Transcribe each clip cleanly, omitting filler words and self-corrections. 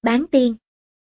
Bán tiên.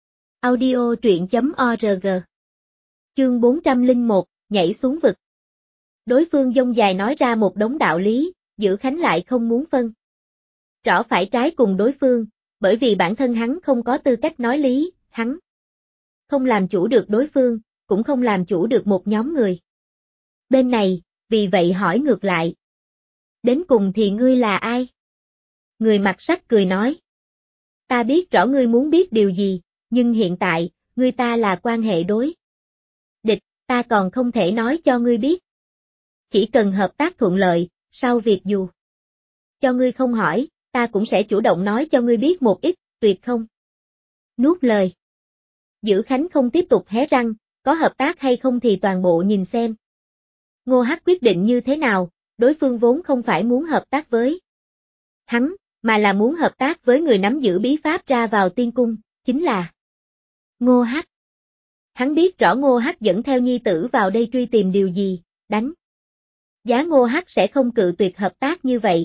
Audio truyện.org. Chương 401, nhảy xuống vực. Đối phương dông dài nói ra một đống đạo lý, Dữ Khánh lại không muốn phân rõ phải trái cùng đối phương, bởi vì bản thân hắn không có tư cách nói lý, hắn không làm chủ được đối phương, cũng không làm chủ được một nhóm người. Bên này, vì vậy hỏi ngược lại. Đến cùng thì ngươi là ai? Người mặc sắt cười nói. Ta biết rõ ngươi muốn biết điều gì, nhưng hiện tại, ngươi ta là quan hệ đối địch, ta còn không thể nói cho ngươi biết. Chỉ cần hợp tác thuận lợi, sau việc dù cho ngươi không hỏi, ta cũng sẽ chủ động nói cho ngươi biết một ít, tuyệt không nuốt lời. Dữ Khánh không tiếp tục hé răng, có hợp tác hay không thì toàn bộ nhìn xem. Ngô Hắc quyết định như thế nào, đối phương vốn không phải muốn hợp tác với hắn, mà là muốn hợp tác với người nắm giữ bí pháp ra vào tiên cung, chính là Ngô Hắc. Hắn biết rõ Ngô Hắc dẫn theo nhi tử vào đây truy tìm điều gì, đánh giá Ngô Hắc sẽ không cự tuyệt hợp tác như vậy.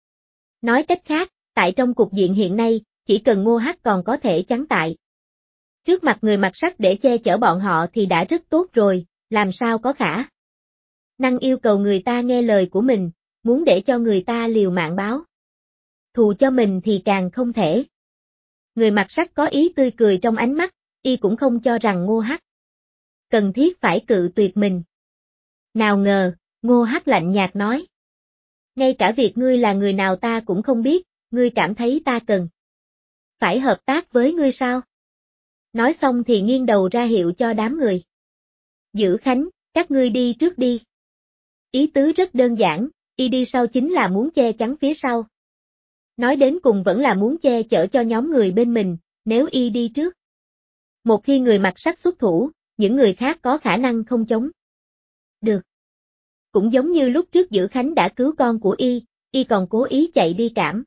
Nói cách khác, tại trong cục diện hiện nay, chỉ cần Ngô Hắc còn có thể chắn tại trước mặt người mặc sắt để che chở bọn họ thì đã rất tốt rồi, làm sao có khả năng yêu cầu người ta nghe lời của mình, muốn để cho người ta liều mạng báo thù cho mình thì càng không thể. Người mặc sắt có ý tươi cười trong ánh mắt, y cũng không cho rằng Ngô Hắc cần thiết phải cự tuyệt mình. Nào ngờ, Ngô Hắc lạnh nhạt nói. Ngay cả việc ngươi là người nào ta cũng không biết, ngươi cảm thấy ta cần phải hợp tác với ngươi sao? Nói xong thì nghiêng đầu ra hiệu cho đám người. Dữ Khánh, các ngươi đi trước đi. Ý tứ rất đơn giản, y đi sau chính là muốn che chắn phía sau. Nói đến cùng vẫn là muốn che chở cho nhóm người bên mình, nếu y đi trước. Một khi người mặc sắt xuất thủ, những người khác có khả năng không chống được. Cũng giống như lúc trước Dữ Khánh đã cứu con của y còn cố ý chạy đi cảm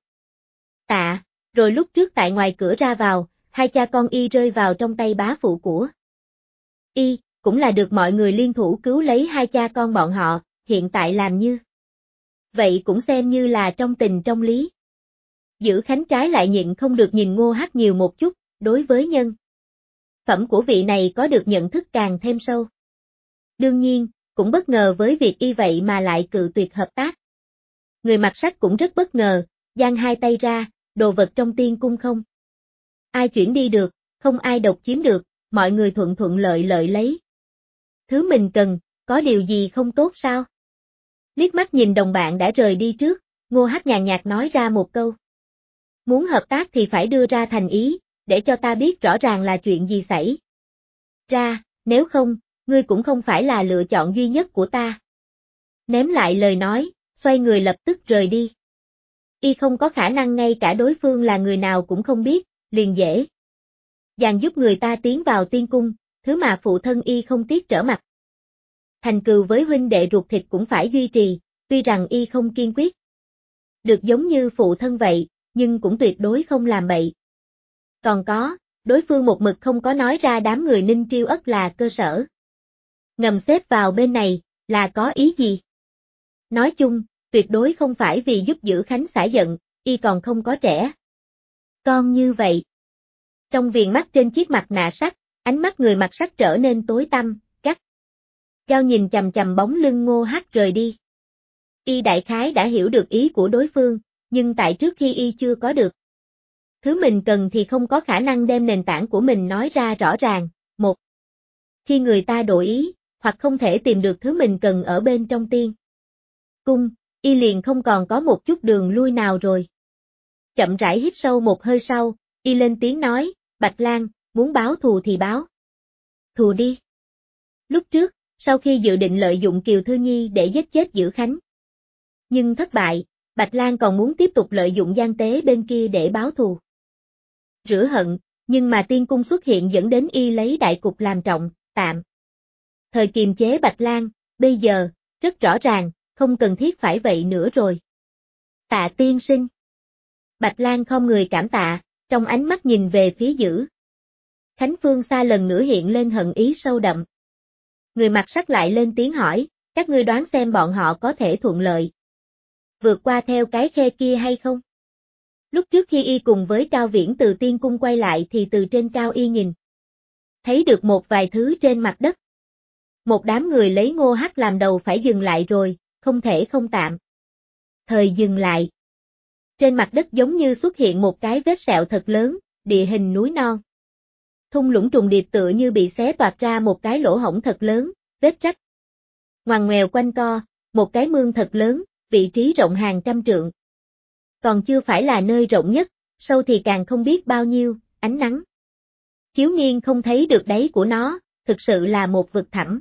tạ, rồi lúc trước tại ngoài cửa ra vào, hai cha con y rơi vào trong tay bá phụ của y, cũng là được mọi người liên thủ cứu lấy hai cha con bọn họ, hiện tại làm như vậy cũng xem như là trong tình trong lý. Dữ Khánh trái lại nhịn không được nhìn Ngô Hắc nhiều một chút, đối với nhân phẩm của vị này có được nhận thức càng thêm sâu. Đương nhiên, cũng bất ngờ với việc y vậy mà lại cự tuyệt hợp tác. Người mặc sắt cũng rất bất ngờ, giang hai tay ra, đồ vật trong tiên cung không ai chuyển đi được, không ai độc chiếm được, mọi người thuận thuận lợi lợi lấy thứ mình cần, có điều gì không tốt sao? Liếc mắt nhìn đồng bạn đã rời đi trước, Ngô Hắc nhàn nhạt nói ra một câu. Muốn hợp tác thì phải đưa ra thành ý, để cho ta biết rõ ràng là chuyện gì xảy ra, nếu không, ngươi cũng không phải là lựa chọn duy nhất của ta. Ném lại lời nói, xoay người lập tức rời đi. Y không có khả năng ngay cả đối phương là người nào cũng không biết, liền dễ dàng giúp người ta tiến vào tiên cung, thứ mà phụ thân y không tiếc trở mặt. Thành cừu với huynh đệ ruột thịt cũng phải duy trì, tuy rằng y không kiên quyết được giống như phụ thân vậy, nhưng cũng tuyệt đối không làm bậy. Còn có, đối phương một mực không có nói ra đám người Ninh Triêu Ất là cơ sở ngầm xếp vào bên này, là có ý gì? Nói chung, tuyệt đối không phải vì giúp Dữ Khánh xả giận, y còn không có trẻ con như vậy. Trong viền mắt trên chiếc mặt nạ sắt, ánh mắt người mặc sắt trở nên tối tăm, gắt gao nhìn chằm chằm bóng lưng Ngô Hắc rời đi. Y đại khái đã hiểu được ý của đối phương, nhưng tại trước khi y chưa có được thứ mình cần thì không có khả năng đem nền tảng của mình nói ra rõ ràng. Một khi người ta đổi ý, hoặc không thể tìm được thứ mình cần ở bên trong tiên cung, y liền không còn có một chút đường lui nào rồi. Chậm rãi hít sâu một hơi sau, y lên tiếng nói, Bạch Lang, muốn báo thù thì báo thù đi. Lúc trước, sau khi dự định lợi dụng Kiều Thư Nhi để giết chết Dữ Khánh, nhưng thất bại, Bạch Lang còn muốn tiếp tục lợi dụng gian tế bên kia để báo thù rửa hận, nhưng mà tiên cung xuất hiện dẫn đến y lấy đại cục làm trọng, tạm thời kiềm chế Bạch Lang, bây giờ, rất rõ ràng, không cần thiết phải vậy nữa rồi. Tạ tiên sinh. Bạch Lang không người cảm tạ, trong ánh mắt nhìn về phía Dữ Khánh phương xa lần nữa hiện lên hận ý sâu đậm. Người mặc sắt lại lên tiếng hỏi, các ngươi đoán xem bọn họ có thể thuận lợi vượt qua theo cái khe kia hay không? Lúc trước khi y cùng với Cao Viễn từ tiên cung quay lại thì từ trên cao y nhìn. Thấy được một vài thứ trên mặt đất. Một đám người lấy Ngô Hắc làm đầu phải dừng lại rồi, không thể không tạm. Thời dừng lại. Trên mặt đất giống như xuất hiện một cái vết sẹo thật lớn, địa hình núi non. Thung lũng trùng điệp tựa như bị xé toạc ra một cái lỗ hổng thật lớn, vết rách. Ngoằn ngoèo quanh co, một cái mương thật lớn, vị trí rộng hàng trăm trượng. Còn chưa phải là nơi rộng nhất, sâu thì càng không biết bao nhiêu, ánh nắng. Chiếu nghiêng không thấy được đáy của nó, thực sự là một vực thẳm.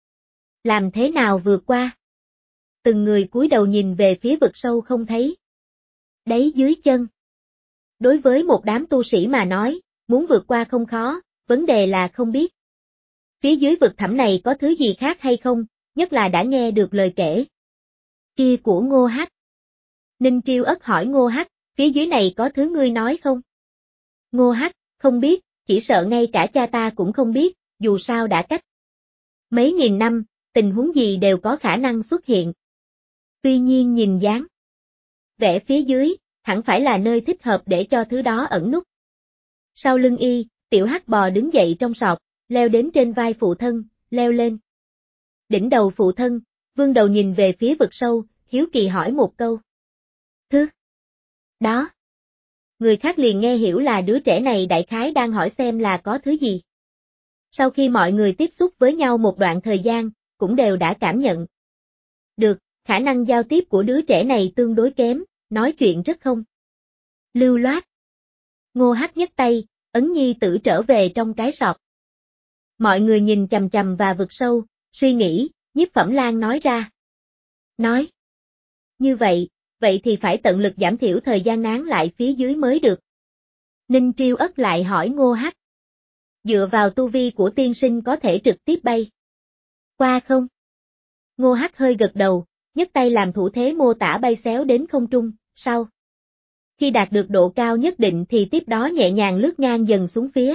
Làm thế nào vượt qua? Từng người cúi đầu nhìn về phía vực sâu không thấy. Đáy dưới chân. Đối với một đám tu sĩ mà nói, muốn vượt qua không khó, vấn đề là không biết. Phía dưới vực thẳm này có thứ gì khác hay không, nhất là đã nghe được lời kể kia của Ngô Hắc. Ninh Triêu Ất hỏi Ngô Hắc, phía dưới này có thứ ngươi nói không? Ngô Hắc, không biết, chỉ sợ ngay cả cha ta cũng không biết, dù sao đã cách mấy nghìn năm, tình huống gì đều có khả năng xuất hiện. Tuy nhiên nhìn dáng vẻ phía dưới, hẳn phải là nơi thích hợp để cho thứ đó ẩn núp. Sau lưng y, tiểu hắc bò đứng dậy trong sọt, leo đến trên vai phụ thân, leo lên. Đỉnh đầu phụ thân, vươn đầu nhìn về phía vực sâu, hiếu kỳ hỏi một câu. Thứ đó. Người khác liền nghe hiểu là đứa trẻ này đại khái đang hỏi xem là có thứ gì. Sau khi mọi người tiếp xúc với nhau một đoạn thời gian, cũng đều đã cảm nhận được, khả năng giao tiếp của đứa trẻ này tương đối kém, nói chuyện rất không lưu loát. Ngô Hắc nhấc tay, ấn nhi tử trở về trong cái sọt. Mọi người nhìn chằm chằm và vực sâu, suy nghĩ, Nhiếp Phẩm Lan nói ra. Nói. Như vậy thì phải tận lực giảm thiểu thời gian nán lại phía dưới mới được. Ninh Triêu Ất lại hỏi Ngô Hắc. Dựa vào tu vi của tiên sinh có thể trực tiếp bay qua không? Ngô Hắc hơi gật đầu, nhấc tay làm thủ thế mô tả bay xéo đến không trung, sau. Khi đạt được độ cao nhất định thì tiếp đó nhẹ nhàng lướt ngang dần xuống phía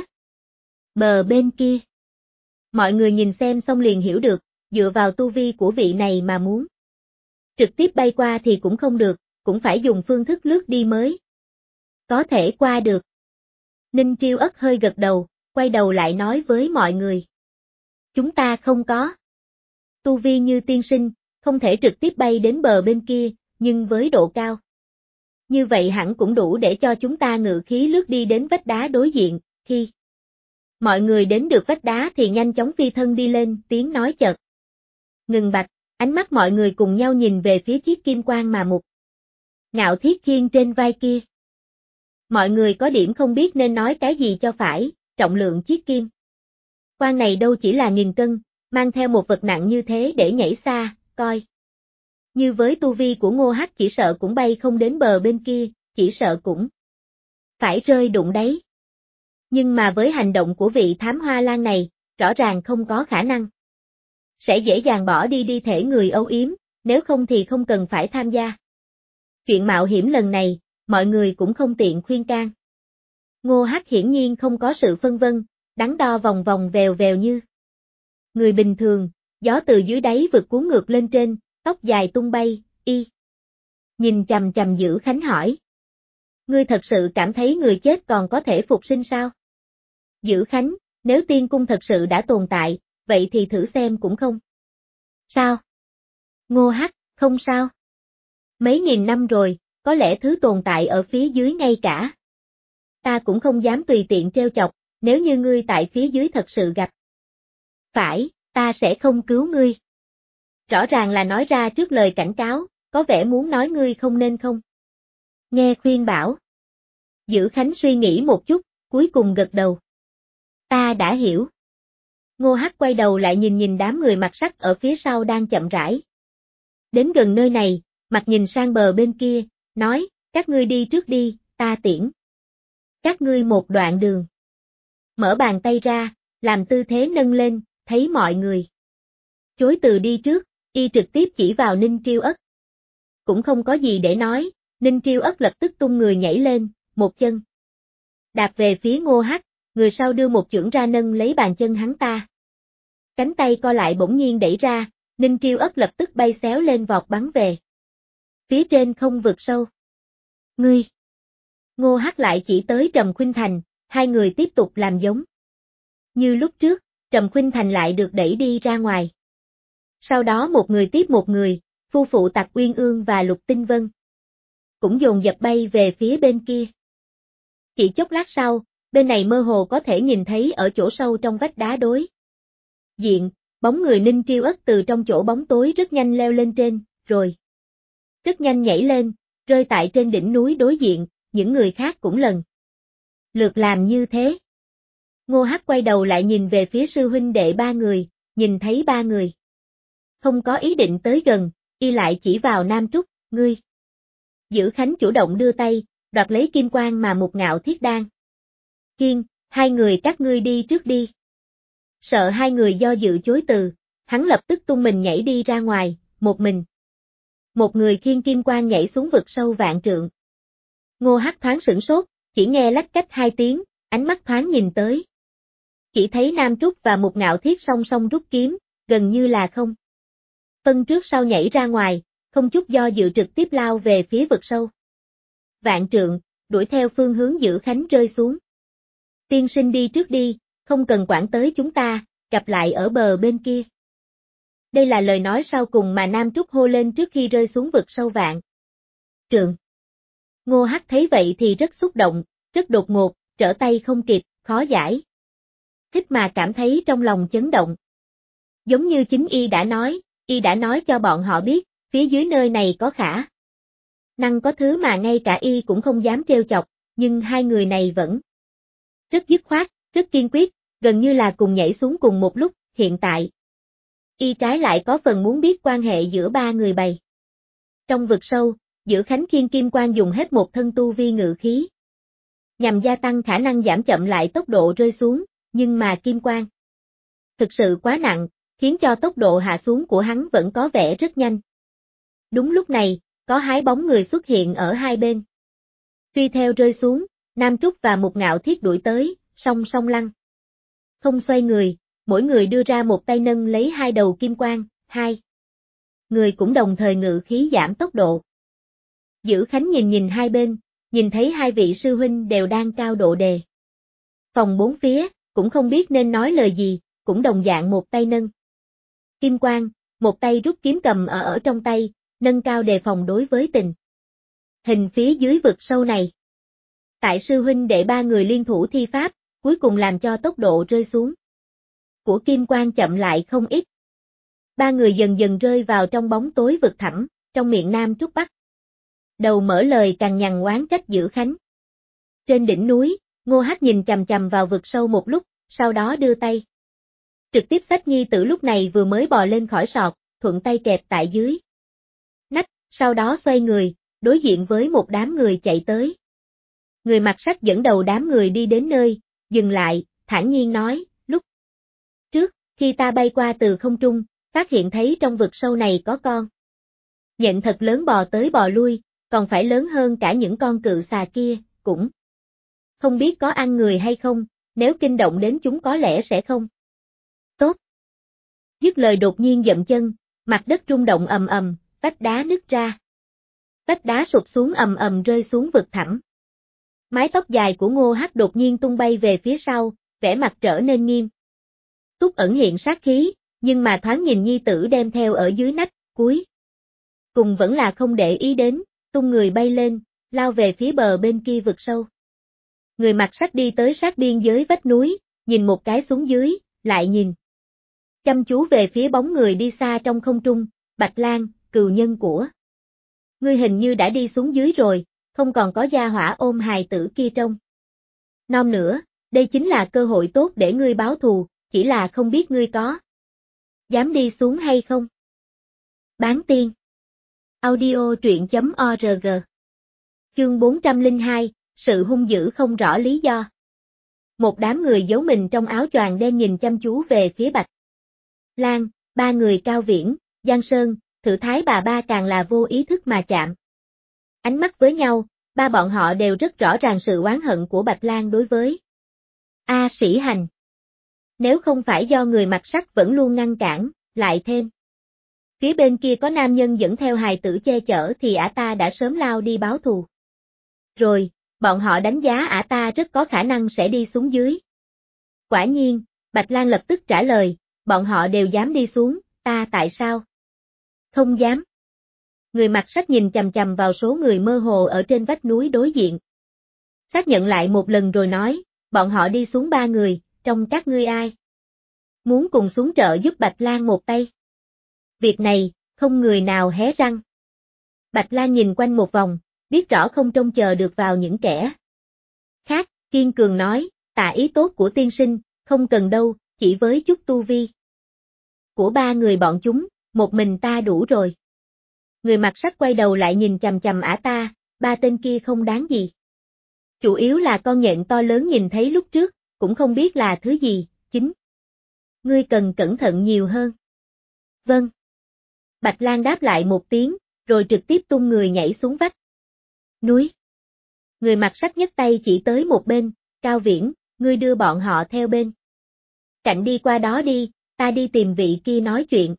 bờ bên kia. Mọi người nhìn xem xong liền hiểu được, dựa vào tu vi của vị này mà muốn trực tiếp bay qua thì cũng không được, cũng phải dùng phương thức lướt đi mới có thể qua được. Ninh Triêu Ất hơi gật đầu, quay đầu lại nói với mọi người. Chúng ta không có tu vi như tiên sinh, không thể trực tiếp bay đến bờ bên kia, nhưng với độ cao như vậy hẳn cũng đủ để cho chúng ta ngự khí lướt đi đến vách đá đối diện. Khi mọi người đến được vách đá thì nhanh chóng phi thân đi lên, tiếng nói chợt ngừng bặt, ánh mắt mọi người cùng nhau nhìn về phía chiếc kim quan mà Mục Ngạo Thiết khiêng trên vai kia. Mọi người có điểm không biết nên nói cái gì cho phải, trọng lượng chiếc kim quan này đâu chỉ là 1000 cân, mang theo một vật nặng như thế để nhảy xa, coi. Như với tu vi của Ngô Hắc chỉ sợ cũng bay không đến bờ bên kia, chỉ sợ cũng phải rơi đụng đấy. Nhưng mà với hành động của vị thám hoa lan này, rõ ràng không có khả năng. Sẽ dễ dàng bỏ đi thể người âu yếm, nếu không thì không cần phải tham gia. Chuyện mạo hiểm lần này, mọi người cũng không tiện khuyên can. Ngô Hắc hiển nhiên không có sự phân vân, đắn đo vòng vòng vèo vèo như người bình thường, gió từ dưới đáy vực cuốn ngược lên trên, tóc dài tung bay, y. Nhìn chằm chằm Dữ Khánh hỏi. Ngươi thật sự cảm thấy người chết còn có thể phục sinh sao? Dữ Khánh, nếu tiên cung thật sự đã tồn tại, vậy thì thử xem cũng không. Sao? Ngô Hắc, không sao. Mấy nghìn năm rồi, có lẽ thứ tồn tại ở phía dưới ngay cả. Ta cũng không dám tùy tiện trêu chọc, nếu như ngươi tại phía dưới thật sự gặp phải, ta sẽ không cứu ngươi. Rõ ràng là nói ra trước lời cảnh cáo, có vẻ muốn nói ngươi không nên không. Nghe khuyên bảo. Dữ Khánh suy nghĩ một chút, cuối cùng gật đầu. Ta đã hiểu. Ngô Hắc quay đầu lại nhìn đám người mặc sắc ở phía sau đang chậm rãi. Đến gần nơi này, mặt nhìn sang bờ bên kia, nói, các ngươi đi trước đi, ta tiễn các ngươi một đoạn đường. Mở bàn tay ra, làm tư thế nâng lên, thấy mọi người chối từ đi trước, y trực tiếp chỉ vào Ninh Triêu Ất. Cũng không có gì để nói, Ninh Triêu Ất lập tức tung người nhảy lên, một chân đạp về phía Ngô Hắc, người sau đưa một chưởng ra nâng lấy bàn chân hắn ta. Cánh tay co lại bỗng nhiên đẩy ra, Ninh Triêu Ất lập tức bay xéo lên vọt bắn về phía trên không vực sâu. Ngươi Ngô Hắc lại chỉ tới Trầm Khuynh Thành, hai người tiếp tục làm giống. Như lúc trước, Trầm Khuynh Thành lại được đẩy đi ra ngoài. Sau đó một người tiếp một người, phu phụ Tặc Uyên Ương và Lục Tinh Vân cũng dồn dập bay về phía bên kia. Chỉ chốc lát sau, bên này mơ hồ có thể nhìn thấy ở chỗ sâu trong vách đá đối diện, bóng người Ninh Triêu Ất từ trong chỗ bóng tối rất nhanh leo lên trên, rồi rất nhanh nhảy lên, rơi tại trên đỉnh núi đối diện, những người khác cũng lần lượt làm như thế. Ngô Hắc quay đầu lại nhìn về phía sư huynh đệ ba người, nhìn thấy ba người không có ý định tới gần, y lại chỉ vào Nam Trúc, ngươi. Dữ Khánh chủ động đưa tay, đoạt lấy kim quang mà Mục Ngạo Thiết đang kiêng, hai người các ngươi đi trước đi. Sợ hai người do dự chối từ, hắn lập tức tung mình nhảy đi ra ngoài, một mình. Một người khiêng kim quang nhảy xuống vực sâu vạn trượng. Ngô Hắc thoáng sửng sốt, chỉ nghe lách cách hai tiếng, ánh mắt thoáng nhìn tới. Chỉ thấy Nam Trúc và Mục Ngạo Thiết song song rút kiếm, gần như là không phân trước sau nhảy ra ngoài, không chút do dự trực tiếp lao về phía vực sâu vạn trượng, đuổi theo phương hướng Dữ Khánh rơi xuống. Tiên sinh đi trước đi, không cần quản tới chúng ta, gặp lại ở bờ bên kia. Đây là lời nói sau cùng mà Nam Trúc hô lên trước khi rơi xuống vực sâu vạn trượng. Ngô Hắc thấy vậy thì rất xúc động, rất đột ngột, trở tay không kịp, khó giải thích mà cảm thấy trong lòng chấn động. Giống như chính y đã nói cho bọn họ biết, phía dưới nơi này có khả năng có thứ mà ngay cả y cũng không dám trêu chọc, nhưng hai người này vẫn rất dứt khoát, rất kiên quyết, gần như là cùng nhảy xuống cùng một lúc, hiện tại. Y trái lại có phần muốn biết quan hệ giữa ba người bày. Trong vực sâu, Dữ Khánh khiêng kim quang dùng hết một thân tu vi ngự khí, nhằm gia tăng khả năng giảm chậm lại tốc độ rơi xuống, nhưng mà kim quang thực sự quá nặng, khiến cho tốc độ hạ xuống của hắn vẫn có vẻ rất nhanh. Đúng lúc này, có hai bóng người xuất hiện ở hai bên. Truy theo rơi xuống, Nam Trúc và Mục Ngạo Thiết đuổi tới, song song lăng. Không xoay người, mỗi người đưa ra một tay nâng lấy hai đầu kim quang, hai người cũng đồng thời ngự khí giảm tốc độ. Dữ Khánh nhìn hai bên, nhìn thấy hai vị sư huynh đều đang cao độ đề phòng bốn phía, cũng không biết nên nói lời gì, cũng đồng dạng một tay nâng kim quang, một tay rút kiếm cầm ở trong tay, nâng cao đề phòng đối với tình hình phía dưới vực sâu này. Tại sư huynh đệ ba người liên thủ thi pháp, cuối cùng làm cho tốc độ rơi xuống của kim quang chậm lại không ít. Ba người dần dần rơi vào trong bóng tối vực thẳm, trong miệng Nam Trúc Bắc. Đầu mở lời cằn nhằn oán trách Dữ Khánh. Trên đỉnh núi, Ngô Hắc nhìn chằm chằm vào vực sâu một lúc, sau đó đưa tay. Trực tiếp xách nhi tử lúc này vừa mới bò lên khỏi sọt, thuận tay kẹp tại dưới nách, sau đó xoay người, đối diện với một đám người chạy tới. Người mặc sắt dẫn đầu đám người đi đến nơi, dừng lại, thản nhiên nói, lúc trước, khi ta bay qua từ không trung, phát hiện thấy trong vực sâu này có con nhện thật lớn bò tới bò lui, còn phải lớn hơn cả những con cự xà kia, cũng không biết có ăn người hay không, nếu kinh động đến chúng có lẽ sẽ không tốt. Dứt lời đột nhiên dậm chân, mặt đất rung động ầm ầm, vách đá nứt ra. Vách đá sụp xuống ầm ầm rơi xuống vực thẳm. Mái tóc dài của Ngô Hắc đột nhiên tung bay về phía sau, vẻ mặt trở nên nghiêm túc ẩn hiện sát khí, nhưng mà thoáng nhìn nhi tử đem theo ở dưới nách, cuối cùng vẫn là không để ý đến, tung người bay lên, lao về phía bờ bên kia vực sâu. Người mặc sắt đi tới sát biên giới vách núi, nhìn một cái xuống dưới, lại nhìn chăm chú về phía bóng người đi xa trong không trung, Bạch Lang, cừu nhân của ngươi hình như đã đi xuống dưới rồi, không còn có gia hỏa ôm hài tử kia trông nom nữa, đây chính là cơ hội tốt để ngươi báo thù, chỉ là không biết ngươi có dám đi xuống hay không. Bán tiên. Audio truyện.org. Chương 402, sự hung dữ không rõ lý do. Một đám người giấu mình trong áo choàng đen nhìn chăm chú về phía Bạch Lang, ba người Cao Viễn, Giang Sơn, Thử Thái bà ba càng là vô ý thức mà chạm ánh mắt với nhau, ba bọn họ đều rất rõ ràng sự oán hận của Bạch Lang đối với A Sĩ Hành. Nếu không phải do người mặc sắt vẫn luôn ngăn cản, lại thêm phía bên kia có nam nhân dẫn theo hài tử che chở thì ả ta đã sớm lao đi báo thù rồi, bọn họ đánh giá ả ta rất có khả năng sẽ đi xuống dưới. Quả nhiên, Bạch Lang lập tức trả lời, bọn họ đều dám đi xuống, ta tại sao? Không dám. Người mặc sách nhìn chằm chằm vào số người mơ hồ ở trên vách núi đối diện. Xác nhận lại một lần rồi nói, bọn họ đi xuống 3 người, trong các ngươi ai? Muốn cùng xuống trợ giúp Bạch Lang một tay. Việc này, không người nào hé răng. Bạch Lang nhìn quanh một vòng, biết rõ không trông chờ được vào những kẻ khác, kiên cường nói, tạ ý tốt của tiên sinh, không cần đâu, chỉ với chút tu vi của 3 người bọn chúng, một mình ta đủ rồi. Người mặc sách quay đầu lại nhìn chằm chằm ả ta, 3 tên kia không đáng gì. Chủ yếu là con nhện to lớn nhìn thấy lúc trước, cũng không biết là thứ gì, chính. Ngươi cần cẩn thận nhiều hơn. Vâng. Bạch Lang đáp lại một tiếng, rồi trực tiếp tung người nhảy xuống vách núi. Người mặc sách nhấc tay chỉ tới một bên, Cao Viễn, ngươi đưa bọn họ theo bên cạnh đi qua đó đi, ta đi tìm vị kia nói chuyện.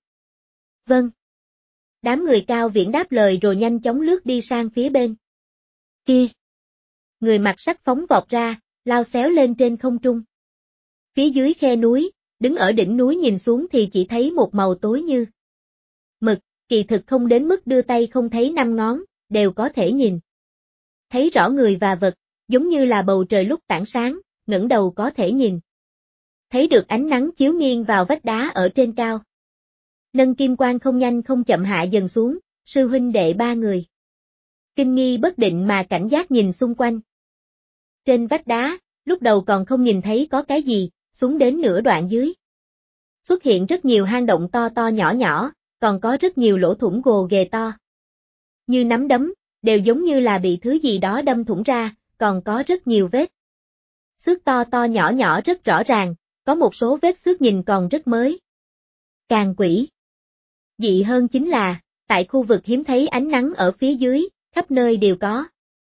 Vâng. Đám người Cao Viễn đáp lời rồi nhanh chóng lướt đi sang phía bên kia. Người mặc sách phóng vọt ra, lao xéo lên trên không trung. Phía dưới khe núi, đứng ở đỉnh núi nhìn xuống thì chỉ thấy một màu tối như mực, kỳ thực không đến mức đưa tay không thấy 5 ngón, đều có thể nhìn thấy rõ người và vật, giống như là bầu trời lúc tảng sáng, ngẩng đầu có thể nhìn thấy được ánh nắng chiếu nghiêng vào vách đá ở trên cao. Nâng kim quang không nhanh không chậm hạ dần xuống, sư huynh đệ 3 người kinh nghi bất định mà cảnh giác nhìn xung quanh. Trên vách đá, lúc đầu còn không nhìn thấy có cái gì, xuống đến nửa đoạn dưới. Xuất hiện rất nhiều hang động to to nhỏ nhỏ, còn có rất nhiều lỗ thủng gồ ghề to. Như nắm đấm, đều giống như là bị thứ gì đó đâm thủng ra, còn có rất nhiều vết xước to to nhỏ nhỏ rất rõ ràng, có một số vết xước nhìn còn rất mới. Càng quỷ. Dị hơn chính là, tại khu vực hiếm thấy ánh nắng ở phía dưới, khắp nơi đều có.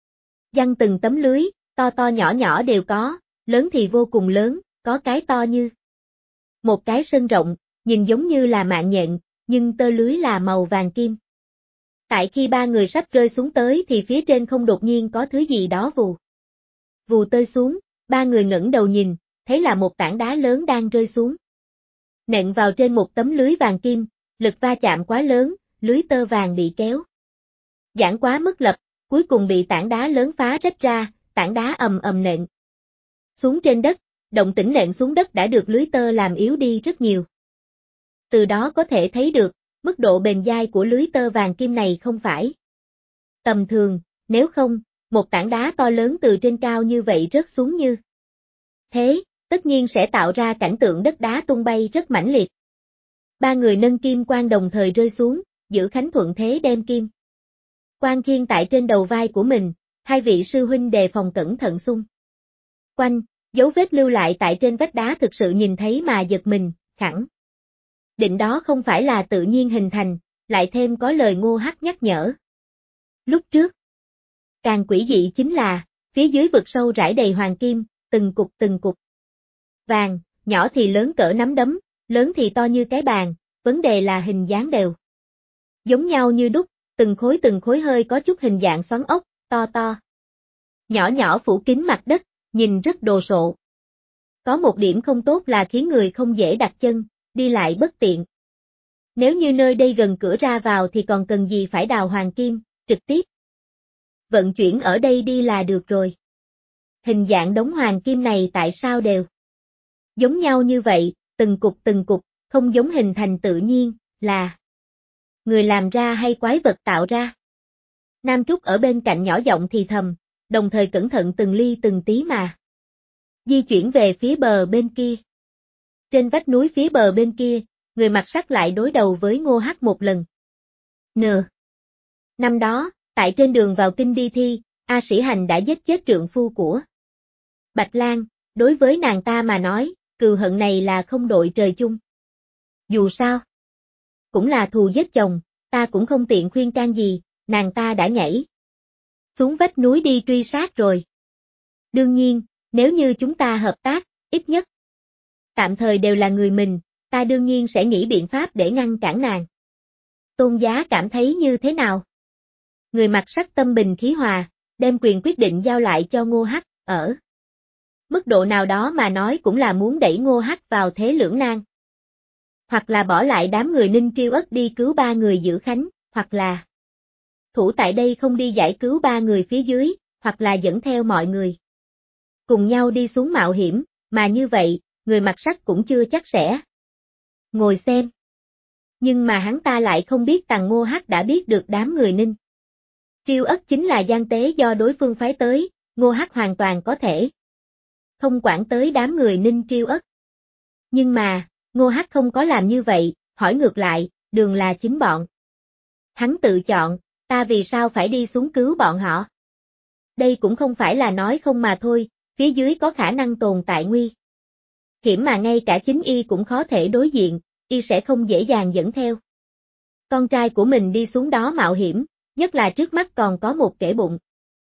Giăng từng tấm lưới, to to nhỏ nhỏ đều có, lớn thì vô cùng lớn, có cái to như một cái sân rộng, nhìn giống như là mạng nhện, nhưng tơ lưới là màu vàng kim. Tại khi 3 người sắp rơi xuống tới thì phía trên không đột nhiên có thứ gì đó vù. Vù tơi xuống, 3 người ngẩng đầu nhìn, thấy là một tảng đá lớn đang rơi xuống. Nện vào trên một tấm lưới vàng kim, lực va chạm quá lớn, lưới tơ vàng bị kéo giãn quá mức lập, cuối cùng bị tảng đá lớn phá rách ra, tảng đá ầm ầm nện xuống trên đất, động tĩnh nện xuống đất đã được lưới tơ làm yếu đi rất nhiều. Từ đó có thể thấy được, mức độ bền dai của lưới tơ vàng kim này không phải tầm thường, nếu không, một tảng đá to lớn từ trên cao như vậy rớt xuống như thế, tất nhiên sẽ tạo ra cảnh tượng đất đá tung bay rất mãnh liệt. 3 người nâng kim quang đồng thời rơi xuống, giữ Khánh thuận thế đem kim quang khiêng tại trên đầu vai của mình, 2 vị sư huynh đề phòng cẩn thận xung quanh, dấu vết lưu lại tại trên vách đá thực sự nhìn thấy mà giật mình, khẳng định đó không phải là tự nhiên hình thành, lại thêm có lời Ngô Hắc nhắc nhở. Lúc trước, càng quỷ dị chính là, phía dưới vực sâu rải đầy hoàng kim, từng cục vàng, nhỏ thì lớn cỡ nắm đấm, lớn thì to như cái bàn, vấn đề là hình dáng đều giống nhau như đúc, từng khối hơi có chút hình dạng xoắn ốc, to to. Nhỏ nhỏ phủ kín mặt đất, nhìn rất đồ sộ. Có một điểm không tốt là khiến người không dễ đặt chân, đi lại bất tiện. Nếu như nơi đây gần cửa ra vào thì còn cần gì phải đào hoàng kim, trực tiếp vận chuyển ở đây đi là được rồi. Hình dạng đống hoàng kim này tại sao đều giống nhau như vậy, từng cục, không giống hình thành tự nhiên, là người làm ra hay quái vật tạo ra. Nam Trúc ở bên cạnh nhỏ giọng thì thầm, đồng thời cẩn thận từng ly từng tí mà di chuyển về phía bờ bên kia. Trên vách núi phía bờ bên kia, người mặc sắt lại đối đầu với Ngô Hắc một lần. Năm đó, tại trên đường vào kinh đi thi, A Sĩ Hành đã giết chết trượng phu của Bạch Lang, đối với nàng ta mà nói, cừu hận này là không đội trời chung. Dù sao, cũng là thù giết chồng, ta cũng không tiện khuyên can gì, nàng ta đã nhảy xuống vách núi đi truy sát rồi. Đương nhiên, nếu như chúng ta hợp tác, ít nhất tạm thời đều là người mình, ta đương nhiên sẽ nghĩ biện pháp để ngăn cản nàng. Tôn Giá cảm thấy như thế nào? Người mặc sắt tâm bình khí hòa, đem quyền quyết định giao lại cho Ngô Hắc, ở mức độ nào đó mà nói cũng là muốn đẩy Ngô Hắc vào thế lưỡng nan. Hoặc là bỏ lại đám người Ninh Triêu Ất đi cứu ba người giữ Khánh, hoặc là thủ tại đây không đi giải cứu ba người phía dưới, hoặc là dẫn theo mọi người cùng nhau đi xuống mạo hiểm, mà như vậy, người mặc sắt cũng chưa chắc sẽ ngồi xem. Nhưng mà hắn ta lại không biết Tằng Ngô Hắc đã biết được đám người Ninh Triêu Ất chính là gian tế do đối phương phái tới, Ngô Hắc hoàn toàn có thể không quản tới đám người Ninh Triêu Ất. Nhưng mà, Ngô Hắc không có làm như vậy, hỏi ngược lại, đường là chính bọn hắn tự chọn, ta vì sao phải đi xuống cứu bọn họ? Đây cũng không phải là nói không mà thôi, phía dưới có khả năng tồn tại nguy hiểm mà ngay cả chính y cũng khó thể đối diện, y sẽ không dễ dàng dẫn theo con trai của mình đi xuống đó mạo hiểm, nhất là trước mắt còn có một kẻ bụng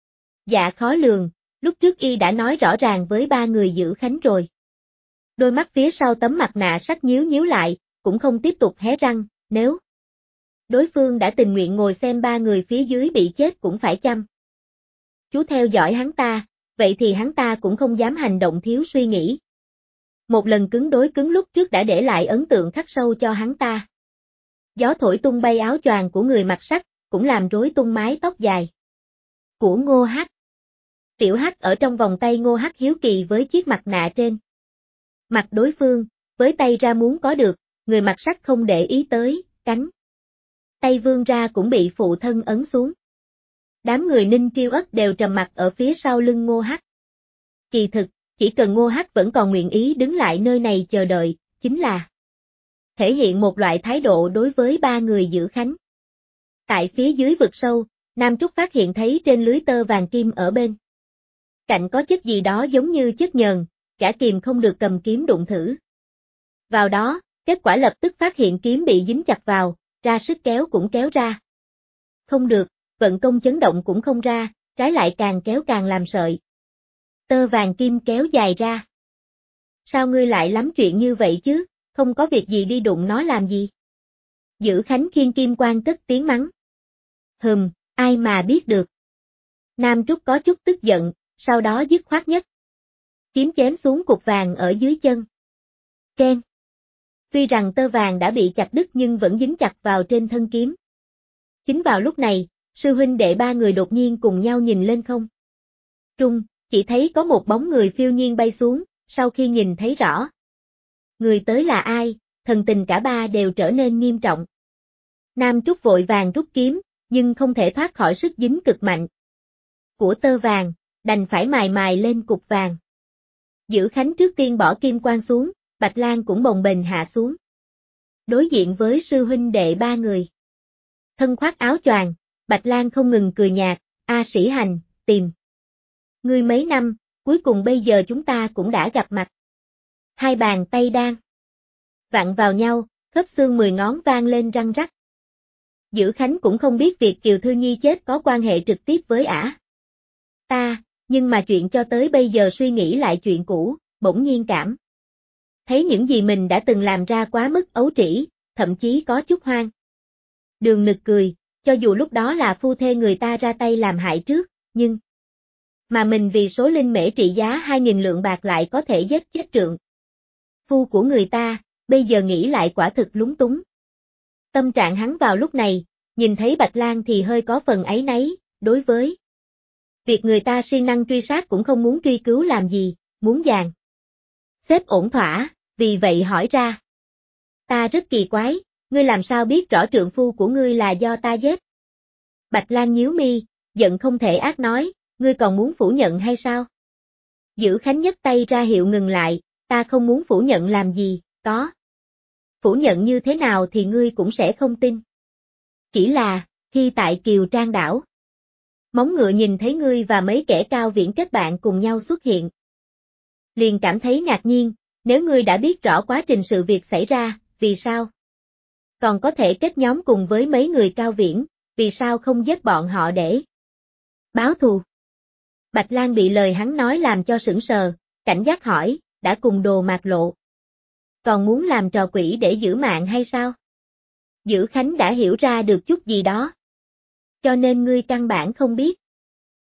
dạ khó lường, lúc trước y đã nói rõ ràng với ba người giữ Khánh rồi. Đôi mắt phía sau tấm mặt nạ sắt nhíu nhíu lại, cũng không tiếp tục hé răng, nếu đối phương đã tình nguyện ngồi xem ba người phía dưới bị chết cũng phải chăm chú theo dõi hắn ta, vậy thì hắn ta cũng không dám hành động thiếu suy nghĩ. Một lần cứng đối cứng lúc trước đã để lại ấn tượng khắc sâu cho hắn ta. Gió thổi tung bay áo choàng của người mặc sắt, cũng làm rối tung mái tóc dài của Ngô Hắc. Tiểu Hắc ở trong vòng tay Ngô Hắc hiếu kỳ với chiếc mặt nạ trên mặt đối phương, với tay ra muốn có được, người mặc sắt không để ý tới, cánh tay vươn ra cũng bị phụ thân ấn xuống. Đám người Ninh Triêu Ất đều trầm mặc ở phía sau lưng Ngô Hắc. Kỳ thực, chỉ cần Ngô Hắc vẫn còn nguyện ý đứng lại nơi này chờ đợi, chính là thể hiện một loại thái độ đối với ba người giữ Khánh. Tại phía dưới vực sâu, Nam Trúc phát hiện thấy trên lưới tơ vàng kim ở bên cạnh có chất gì đó giống như chất nhờn, cả kìm không được cầm kiếm đụng thử vào đó, kết quả lập tức phát hiện kiếm bị dính chặt vào, ra sức kéo cũng kéo ra không được, vận công chấn động cũng không ra, trái lại càng kéo càng làm sợi tơ vàng kim kéo dài ra. Sao ngươi lại lắm chuyện như vậy chứ, không có việc gì đi đụng nó làm gì? Giữ Khánh khiên kim quan cất tiếng mắng. Ai mà biết được. Nam Trúc có chút tức giận, sau đó dứt khoát nhất kiếm chém xuống cục vàng ở dưới chân. Keng. Tuy rằng tơ vàng đã bị chặt đứt nhưng vẫn dính chặt vào trên thân kiếm. Chính vào lúc này, sư huynh đệ ba người đột nhiên cùng nhau nhìn lên không trung, chỉ thấy có một bóng người phiêu nhiên bay xuống, sau khi nhìn thấy rõ người tới là ai, thần tình cả ba đều trở nên nghiêm trọng. Nam Trúc vội vàng rút kiếm, nhưng không thể thoát khỏi sức dính cực mạnh của tơ vàng, đành phải mài mài lên cục vàng. Giữ Khánh trước tiên bỏ kim quan xuống, Bạch Lang cũng bồng bềnh hạ xuống. Đối diện với sư huynh đệ ba người. Thân khoác áo choàng, Bạch Lang không ngừng cười nhạt, A Sĩ Hành, tìm ngươi mấy năm, cuối cùng bây giờ chúng ta cũng đã gặp mặt. Hai bàn tay đang vặn vào nhau, khớp xương 10 ngón vang lên răng rắc. Giữ Khánh cũng không biết việc Kiều Thư Nhi chết có quan hệ trực tiếp với ả ta, nhưng mà chuyện cho tới bây giờ suy nghĩ lại chuyện cũ, bỗng nhiên cảm thấy những gì mình đã từng làm ra quá mức ấu trĩ, thậm chí có chút hoang đường nực cười, cho dù lúc đó là phu thê người ta ra tay làm hại trước, nhưng mà mình vì số linh mễ trị giá 2.000 lượng bạc lại có thể giết chết trượng phu của người ta, bây giờ nghĩ lại quả thực lúng túng. Tâm trạng hắn vào lúc này, nhìn thấy Bạch Lang thì hơi có phần áy náy, đối với việc người ta siêng năng truy sát cũng không muốn truy cứu làm gì, muốn dàn xếp ổn thỏa, vì vậy hỏi ra. Ta rất kỳ quái, ngươi làm sao biết rõ trượng phu của ngươi là do ta giết? Bạch Lang nhíu mi, giận không thể ác nói, ngươi còn muốn phủ nhận hay sao? Giữ Khánh nhấc tay ra hiệu ngừng lại, ta không muốn phủ nhận làm gì, có. Phủ nhận như thế nào thì ngươi cũng sẽ không tin. Chỉ là, khi tại Kiều Trang đảo, móng ngựa nhìn thấy ngươi và mấy kẻ cao viễn kết bạn cùng nhau xuất hiện. Liền cảm thấy ngạc nhiên, nếu ngươi đã biết rõ quá trình sự việc xảy ra, vì sao? Còn có thể kết nhóm cùng với mấy người cao viễn, vì sao không giết bọn họ để báo thù? Bạch Lang bị lời hắn nói làm cho sững sờ, cảnh giác hỏi, đã cùng Đồ Mạc Lộ. Còn muốn làm trò quỷ để giữ mạng hay sao? Giữ Khánh đã hiểu ra được chút gì đó. Cho nên ngươi căn bản không biết.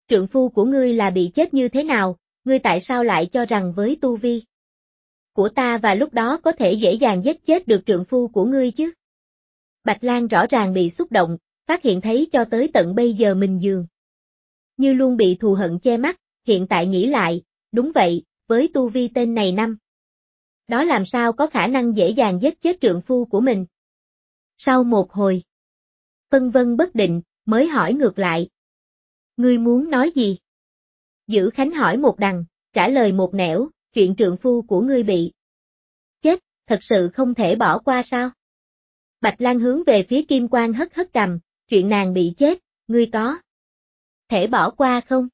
Trượng phu của ngươi là bị chết như thế nào, ngươi tại sao lại cho rằng với tu vi của ta và lúc đó có thể dễ dàng giết chết được trượng phu của ngươi chứ? Bạch Lang rõ ràng bị xúc động, phát hiện thấy cho tới tận bây giờ mình dường như luôn bị thù hận che mắt, hiện tại nghĩ lại, đúng vậy, với tu vi tên này năm đó làm sao có khả năng dễ dàng giết chết trượng phu của mình. Sau một hồi phân vân bất định, mới hỏi ngược lại. Ngươi muốn nói gì? Dữ Khánh hỏi một đằng, trả lời một nẻo, chuyện trượng phu của ngươi bị chết, thật sự không thể bỏ qua sao? Bạch Lang hướng về phía Kim Quang hất hất cằm, chuyện nàng bị chết, ngươi có thể bỏ qua không?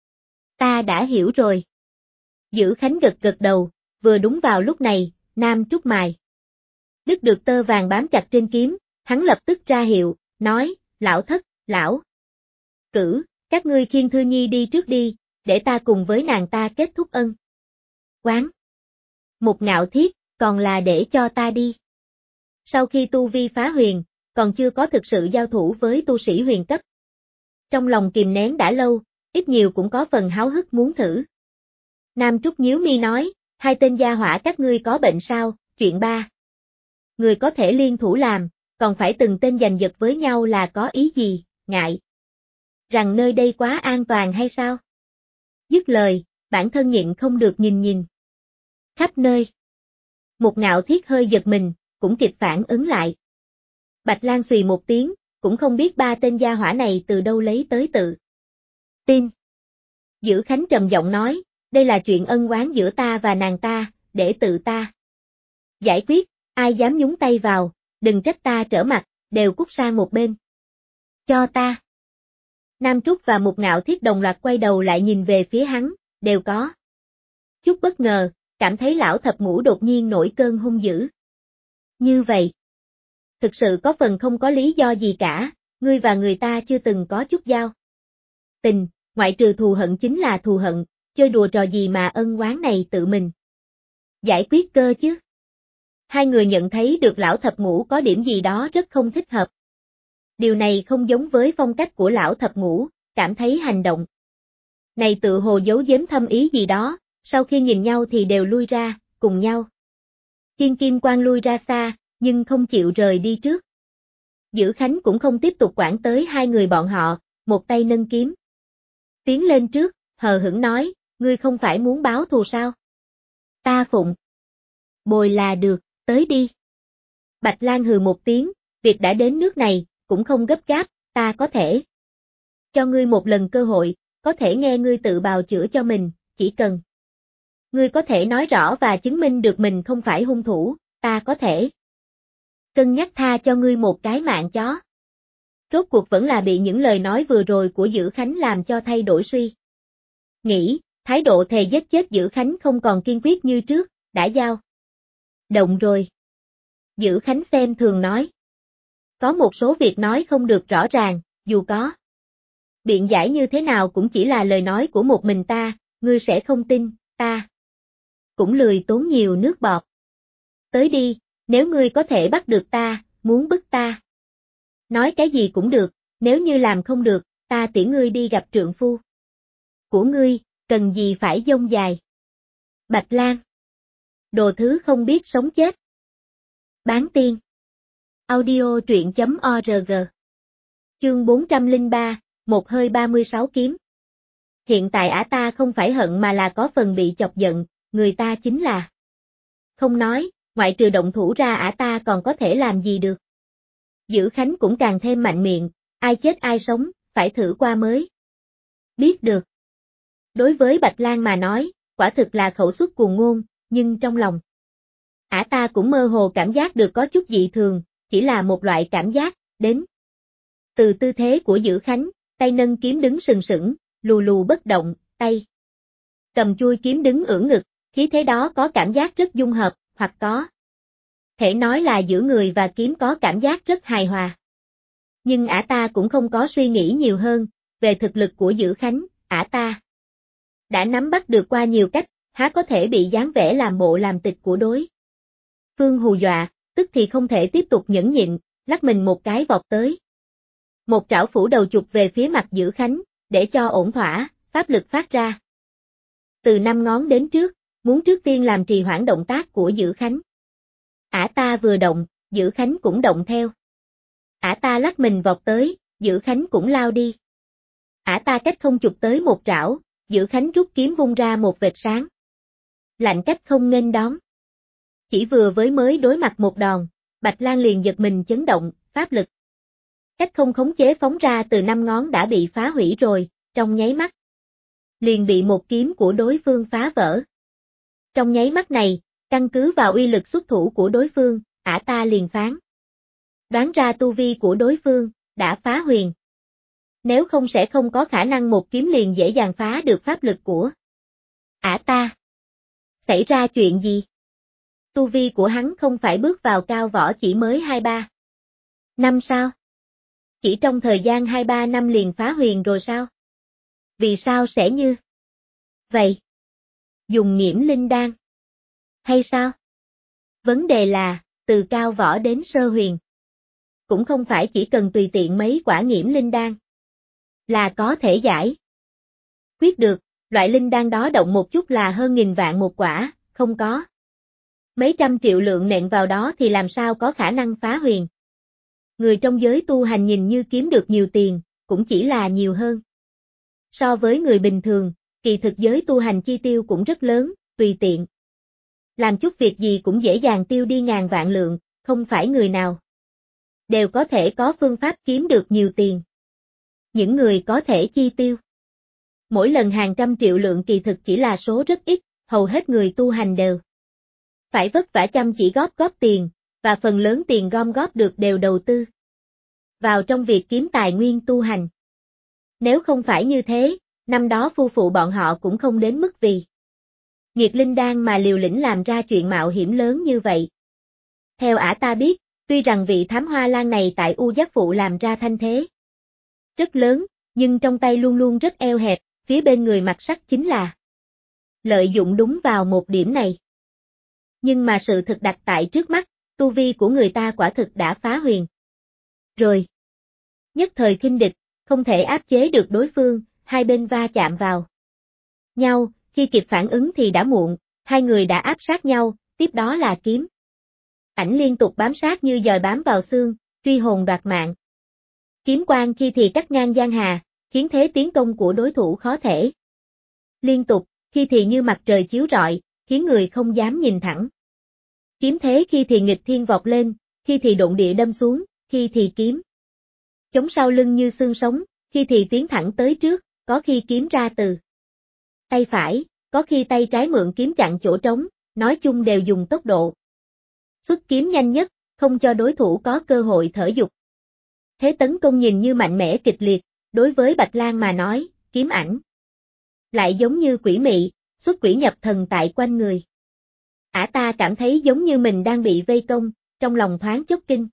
Ta đã hiểu rồi. Dữ Khánh gật gật đầu, vừa đúng vào lúc này, Nam Trúc Mài đứt được tơ vàng bám chặt trên kiếm, hắn lập tức ra hiệu, nói, lão thất, lão cử, các ngươi khiêng Thư Nhi đi trước đi, để ta cùng với nàng ta kết thúc ân oán. Một Ngạo Thiết, còn là để cho ta đi. Sau khi tu vi phá huyền, còn chưa có thực sự giao thủ với tu sĩ huyền cấp. Trong lòng kìm nén đã lâu, ít nhiều cũng có phần háo hức muốn thử. Nam Trúc nhíu mi nói, hai tên gia hỏa các ngươi có bệnh sao, chuyện ba người có thể liên thủ làm, còn phải từng tên giành giật với nhau là có ý gì, ngại rằng nơi đây quá an toàn hay sao? Dứt lời, bản thân nhịn không được nhìn khắp nơi. Một Ngạo Thiết hơi giật mình, cũng kịp phản ứng lại. Bạch Lang xùy một tiếng, cũng không biết ba tên gia hỏa này từ đâu lấy tới tự tin. Dữ Khánh trầm giọng nói, đây là chuyện ân oán giữa ta và nàng ta, để tự ta giải quyết, ai dám nhúng tay vào, đừng trách ta trở mặt, đều cút sang một bên. Cho ta. Nam Trúc và Một Ngạo Thiết đồng loạt quay đầu lại nhìn về phía hắn, đều có chút bất ngờ, cảm thấy lão thập ngũ đột nhiên nổi cơn hung dữ. Như vậy, thực sự có phần không có lý do gì cả, ngươi và người ta chưa từng có chút giao tình, ngoại trừ thù hận chính là thù hận, chơi đùa trò gì mà ân oán này tự mình giải quyết cơ chứ. Hai người nhận thấy được lão thập ngũ có điểm gì đó rất không thích hợp. Điều này không giống với phong cách của lão thập ngũ, cảm thấy hành động này tự hồ giấu giếm thâm ý gì đó, sau khi nhìn nhau thì đều lui ra, cùng nhau. Thiên Kim Quang lui ra xa, nhưng không chịu rời đi trước. Dữ Khánh cũng không tiếp tục quản tới hai người bọn họ, một tay nâng kiếm tiến lên trước, hờ hững nói, ngươi không phải muốn báo thù sao? Ta phụng bồi là được, tới đi. Bạch Lang hừ một tiếng, việc đã đến nước này, cũng không gấp gáp, ta có thể cho ngươi một lần cơ hội, có thể nghe ngươi tự bào chữa cho mình, chỉ cần ngươi có thể nói rõ và chứng minh được mình không phải hung thủ, ta có thể cân nhắc tha cho ngươi một cái mạng chó. Rốt cuộc vẫn là bị những lời nói vừa rồi của Dữ Khánh làm cho thay đổi suy nghĩ, thái độ thề giết chết Dữ Khánh không còn kiên quyết như trước, đã giao động rồi. Dữ Khánh xem thường nói. Có một số việc nói không được rõ ràng, dù có biện giải như thế nào cũng chỉ là lời nói của một mình ta, ngươi sẽ không tin, ta cũng lười tốn nhiều nước bọt. Tới đi, nếu ngươi có thể bắt được ta, muốn bức ta nói cái gì cũng được, nếu như làm không được, ta tiễn ngươi đi gặp trượng phu của ngươi, cần gì phải dông dài. Bạch Lang, đồ thứ không biết sống chết. Bán tiên. Audio truyện.org. Chương 403, một hơi 36 kiếm. Hiện tại ả ta không phải hận mà là có phần bị chọc giận, người ta chính là không nói, ngoại trừ động thủ ra ả ta còn có thể làm gì được. Dữ Khánh cũng càng thêm mạnh miệng, ai chết ai sống, phải thử qua mới biết được. Đối với Bạch Lang mà nói, quả thực là khẩu suất cuồng ngôn, nhưng trong lòng ả ta cũng mơ hồ cảm giác được có chút dị thường, chỉ là một loại cảm giác, đến từ tư thế của Dữ Khánh, tay nâng kiếm đứng sừng sững, lù lù bất động, tay cầm chuôi kiếm đứng ưỡn ngực, khí thế đó có cảm giác rất dung hợp, hoặc có thể nói là giữa người và kiếm có cảm giác rất hài hòa. Nhưng ả ta cũng không có suy nghĩ nhiều hơn, về thực lực của Dữ Khánh, ả ta đã nắm bắt được qua nhiều cách, há có thể bị dáng vẻ làm bộ làm tịch của đối phương hù dọa, tức thì không thể tiếp tục nhẫn nhịn, lắc mình một cái vọt tới. Một trảo phủ đầu chụp về phía mặt Dữ Khánh, để cho ổn thỏa, pháp lực phát ra. Từ 5 ngón đến trước, muốn trước tiên làm trì hoãn động tác của Dữ Khánh. Ả ta vừa động, Dữ Khánh cũng động theo. Ả ta lắc mình vọt tới, Dữ Khánh cũng lao đi. Ả ta cách không chụp tới một trảo, Dữ Khánh rút kiếm vung ra một vệt sáng. Lạnh cách không nghênh đón. Chỉ vừa mới đối mặt một đòn, Bạch Lang liền giật mình chấn động, pháp lực. Cách không khống chế phóng ra từ 5 ngón đã bị phá hủy rồi, trong nháy mắt. Liền bị một kiếm của đối phương phá vỡ. Trong nháy mắt này, căn cứ vào uy lực xuất thủ của đối phương, Ả ta liền phán. Đoán ra tu vi của đối phương, đã phá huyền. Nếu không sẽ không có khả năng một kiếm liền dễ dàng phá được pháp lực của Ả ta. Xảy ra chuyện gì? Tu vi của hắn không phải bước vào cao võ chỉ mới 2-3 năm sao? Chỉ trong thời gian 2-3 năm liền phá huyền rồi sao? Vì sao sẽ như vậy? Dùng nghiễm linh đan? Hay sao? Vấn đề là, từ cao võ đến sơ huyền. Cũng không phải chỉ cần tùy tiện mấy quả nghiễm linh đan là có thể giải quyết được, loại linh đan đó động một chút là hơn 1000 vạn một quả, không có mấy trăm triệu lượng nện vào đó thì làm sao có khả năng phá huyền. Người trong giới tu hành nhìn như kiếm được nhiều tiền, cũng chỉ là nhiều hơn. So với người bình thường, kỳ thực giới tu hành chi tiêu cũng rất lớn, tùy tiện. Làm chút việc gì cũng dễ dàng tiêu đi ngàn vạn lượng, không phải người nào đều có thể có phương pháp kiếm được nhiều tiền. Những người có thể chi tiêu mỗi lần hàng trăm triệu lượng kỳ thực chỉ là số rất ít, hầu hết người tu hành đều phải vất vả chăm chỉ góp tiền, và phần lớn tiền gom góp được đều đầu tư vào trong việc kiếm tài nguyên tu hành. Nếu không phải như thế, năm đó phu phụ bọn họ cũng không đến mức vì nghiệt linh đan mà liều lĩnh làm ra chuyện mạo hiểm lớn như vậy. Theo Ả ta biết, tuy rằng vị thám hoa lan này tại U Giác Phụ làm ra thanh thế rất lớn, nhưng trong tay luôn luôn rất eo hẹp, phía bên người mặc sắc chính là lợi dụng đúng vào một điểm này. Nhưng mà sự thực đặt tại trước mắt, tu vi của người ta quả thực đã phá huyền rồi. Nhất thời khinh địch, không thể áp chế được đối phương, hai bên va chạm vào nhau, khi kịp phản ứng thì đã muộn, hai người đã áp sát nhau, tiếp đó là kiếm ảnh liên tục bám sát như dòi bám vào xương, truy hồn đoạt mạng. Kiếm quang khi thì cắt ngang giang hà, khiến thế tiến công của đối thủ khó thể liên tục, khi thì như mặt trời chiếu rọi, khiến người không dám nhìn thẳng. Kiếm thế khi thì nghịch thiên vọt lên, khi thì độn địa đâm xuống, khi thì kiếm chống sau lưng như xương sống, khi thì tiến thẳng tới trước, có khi kiếm ra từ tay phải, có khi tay trái mượn kiếm chặn chỗ trống, nói chung đều dùng tốc độ xuất kiếm nhanh nhất, không cho đối thủ có cơ hội thở dục. Thế tấn công nhìn như mạnh mẽ kịch liệt, đối với Bạch Lang mà nói, kiếm ảnh lại giống như quỷ mị, xuất quỷ nhập thần tại quanh người. Ả ta cảm thấy giống như mình đang bị vây công, trong lòng thoáng chốc kinh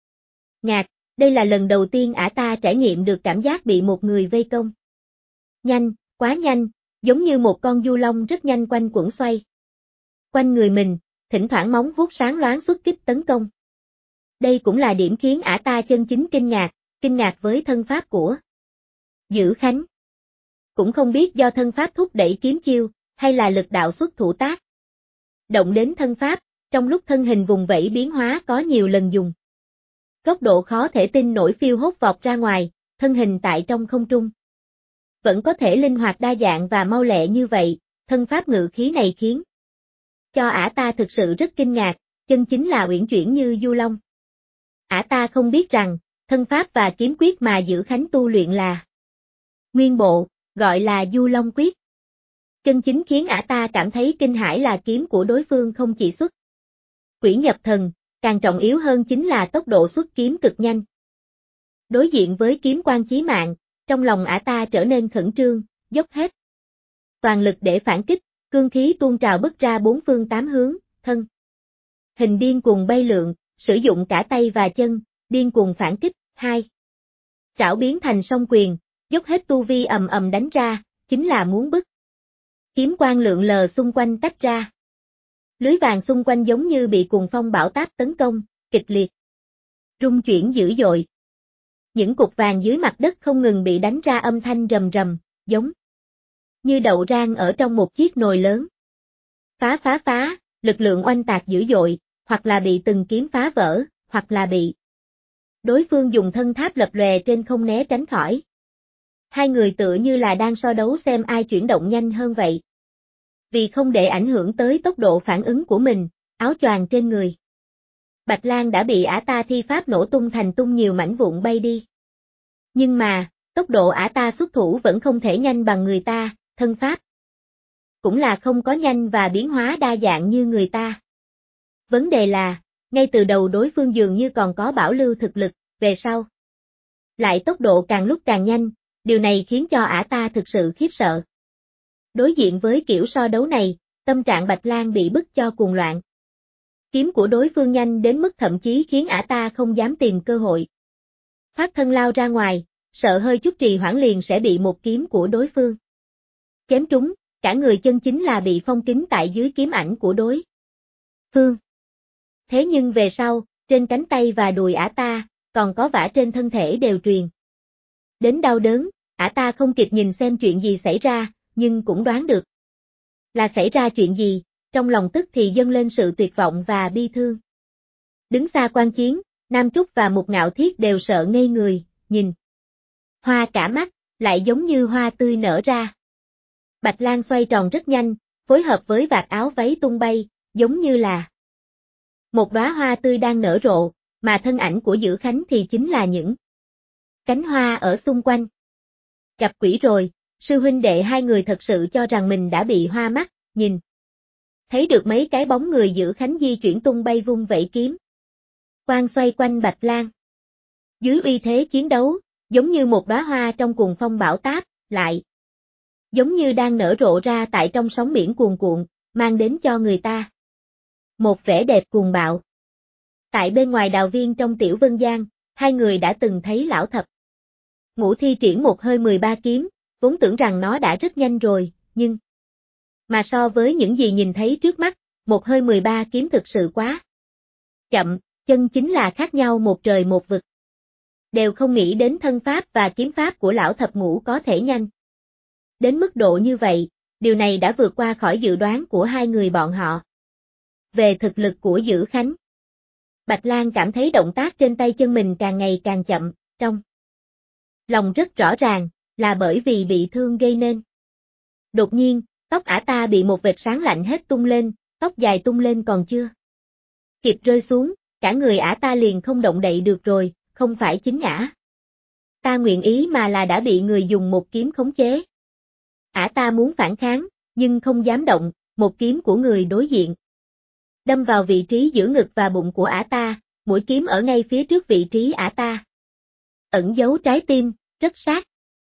ngạc, đây là lần đầu tiên Ả ta trải nghiệm được cảm giác bị một người vây công. Nhanh, quá nhanh, giống như một con du long rất nhanh quanh quẩn xoay quanh người mình, thỉnh thoảng móng vuốt sáng loáng xuất kích tấn công. Đây cũng là điểm khiến Ả ta chân chính kinh ngạc với thân pháp của Dữ Khánh. Cũng không biết do thân pháp thúc đẩy kiếm chiêu, hay là lực đạo xuất thủ tác động đến thân pháp, trong lúc thân hình vùng vẫy biến hóa có nhiều lần dùng góc độ khó thể tin nổi phiêu hốt vọt ra ngoài, thân hình tại trong không trung vẫn có thể linh hoạt đa dạng và mau lẹ như vậy, thân pháp ngự khí này khiến cho Ả ta thực sự rất kinh ngạc, chân chính là uyển chuyển như du long. Ả ta không biết rằng, thân pháp và kiếm quyết mà Dữ Khánh tu luyện là nguyên bộ, gọi là du long quyết. Chân chính khiến Ả ta cảm thấy kinh hãi là kiếm của đối phương không chỉ xuất quỷ nhập thần, càng trọng yếu hơn chính là tốc độ xuất kiếm cực nhanh. Đối diện với kiếm quang chí mạng, trong lòng Ả ta trở nên khẩn trương, dốc hết toàn lực để phản kích, cương khí tuôn trào bứt ra bốn phương tám hướng, thân hình điên cuồng bay lượn, sử dụng cả tay và chân, điên cuồng phản kích, hai trảo biến thành song quyền, dốc hết tu vi ầm ầm đánh ra, chính là muốn bức kiếm quang lượn lờ xung quanh tách ra. Lưới vàng xung quanh giống như bị cuồng phong bão táp tấn công, kịch liệt rung chuyển dữ dội. Những cục vàng dưới mặt đất không ngừng bị đánh ra âm thanh rầm rầm, giống như đậu rang ở trong một chiếc nồi lớn. Phá phá phá, lực lượng oanh tạc dữ dội, hoặc là bị từng kiếm phá vỡ, hoặc là bị đối phương dùng thân tháp lập lòe trên không né tránh khỏi. Hai người tựa như là đang so đấu xem ai chuyển động nhanh hơn vậy. Vì không để ảnh hưởng tới tốc độ phản ứng của mình, áo choàng trên người Bạch Lang đã bị ả ta thi pháp nổ tung thành tung nhiều mảnh vụn bay đi. Nhưng mà, tốc độ ả ta xuất thủ vẫn không thể nhanh bằng người ta, thân pháp cũng là không có nhanh và biến hóa đa dạng như người ta. Vấn đề là, ngay từ đầu đối phương dường như còn có bảo lưu thực lực, về sau lại tốc độ càng lúc càng nhanh, điều này khiến cho ả ta thực sự khiếp sợ. Đối diện với kiểu so đấu này, tâm trạng Bạch Lang bị bức cho cuồng loạn. Kiếm của đối phương nhanh đến mức thậm chí khiến ả ta không dám tìm cơ hội. Thoát thân lao ra ngoài, sợ hơi chút trì hoãn liền sẽ bị một kiếm của đối phương chém trúng, cả người chân chính là bị phong kín tại dưới kiếm ảnh của đối phương. Thế nhưng về sau, trên cánh tay và đùi ả ta, còn có vả trên thân thể đều truyền đến đau đớn, ả ta không kịp nhìn xem chuyện gì xảy ra, nhưng cũng đoán được là xảy ra chuyện gì, trong lòng tức thì dâng lên sự tuyệt vọng và bi thương. Đứng xa quan chiến, Nam Trúc và Mục Ngạo Thiết đều sợ ngây người, nhìn hoa cả mắt, lại giống như hoa tươi nở ra. Bạch Lang xoay tròn rất nhanh, phối hợp với vạt áo váy tung bay, giống như là một đóa hoa tươi đang nở rộ, mà thân ảnh của Dữ Khánh thì chính là những cánh hoa ở xung quanh. Gặp quỷ rồi, sư huynh đệ hai người thật sự cho rằng mình đã bị hoa mắt, nhìn thấy được mấy cái bóng người Dữ Khánh di chuyển tung bay vung vẩy kiếm quang xoay quanh Bạch Lang. Dưới uy thế chiến đấu, giống như một đóa hoa trong cuồng phong bão táp, lại giống như đang nở rộ ra tại trong sóng biển cuồn cuộn, mang đến cho người ta một vẻ đẹp cuồng bạo. Tại bên ngoài đào viên trong Tiểu Vân Giang, hai người đã từng thấy lão thập Ngũ thi triển một hơi 13 kiếm, vốn tưởng rằng nó đã rất nhanh rồi, nhưng mà so với những gì nhìn thấy trước mắt, một hơi 13 kiếm thực sự quá chậm, chân chính là khác nhau một trời một vực. Đều không nghĩ đến thân pháp và kiếm pháp của lão thập ngũ có thể nhanh đến mức độ như vậy, điều này đã vượt qua khỏi dự đoán của hai người bọn họ. Về thực lực của Dữ Khánh, Bạch Lang cảm thấy động tác trên tay chân mình càng ngày càng chậm, trong lòng rất rõ ràng, là bởi vì bị thương gây nên. Đột nhiên, tóc ả ta bị một vệt sáng lạnh hết tung lên, tóc dài tung lên còn chưa kịp rơi xuống, cả người ả ta liền không động đậy được rồi, không phải chính ả ta nguyện ý mà là đã bị người dùng một kiếm khống chế. Ả ta muốn phản kháng, nhưng không dám động, một kiếm của người đối diện đâm vào vị trí giữa ngực và bụng của ả ta, mũi kiếm ở ngay phía trước vị trí ả ta ẩn giấu trái tim, rất sát.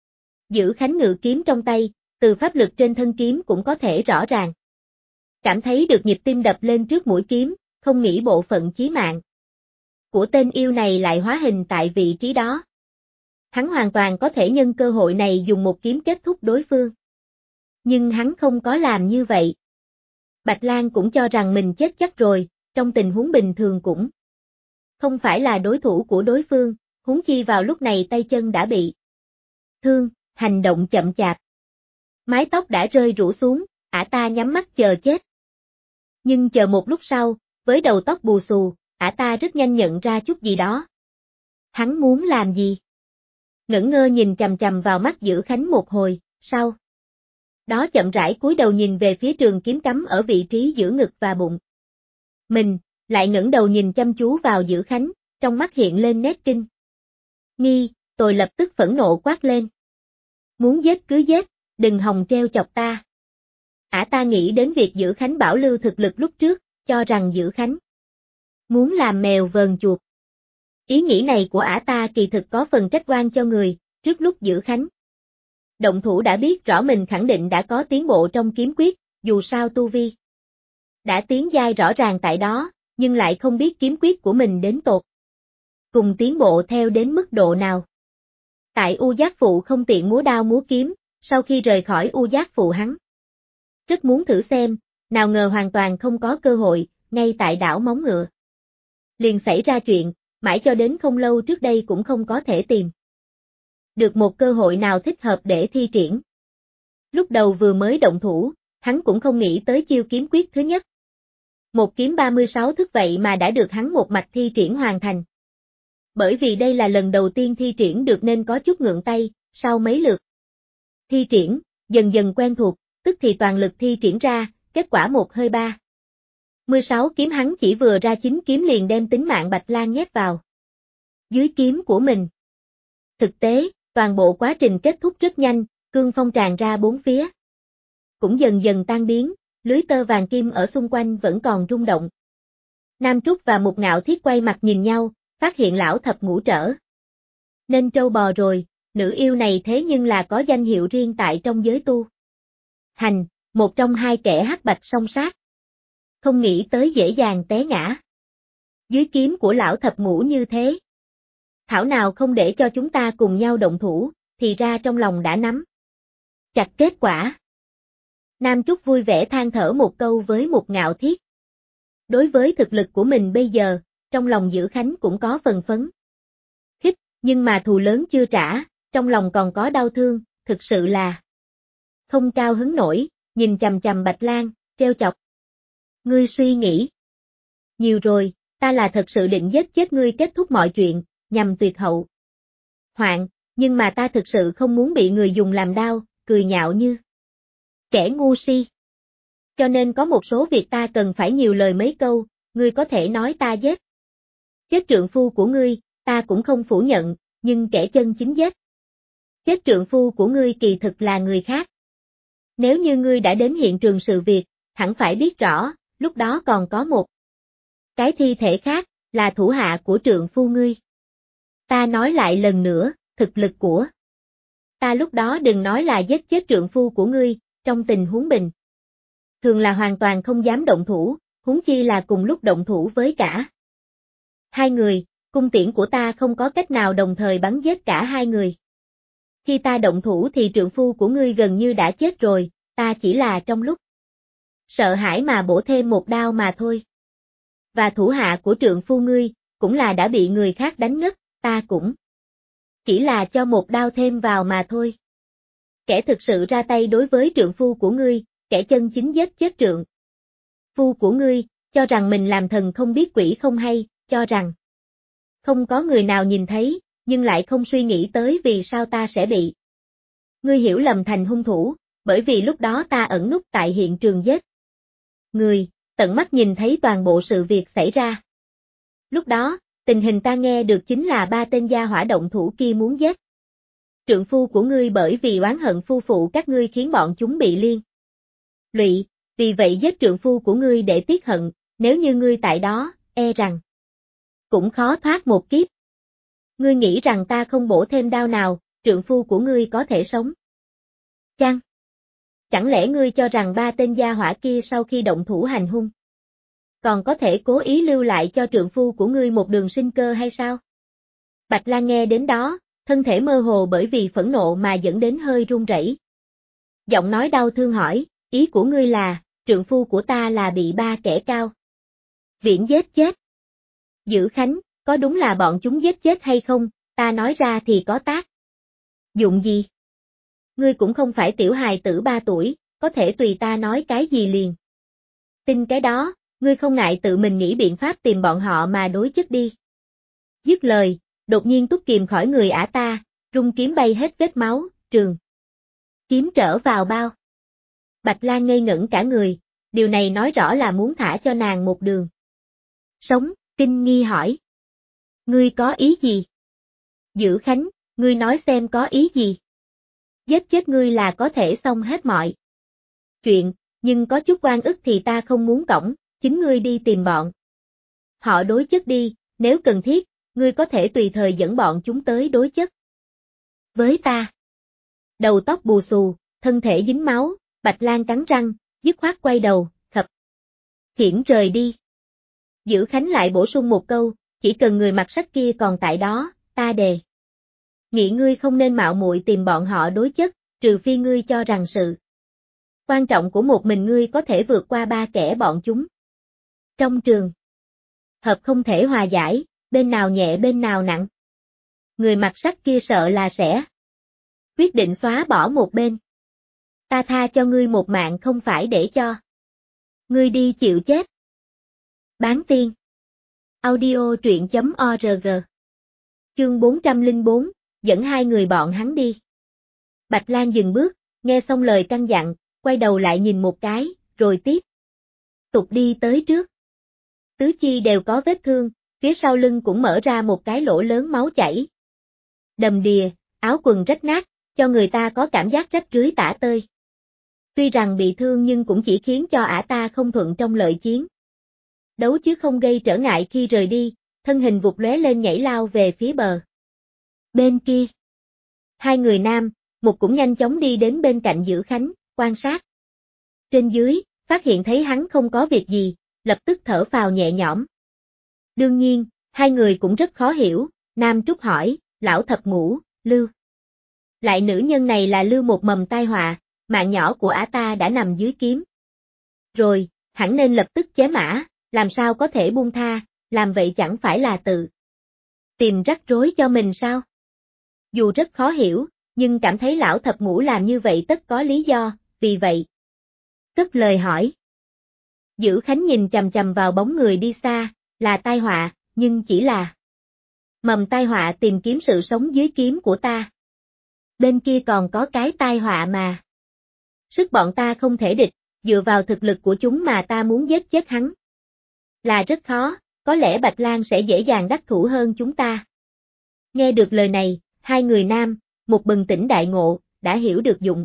Dữ Khánh ngự kiếm trong tay, từ pháp lực trên thân kiếm cũng có thể rõ ràng cảm thấy được nhịp tim đập lên trước mũi kiếm, không nghĩ bộ phận chí mạng của tên yêu này lại hóa hình tại vị trí đó. Hắn hoàn toàn có thể nhân cơ hội này dùng một kiếm kết thúc đối phương. Nhưng hắn không có làm như vậy. Bạch Lang cũng cho rằng mình chết chắc rồi, trong tình huống bình thường cũng không phải là đối thủ của đối phương, huống chi vào lúc này tay chân đã bị thương, hành động chậm chạp. Mái tóc đã rơi rủ xuống, ả ta nhắm mắt chờ chết. Nhưng chờ một lúc sau, với đầu tóc bù xù, ả ta rất nhanh nhận ra chút gì đó. Hắn muốn làm gì? Ngẩn ngơ nhìn chằm chằm vào mắt Dữ Khánh một hồi, sau đó chậm rãi cúi đầu nhìn về phía trường kiếm cắm ở vị trí giữa ngực và bụng. Mình, lại ngẩng đầu nhìn chăm chú vào Dữ Khánh, trong mắt hiện lên nét kinh nghi, tôi lập tức phẫn nộ quát lên. Muốn giết cứ giết, đừng hòng treo chọc ta. Ả ta nghĩ đến việc Dữ Khánh bảo lưu thực lực lúc trước, cho rằng Dữ Khánh muốn làm mèo vờn chuột. Ý nghĩ này của ả ta kỳ thực có phần trách oan cho người, trước lúc Dữ Khánh động thủ đã biết rõ mình khẳng định đã có tiến bộ trong kiếm quyết, dù sao tu vi đã tiến giai rõ ràng tại đó, nhưng lại không biết kiếm quyết của mình đến tột cùng tiến bộ theo đến mức độ nào. Tại U Giác Phụ không tiện múa đao múa kiếm, sau khi rời khỏi U Giác Phụ hắn rất muốn thử xem, nào ngờ hoàn toàn không có cơ hội, ngay tại đảo Móng Ngựa liền xảy ra chuyện, mãi cho đến không lâu trước đây cũng không có thể tìm được một cơ hội nào thích hợp để thi triển. Lúc đầu vừa mới động thủ, hắn cũng không nghĩ tới chiêu kiếm quyết thứ nhất. Một kiếm 36 thức vậy mà đã được hắn một mạch thi triển hoàn thành. Bởi vì đây là lần đầu tiên thi triển được nên có chút ngượng tay, sau mấy lượt thi triển, dần dần quen thuộc, tức thì toàn lực thi triển ra, kết quả 1/3. 16 kiếm hắn chỉ vừa ra 9 kiếm liền đem tính mạng Bạch Lang nhét vào dưới kiếm của mình. Thực tế, toàn bộ quá trình kết thúc rất nhanh, cương phong tràn ra bốn phía. Cũng dần dần tan biến, lưới tơ vàng kim ở xung quanh vẫn còn rung động. Nam Trúc và Mục Ngạo Thiết quay mặt nhìn nhau, phát hiện lão thập ngũ trở nên trâu bò rồi, nữ yêu này thế nhưng là có danh hiệu riêng tại trong giới tu hành, một trong hai kẻ hắc bạch song sát. Không nghĩ tới dễ dàng té ngã dưới kiếm của lão thập ngũ như thế. Thảo nào không để cho chúng ta cùng nhau động thủ, thì ra trong lòng đã nắm chặt kết quả. Nam Trúc vui vẻ than thở một câu với Mục Ngạo Thiết. Đối với thực lực của mình bây giờ, trong lòng Dữ Khánh cũng có phần phấn khích, nhưng mà thù lớn chưa trả, trong lòng còn có đau thương, thực sự là không cao hứng nổi, nhìn chằm chằm Bạch Lang, trêu chọc. Ngươi suy nghĩ nhiều rồi, ta là thật sự định giết chết ngươi kết thúc mọi chuyện, nhằm tuyệt hậu hoạn, nhưng mà ta thực sự không muốn bị người dùng làm đao, cười nhạo như kẻ ngu si. Cho nên có một số việc ta cần phải nhiều lời mấy câu, ngươi có thể nói ta giết chết trượng phu của ngươi, ta cũng không phủ nhận, nhưng kẻ chân chính giết chết trượng phu của ngươi kỳ thực là người khác. Nếu như ngươi đã đến hiện trường sự việc, hẳn phải biết rõ, lúc đó còn có một cái thi thể khác, là thủ hạ của trượng phu ngươi. Ta nói lại lần nữa, thực lực của ta lúc đó đừng nói là giết chết trượng phu của ngươi, trong tình huống bình thường là hoàn toàn không dám động thủ, huống chi là cùng lúc động thủ với cả hai người, cung tiễn của ta không có cách nào đồng thời bắn giết cả hai người. Khi ta động thủ thì trượng phu của ngươi gần như đã chết rồi, ta chỉ là trong lúc sợ hãi mà bổ thêm một đao mà thôi. Và thủ hạ của trượng phu ngươi, cũng là đã bị người khác đánh ngất, ta cũng chỉ là cho một đao thêm vào mà thôi. Kẻ thực sự ra tay đối với trượng phu của ngươi, kẻ chân chính giết chết trượng phu của ngươi, cho rằng mình làm thần không biết quỷ không hay, cho rằng không có người nào nhìn thấy, nhưng lại không suy nghĩ tới vì sao ta sẽ bị ngươi hiểu lầm thành hung thủ, bởi vì lúc đó ta ẩn núp tại hiện trường giết người, tận mắt nhìn thấy toàn bộ sự việc xảy ra. Lúc đó, tình hình ta nghe được chính là ba tên gia hỏa động thủ kia muốn giết trượng phu của ngươi bởi vì oán hận phu phụ các ngươi khiến bọn chúng bị liên lụy, vì vậy giết trượng phu của ngươi để tiết hận, nếu như ngươi tại đó, e rằng cũng khó thoát một kiếp. Ngươi nghĩ rằng ta không bổ thêm đao nào, trượng phu của ngươi có thể sống chăng? Chẳng lẽ ngươi cho rằng ba tên gia hỏa kia sau khi động thủ hành hung còn có thể cố ý lưu lại cho trượng phu của ngươi một đường sinh cơ hay sao? Bạch Lang nghe đến đó, thân thể mơ hồ bởi vì phẫn nộ mà dẫn đến hơi run rẩy. Giọng nói đau thương hỏi, ý của ngươi là, trượng phu của ta là bị ba kẻ cao viễn giết chết. Dữ Khánh, có đúng là bọn chúng giết chết hay không, ta nói ra thì có tác dụng gì? Ngươi cũng không phải tiểu hài tử 3 tuổi, có thể tùy ta nói cái gì liền tin cái đó, ngươi không ngại tự mình nghĩ biện pháp tìm bọn họ mà đối chất đi. Dứt lời, đột nhiên Túc Kiềm khỏi người ả ta, rung kiếm bay hết vết máu, trường kiếm trở vào bao. Bạch Lang ngây ngẩn cả người, điều này nói rõ là muốn thả cho nàng một đường sống, kinh nghi hỏi. Ngươi có ý gì? Dữ Khánh, ngươi nói xem có ý gì? Giết chết ngươi là có thể xong hết mọi chuyện, nhưng có chút oan ức thì ta không muốn cõng, chính ngươi đi tìm bọn họ đối chất đi, nếu cần thiết, ngươi có thể tùy thời dẫn bọn chúng tới đối chất với ta. Đầu tóc bù xù, thân thể dính máu, Bạch Lang cắn răng, dứt khoát quay đầu, khập khiễng rời đi. Dữ Khánh lại bổ sung một câu, chỉ cần người mặc sắt kia còn tại đó, ta đề nghị ngươi không nên mạo muội tìm bọn họ đối chất, trừ phi ngươi cho rằng sự quan trọng của một mình ngươi có thể vượt qua ba kẻ bọn chúng. Trong trường hợp không thể hòa giải, bên nào nhẹ bên nào nặng. Người mặc sắt kia sợ là sẽ quyết định xóa bỏ một bên. Ta tha cho ngươi một mạng không phải để cho ngươi đi chịu chết. Bán tiên. Audio truyện.org. Chương 404, dẫn hai người bọn hắn đi. Bạch Lang dừng bước, nghe xong lời căn dặn, quay đầu lại nhìn một cái, rồi tiếp tục đi tới trước. Tứ chi đều có vết thương, phía sau lưng cũng mở ra một cái lỗ lớn máu chảy đầm đìa, áo quần rách nát, cho người ta có cảm giác rách rưới tả tơi. Tuy rằng bị thương nhưng cũng chỉ khiến cho ả ta không thuận trong lợi chiến đấu chứ không gây trở ngại khi rời đi, thân hình vụt lóe lên nhảy lao về phía bờ. Bên kia, hai người nam, một cũng nhanh chóng đi đến bên cạnh Dữ Khánh, quan sát. Trên dưới, phát hiện thấy hắn không có việc gì, lập tức thở phào nhẹ nhõm. Đương nhiên, hai người cũng rất khó hiểu, Nam Trúc hỏi, lão thập ngũ, Lưu. Lại nữ nhân này là Lưu một mầm tai họa, mạng nhỏ của ả ta đã nằm dưới kiếm. Rồi, hẳn nên lập tức chém ả, làm sao có thể buông tha, làm vậy chẳng phải là tự tìm rắc rối cho mình sao? Dù rất khó hiểu, nhưng cảm thấy lão thập ngũ làm như vậy tất có lý do, vì vậy cất lời hỏi. Dữ Khánh nhìn chằm chằm vào bóng người đi xa, là tai họa, nhưng chỉ là mầm tai họa tìm kiếm sự sống dưới kiếm của ta. Bên kia còn có cái tai họa mà. Sức bọn ta không thể địch, dựa vào thực lực của chúng mà ta muốn giết chết hắn là rất khó, có lẽ Bạch Lang sẽ dễ dàng đắc thủ hơn chúng ta. Nghe được lời này, hai người nam, một bừng tỉnh đại ngộ, đã hiểu được dụng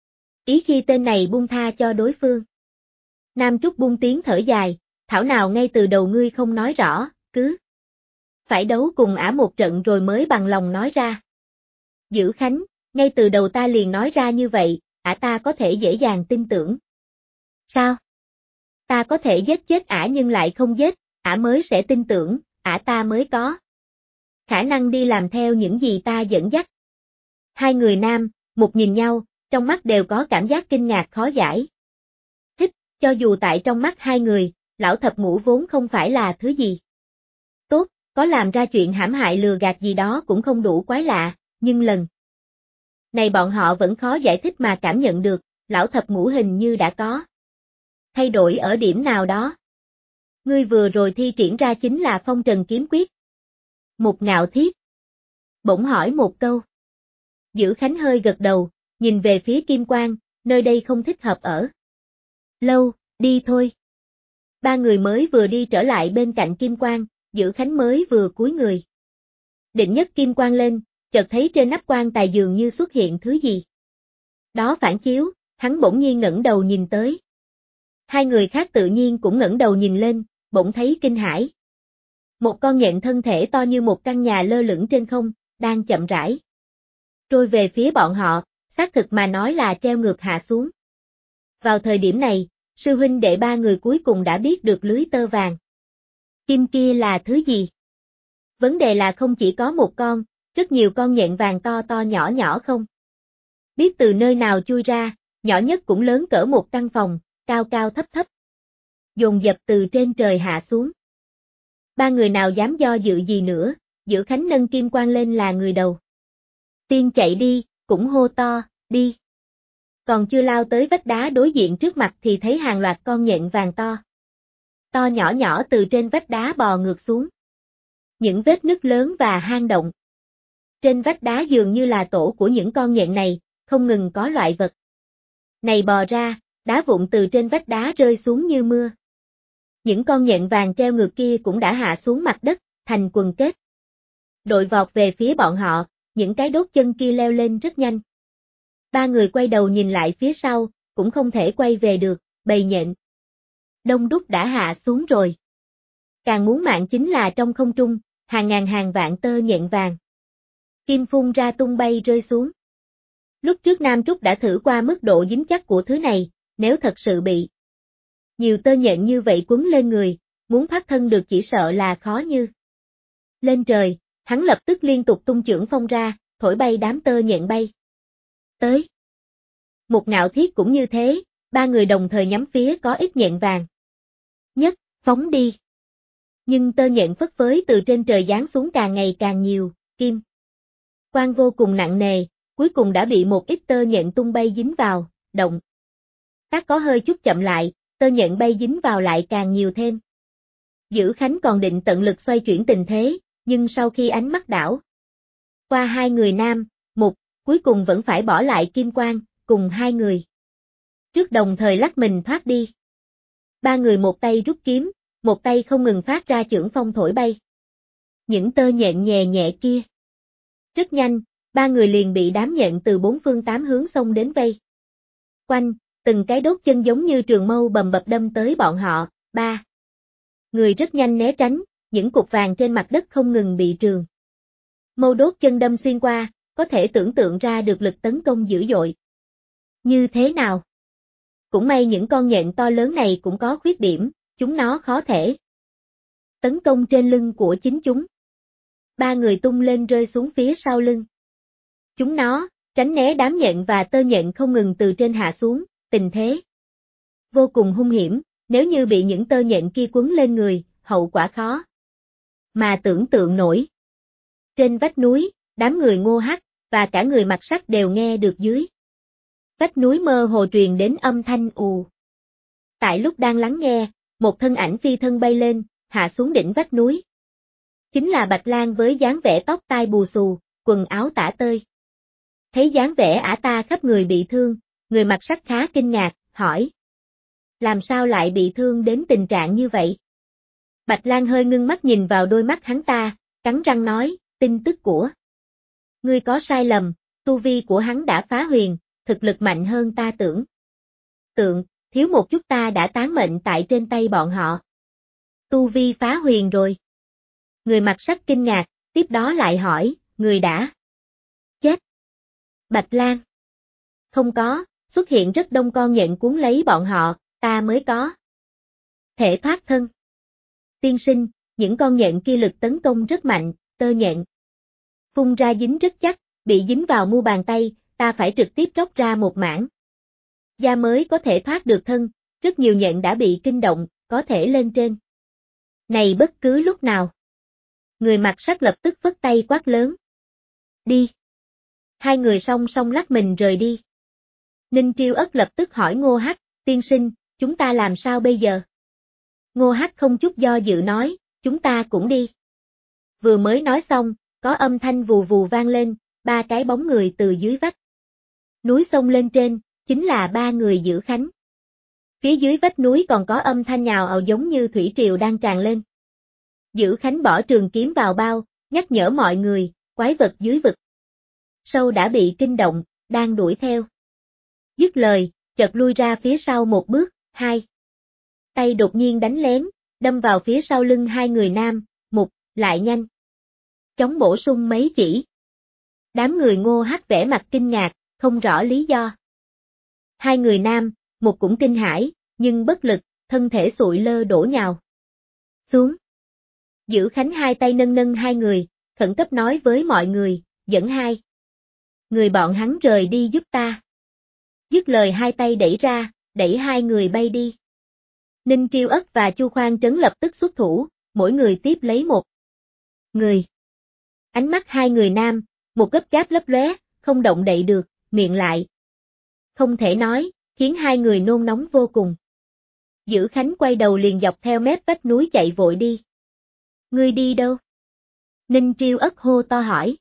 ý khi tên này buông tha cho đối phương. Nam Trúc buông tiếng thở dài, thảo nào ngay từ đầu ngươi không nói rõ, cứ phải đấu cùng ả một trận rồi mới bằng lòng nói ra. Dữ Khánh, ngay từ đầu ta liền nói ra như vậy, ả ta có thể dễ dàng tin tưởng. Sao? Ta có thể giết chết ả nhưng lại không giết, ả mới sẽ tin tưởng, ả ta mới có khả năng đi làm theo những gì ta dẫn dắt. Hai người nam, một nhìn nhau, trong mắt đều có cảm giác kinh ngạc khó giải. Cho dù tại trong mắt hai người, lão thập ngũ vốn không phải là thứ gì tốt, có làm ra chuyện hãm hại lừa gạt gì đó cũng không đủ quái lạ, nhưng lần này bọn họ vẫn khó giải thích mà cảm nhận được, lão thập ngũ hình như đã có thay đổi ở điểm nào đó. Ngươi vừa rồi thi triển ra chính là phong trần kiếm quyết. Một Ngạo Thiết bỗng hỏi một câu. Dữ Khánh hơi gật đầu, nhìn về phía Kim Quang, nơi đây không thích hợp ở lâu, đi thôi. Ba người mới vừa đi trở lại bên cạnh Kim Quang, Dữ Khánh mới vừa cúi người định nhấc Kim Quang lên, chợt thấy trên nắp quan tài dường như xuất hiện thứ gì đó phản chiếu, hắn bỗng nhiên ngẩng đầu nhìn tới. Hai người khác tự nhiên cũng ngẩng đầu nhìn lên, bỗng thấy kinh hãi. Một con nhện thân thể to như một căn nhà lơ lửng trên không, đang chậm rãi trôi về phía bọn họ, xác thực mà nói là treo ngược hạ xuống. Vào thời điểm này, sư huynh đệ ba người cuối cùng đã biết được lưới tơ vàng kim kia là thứ gì. Vấn đề là không chỉ có một con, rất nhiều con nhện vàng to to nhỏ nhỏ không biết từ nơi nào chui ra, nhỏ nhất cũng lớn cỡ một căn phòng, cao cao thấp thấp, dồn dập từ trên trời hạ xuống. Ba người nào dám do dự gì nữa, Dữ Khánh nâng Kim Quang lên là người đầu tiên chạy đi, cũng hô to, đi. Còn chưa lao tới vách đá đối diện trước mặt thì thấy hàng loạt con nhện vàng to to nhỏ nhỏ từ trên vách đá bò ngược xuống. Những vết nứt lớn và hang động trên vách đá dường như là tổ của những con nhện này, không ngừng có loại vật này bò ra, đá vụn từ trên vách đá rơi xuống như mưa. Những con nhện vàng treo ngược kia cũng đã hạ xuống mặt đất, thành quần kết. Đội vọt về phía bọn họ, những cái đốt chân kia leo lên rất nhanh. Ba người quay đầu nhìn lại phía sau, cũng không thể quay về được, bầy nhện đông đúc đã hạ xuống rồi. Càng muốn mạng chính là trong không trung, hàng ngàn hàng vạn tơ nhện vàng kim phun ra tung bay rơi xuống. Lúc trước Nam Trúc đã thử qua mức độ dính chắc của thứ này, nếu thật sự bị nhiều tơ nhện như vậy quấn lên người, muốn thoát thân được chỉ sợ là khó như lên trời. Hắn lập tức liên tục tung chưởng phong ra, thổi bay đám tơ nhện bay tới. Một Ngạo Thiết cũng như thế, ba người đồng thời nhắm phía có ít nhện vàng nhất, phóng đi. Nhưng tơ nhện phất phới từ trên trời giáng xuống càng ngày càng nhiều, Kim Quang vô cùng nặng nề, cuối cùng đã bị một ít tơ nhện tung bay dính vào, động tác có hơi chút chậm lại, tơ nhện bay dính vào lại càng nhiều thêm. Dữ Khánh còn định tận lực xoay chuyển tình thế, nhưng sau khi ánh mắt đảo qua hai người nam, Mục, cuối cùng vẫn phải bỏ lại Kim Quang, cùng hai người trước đồng thời lắc mình thoát đi. Ba người một tay rút kiếm, một tay không ngừng phát ra chưởng phong thổi bay những tơ nhện nhẹ nhẹ kia. Rất nhanh, ba người liền bị đám nhện từ bốn phương tám hướng xông đến vây quanh, từng cái đốt chân giống như trường mâu bầm bập đâm tới bọn họ. Ba người rất nhanh né tránh, những cục vàng trên mặt đất không ngừng bị trường mâu đốt chân đâm xuyên qua, có thể tưởng tượng ra được lực tấn công dữ dội như thế nào. Cũng may những con nhện to lớn này cũng có khuyết điểm, chúng nó khó thể tấn công trên lưng của chính chúng. Ba người tung lên rơi xuống phía sau lưng chúng nó, tránh né đám nhện và tơ nhện không ngừng từ trên hạ xuống, tình thế vô cùng hung hiểm, nếu như bị những tơ nhện kia quấn lên người, hậu quả khó mà tưởng tượng nổi. Trên vách núi, đám người Ngô Hắc và cả người Mặc Sắt đều nghe được dưới vách núi mơ hồ truyền đến âm thanh ù. Tại lúc đang lắng nghe, một thân ảnh phi thân bay lên, hạ xuống đỉnh vách núi. Chính là Bạch Lang với dáng vẻ tóc tai bù xù, quần áo tả tơi. Thấy dáng vẻ ả ta khắp người bị thương, người Mặc Sắt khá kinh ngạc, hỏi. Làm sao lại bị thương đến tình trạng như vậy? Bạch Lang hơi ngưng mắt nhìn vào đôi mắt hắn ta, cắn răng nói, tin tức của ngươi có sai lầm, tu vi của hắn đã phá huyền, thực lực mạnh hơn ta tưởng. Thiếu một chút ta đã tán mệnh tại trên tay bọn họ. Tu vi phá huyền rồi. Người Mặc Sắt kinh ngạc, tiếp đó lại hỏi, người đã chết. Bạch Lang. Không có, xuất hiện rất đông con nhện cuốn lấy bọn họ, ta mới có thể thoát thân. Tiên sinh, những con nhện kia lực tấn công rất mạnh, tơ nhện phun ra dính rất chắc, bị dính vào mu bàn tay, ta phải trực tiếp róc ra một mảng da mới có thể thoát được thân, rất nhiều nhện đã bị kinh động, có thể lên trên này bất cứ lúc nào. Người Mặc Sắt lập tức phất tay quát lớn. Đi. Hai người song song lắc mình rời đi. Ninh Triêu Ất lập tức hỏi Ngô Hắc, tiên sinh, chúng ta làm sao bây giờ? Ngô Hắc không chút do dự nói, chúng ta cũng đi. Vừa mới nói xong, có âm thanh vù vù vang lên, ba cái bóng người từ dưới vách núi xông lên trên, chính là ba người Dữ Khánh. Phía dưới vách núi còn có âm thanh nhào ào giống như thủy triều đang tràn lên. Dữ Khánh bỏ trường kiếm vào bao, nhắc nhở mọi người, quái vật dưới vực sâu đã bị kinh động, đang đuổi theo. Dứt lời, chợt lui ra phía sau một bước, hai tay đột nhiên đánh lén, đâm vào phía sau lưng hai người nam, Mục, lại nhanh chóng bổ sung mấy chỉ. Đám người Ngô Hắc vẻ mặt kinh ngạc, không rõ lý do. Hai người nam, Mục cũng kinh hãi, nhưng bất lực, thân thể sụi lơ đổ nhào xuống. Dữ Khánh hai tay nâng nâng hai người, khẩn cấp nói với mọi người, dẫn hai người bọn hắn rời đi giúp ta. Dứt lời hai tay đẩy ra, đẩy hai người bay đi. Ninh Triêu Ất và Chu Khoan Trấn lập tức xuất thủ, mỗi người tiếp lấy một người. Ánh mắt hai người nam, một gấp gáp lấp lóe, không động đậy được, miệng lại không thể nói, khiến hai người nôn nóng vô cùng. Dữ Khánh quay đầu liền dọc theo mép vách núi chạy vội đi. Ngươi đi đâu? Ninh Triêu Ất hô to hỏi.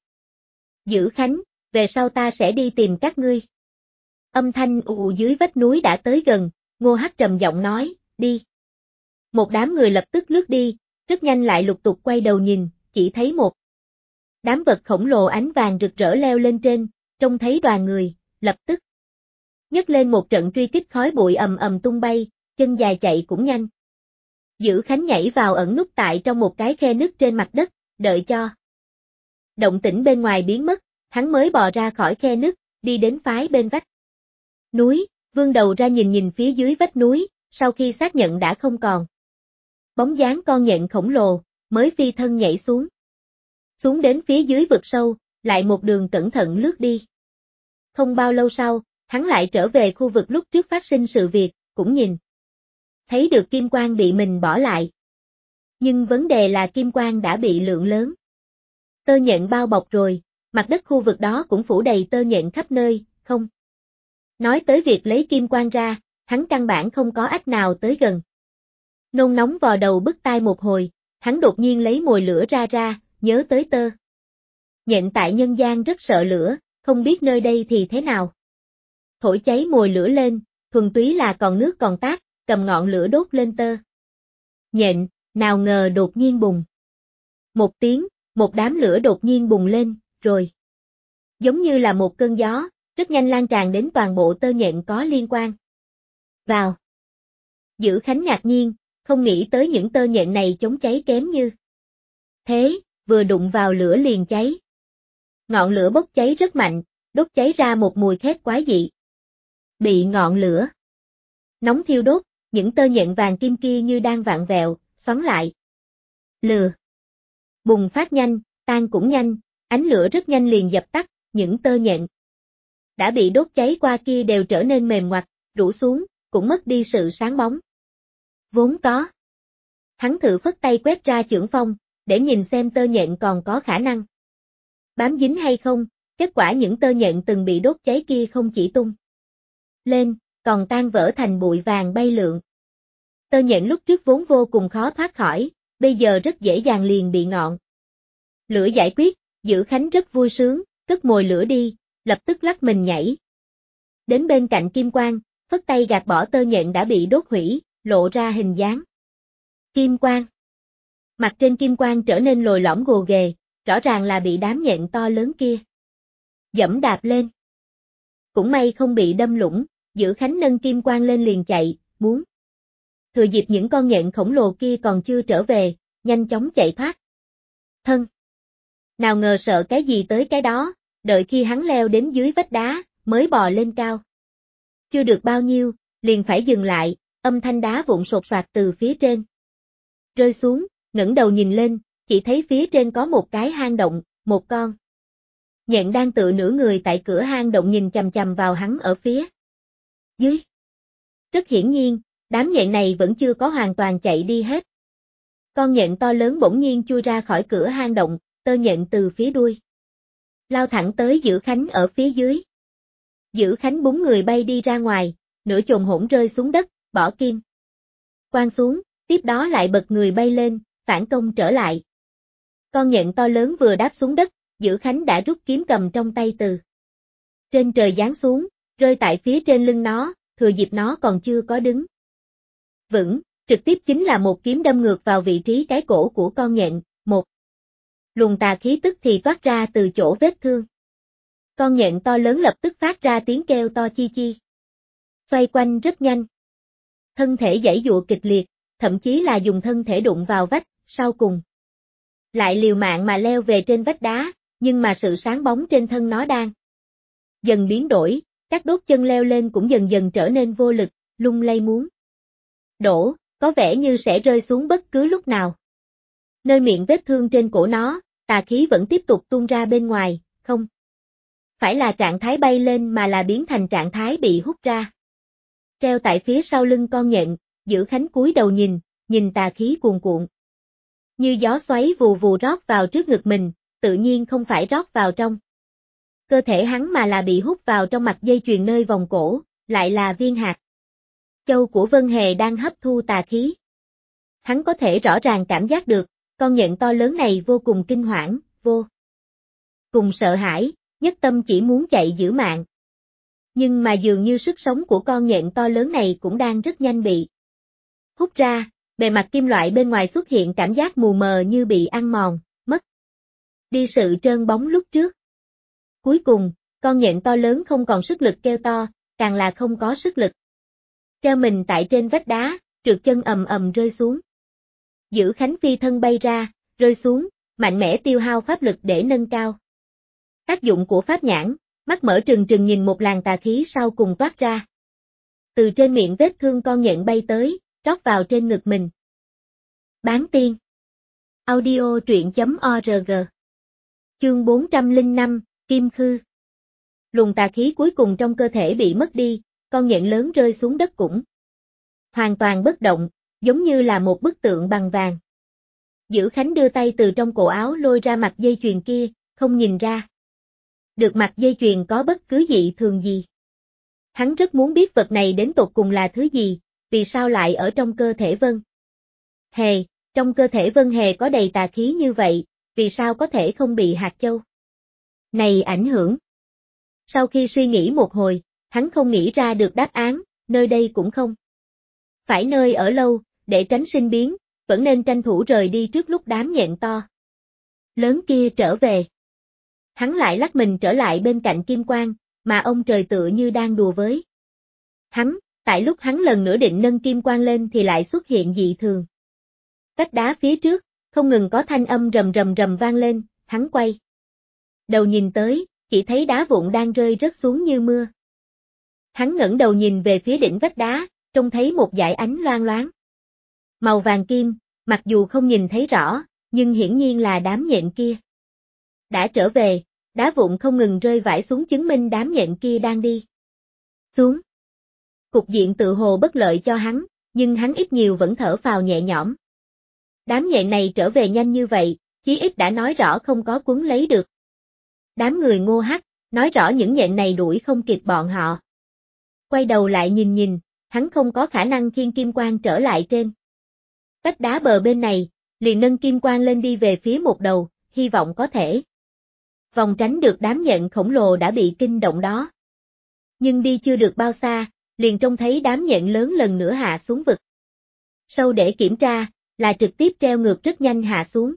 Dữ Khánh, về sau ta sẽ đi tìm các ngươi. Âm thanh ù dưới vách núi đã tới gần, Ngô Hắc trầm giọng nói, đi. Một đám người lập tức lướt đi, rất nhanh lại lục tục quay đầu nhìn, chỉ thấy một đám vật khổng lồ ánh vàng rực rỡ leo lên trên, trông thấy đoàn người, lập tức nhấc lên một trận truy kích, khói bụi ầm ầm tung bay, chân dài chạy cũng nhanh. Dữ Khánh nhảy vào ẩn núp tại trong một cái khe nứt trên mặt đất, đợi cho động tĩnh bên ngoài biến mất, hắn mới bò ra khỏi khe nứt, đi đến phái bên vách núi, vươn đầu ra nhìn nhìn phía dưới vách núi, sau khi xác nhận đã không còn bóng dáng con nhện khổng lồ, mới phi thân nhảy xuống. Xuống đến phía dưới vực sâu, lại một đường cẩn thận lướt đi. Không bao lâu sau, hắn lại trở về khu vực lúc trước phát sinh sự việc, cũng nhìn thấy được kim quang bị mình bỏ lại. Nhưng vấn đề là kim quang đã bị lượng lớn tơ nhện bao bọc rồi, Mặt đất khu vực đó cũng phủ đầy tơ nhện khắp nơi, không. Nói tới việc lấy kim quang ra, hắn căn bản không có ách nào tới gần. Nôn nóng vò đầu bứt tai một hồi, hắn đột nhiên lấy mồi lửa ra, nhớ tới tơ nhện tại nhân gian rất sợ lửa, không biết nơi đây thì thế nào. Thổi cháy mồi lửa lên, thuần túy là còn nước còn tát, cầm ngọn lửa đốt lên tơ nhện, nào ngờ đột nhiên bùng. Một tiếng, một đám lửa đột nhiên bùng lên, rồi. Giống như là một cơn gió, rất nhanh lan tràn đến toàn bộ tơ nhện có liên quan. Vào. Dữ Khánh ngạc nhiên, không nghĩ tới những tơ nhện này chống cháy kém như thế, vừa đụng vào lửa liền cháy. Ngọn lửa bốc cháy rất mạnh, đốt cháy ra một mùi khét quái dị. Bị ngọn lửa nóng thiêu đốt, những tơ nhện vàng kim kia như đang vặn vẹo, xoắn lại. Lửa bùng phát nhanh, tan cũng nhanh, ánh lửa rất nhanh liền dập tắt, những tơ nhện đã bị đốt cháy qua kia đều trở nên mềm ngoặt, rũ xuống, cũng mất đi sự sáng bóng. Vốn có. Hắn thử phất tay quét ra chưởng phong, để nhìn xem tơ nhện còn có khả năng bám dính hay không, kết quả những tơ nhện từng bị đốt cháy kia không chỉ tung lên, còn tan vỡ thành bụi vàng bay lượn. Tơ nhện lúc trước vốn vô cùng khó thoát khỏi, bây giờ rất dễ dàng liền bị ngọn lửa giải quyết, Dữ Khánh rất vui sướng, cất mồi lửa đi, lập tức lắc mình nhảy đến bên cạnh kim quang, phất tay gạt bỏ tơ nhện đã bị đốt hủy, lộ ra hình dáng kim quang. Mặt trên kim quang trở nên lồi lõm gồ ghề, rõ ràng là bị đám nhện to lớn kia dẫm đạp lên. Cũng may không bị đâm lũng, Dữ Khánh nâng kim quang lên liền chạy, muốn thừa dịp những con nhện khổng lồ kia còn chưa trở về, nhanh chóng chạy thoát thân. Nào ngờ sợ cái gì tới cái đó, đợi khi hắn leo đến dưới vách đá, mới bò lên cao. Chưa được bao nhiêu, liền phải dừng lại, âm thanh đá vụn sột soạt từ phía trên rơi xuống, ngẩng đầu nhìn lên, chỉ thấy phía trên có một cái hang động, một con nhện đang tựa nửa người tại cửa hang động nhìn chằm chằm vào hắn ở phía dưới. Rất hiển nhiên, đám nhện này vẫn chưa có hoàn toàn chạy đi hết. Con nhện to lớn bỗng nhiên chui ra khỏi cửa hang động, tơ nhện từ phía đuôi lao thẳng tới Dữ Khánh ở phía dưới. Dữ Khánh búng người bay đi ra ngoài, nửa chồn hổn rơi xuống đất, bỏ kim quang xuống, tiếp đó lại bật người bay lên, phản công trở lại. Con nhện to lớn vừa đáp xuống đất, Dữ Khánh đã rút kiếm cầm trong tay từ trên trời giáng xuống, rơi tại phía trên lưng nó, thừa dịp nó còn chưa có đứng vững, trực tiếp chính là một kiếm đâm ngược vào vị trí cái cổ của con nhện, một luồng tà khí tức thì toát ra từ chỗ vết thương. Con nhện to lớn lập tức phát ra tiếng kêu to chi chi. Xoay quanh rất nhanh. Thân thể giãy giụa kịch liệt, thậm chí là dùng thân thể đụng vào vách, sau cùng lại liều mạng mà leo về trên vách đá, nhưng mà sự sáng bóng trên thân nó đang dần biến đổi, các đốt chân leo lên cũng dần dần trở nên vô lực, lung lay muốn đổ, có vẻ như sẽ rơi xuống bất cứ lúc nào. Nơi miệng vết thương trên cổ nó, tà khí vẫn tiếp tục tuôn ra bên ngoài, không phải là trạng thái bay lên mà là biến thành trạng thái bị hút ra. Treo tại phía sau lưng con nhện, Dữ Khánh cúi đầu nhìn tà khí cuồn cuộn. Như gió xoáy vù vù rót vào trước ngực mình, tự nhiên không phải rót vào trong cơ thể hắn mà là bị hút vào trong mạch dây chuyền nơi vòng cổ, lại là viên hạt châu của Vân Hề đang hấp thu tà khí. Hắn có thể rõ ràng cảm giác được, con nhện to lớn này vô cùng kinh hoảng, vô cùng sợ hãi, nhất tâm chỉ muốn chạy giữ mạng. Nhưng mà dường như sức sống của con nhện to lớn này cũng đang rất nhanh bị hút ra, bề mặt kim loại bên ngoài xuất hiện cảm giác mù mờ như bị ăn mòn, mất đi sự trơn bóng lúc trước. Cuối cùng, con nhện to lớn không còn sức lực kêu to, càng là không có sức lực treo mình tại trên vách đá, trượt chân ầm ầm rơi xuống. Dữ Khánh phi thân bay ra, rơi xuống, mạnh mẽ tiêu hao pháp lực để nâng cao tác dụng của pháp nhãn, mắt mở trừng trừng nhìn một làn tà khí sau cùng toát ra. Từ trên miệng vết thương con nhện bay tới, rót vào trên ngực mình. Bán tiên. Audio truyện.org. Chương 405, Kim Khư. Luồng tà khí cuối cùng trong cơ thể bị mất đi, con nhện lớn rơi xuống đất cũng hoàn toàn bất động, giống như là một bức tượng bằng vàng. Dữ Khánh đưa tay từ trong cổ áo lôi ra mặt dây chuyền kia, không nhìn ra được mặc dây chuyền có bất cứ dị thường gì. Hắn rất muốn biết vật này đến tột cùng là thứ gì, vì sao lại ở trong cơ thể Vân Hề, trong cơ thể Vân Hề có đầy tà khí như vậy, vì sao có thể không bị hạt châu này ảnh hưởng? Sau khi suy nghĩ một hồi, hắn không nghĩ ra được đáp án, nơi đây cũng không phải nơi ở lâu, để tránh sinh biến, vẫn nên tranh thủ rời đi trước lúc đám nhện to lớn kia trở về. Hắn lại lắc mình trở lại bên cạnh Kim Quang, mà ông trời tựa như đang đùa với hắn, tại lúc hắn lần nữa định nâng Kim Quang lên thì lại xuất hiện dị thường. Vách đá phía trước, không ngừng có thanh âm rầm rầm rầm vang lên, hắn quay đầu nhìn tới, chỉ thấy đá vụn đang rơi rớt xuống như mưa. Hắn ngẩng đầu nhìn về phía đỉnh vách đá, trông thấy một dải ánh loang loáng màu vàng kim, mặc dù không nhìn thấy rõ, nhưng hiển nhiên là đám nhện kia đã trở về, đá vụn không ngừng rơi vãi xuống chứng minh đám nhện kia đang đi xuống. Cục diện tự hồ bất lợi cho hắn, nhưng hắn ít nhiều vẫn thở phào nhẹ nhõm. Đám nhện này trở về nhanh như vậy, chí ít đã nói rõ không có quấn lấy được đám người Ngô Hắc, nói rõ những nhện này đuổi không kịp bọn họ. Quay đầu lại nhìn nhìn, hắn không có khả năng khiêng Kim Quang trở lại trên vách đá bờ bên này, liền nâng Kim Quang lên đi về phía một đầu, hy vọng có thể vòng tránh được đám nhện khổng lồ đã bị kinh động đó. Nhưng đi chưa được bao xa, liền trông thấy đám nhện lớn lần nữa hạ xuống vực sâu để kiểm tra, là trực tiếp treo ngược rất nhanh hạ xuống.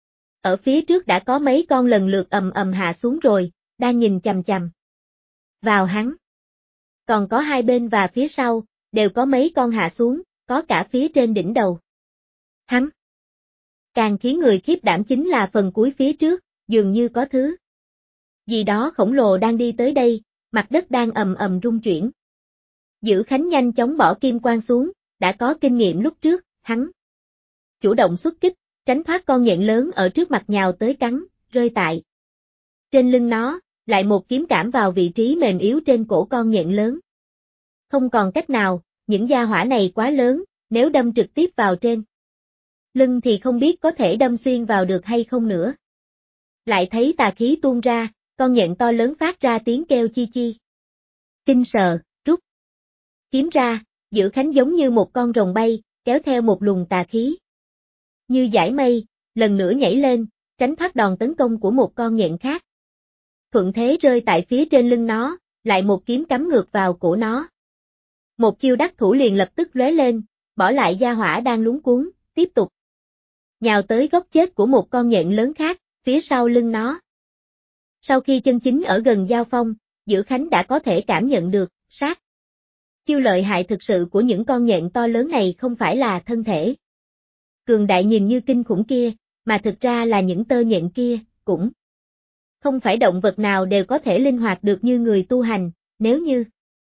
Ở phía trước đã có mấy con lần lượt ầm ầm hạ xuống rồi, đang nhìn chằm chằm vào hắn. Còn có hai bên và phía sau, đều có mấy con hạ xuống, có cả phía trên đỉnh đầu hắn. Càng khiến người khiếp đảm chính là phần cuối phía trước, dường như có thứ gì đó khổng lồ đang đi tới đây, mặt đất đang ầm ầm rung chuyển. Dữ Khánh nhanh chóng bỏ Kim Quang xuống, đã có kinh nghiệm lúc trước, hắn chủ động xuất kích, tránh thoát con nhện lớn ở trước mặt nhào tới cắn, rơi tại trên lưng nó, lại một kiếm cảm vào vị trí mềm yếu trên cổ con nhện lớn. Không còn cách nào, những gia hỏa này quá lớn, nếu đâm trực tiếp vào trên lưng thì không biết có thể đâm xuyên vào được hay không nữa. Lại thấy tà khí tuôn ra, con nhện to lớn phát ra tiếng kêu chi chi. Kinh sợ, rút kiếm ra, Dữ Khánh giống như một con rồng bay, kéo theo một luồng tà khí như dải mây, lần nữa nhảy lên, tránh thoát đòn tấn công của một con nhện khác. Thuận thế rơi tại phía trên lưng nó, lại một kiếm cắm ngược vào cổ nó. Một chiêu đắc thủ liền lập tức lóe lên, bỏ lại gia hỏa đang luống cuống, tiếp tục nhào tới góc chết của một con nhện lớn khác, phía sau lưng nó. Sau khi chân chính ở gần giao phong, Dữ Khánh đã có thể cảm nhận được, sát chiêu lợi hại thực sự của những con nhện to lớn này không phải là thân thể cường đại nhìn như kinh khủng kia, mà thực ra là những tơ nhện kia, cũng không phải động vật nào đều có thể linh hoạt được như người tu hành, nếu như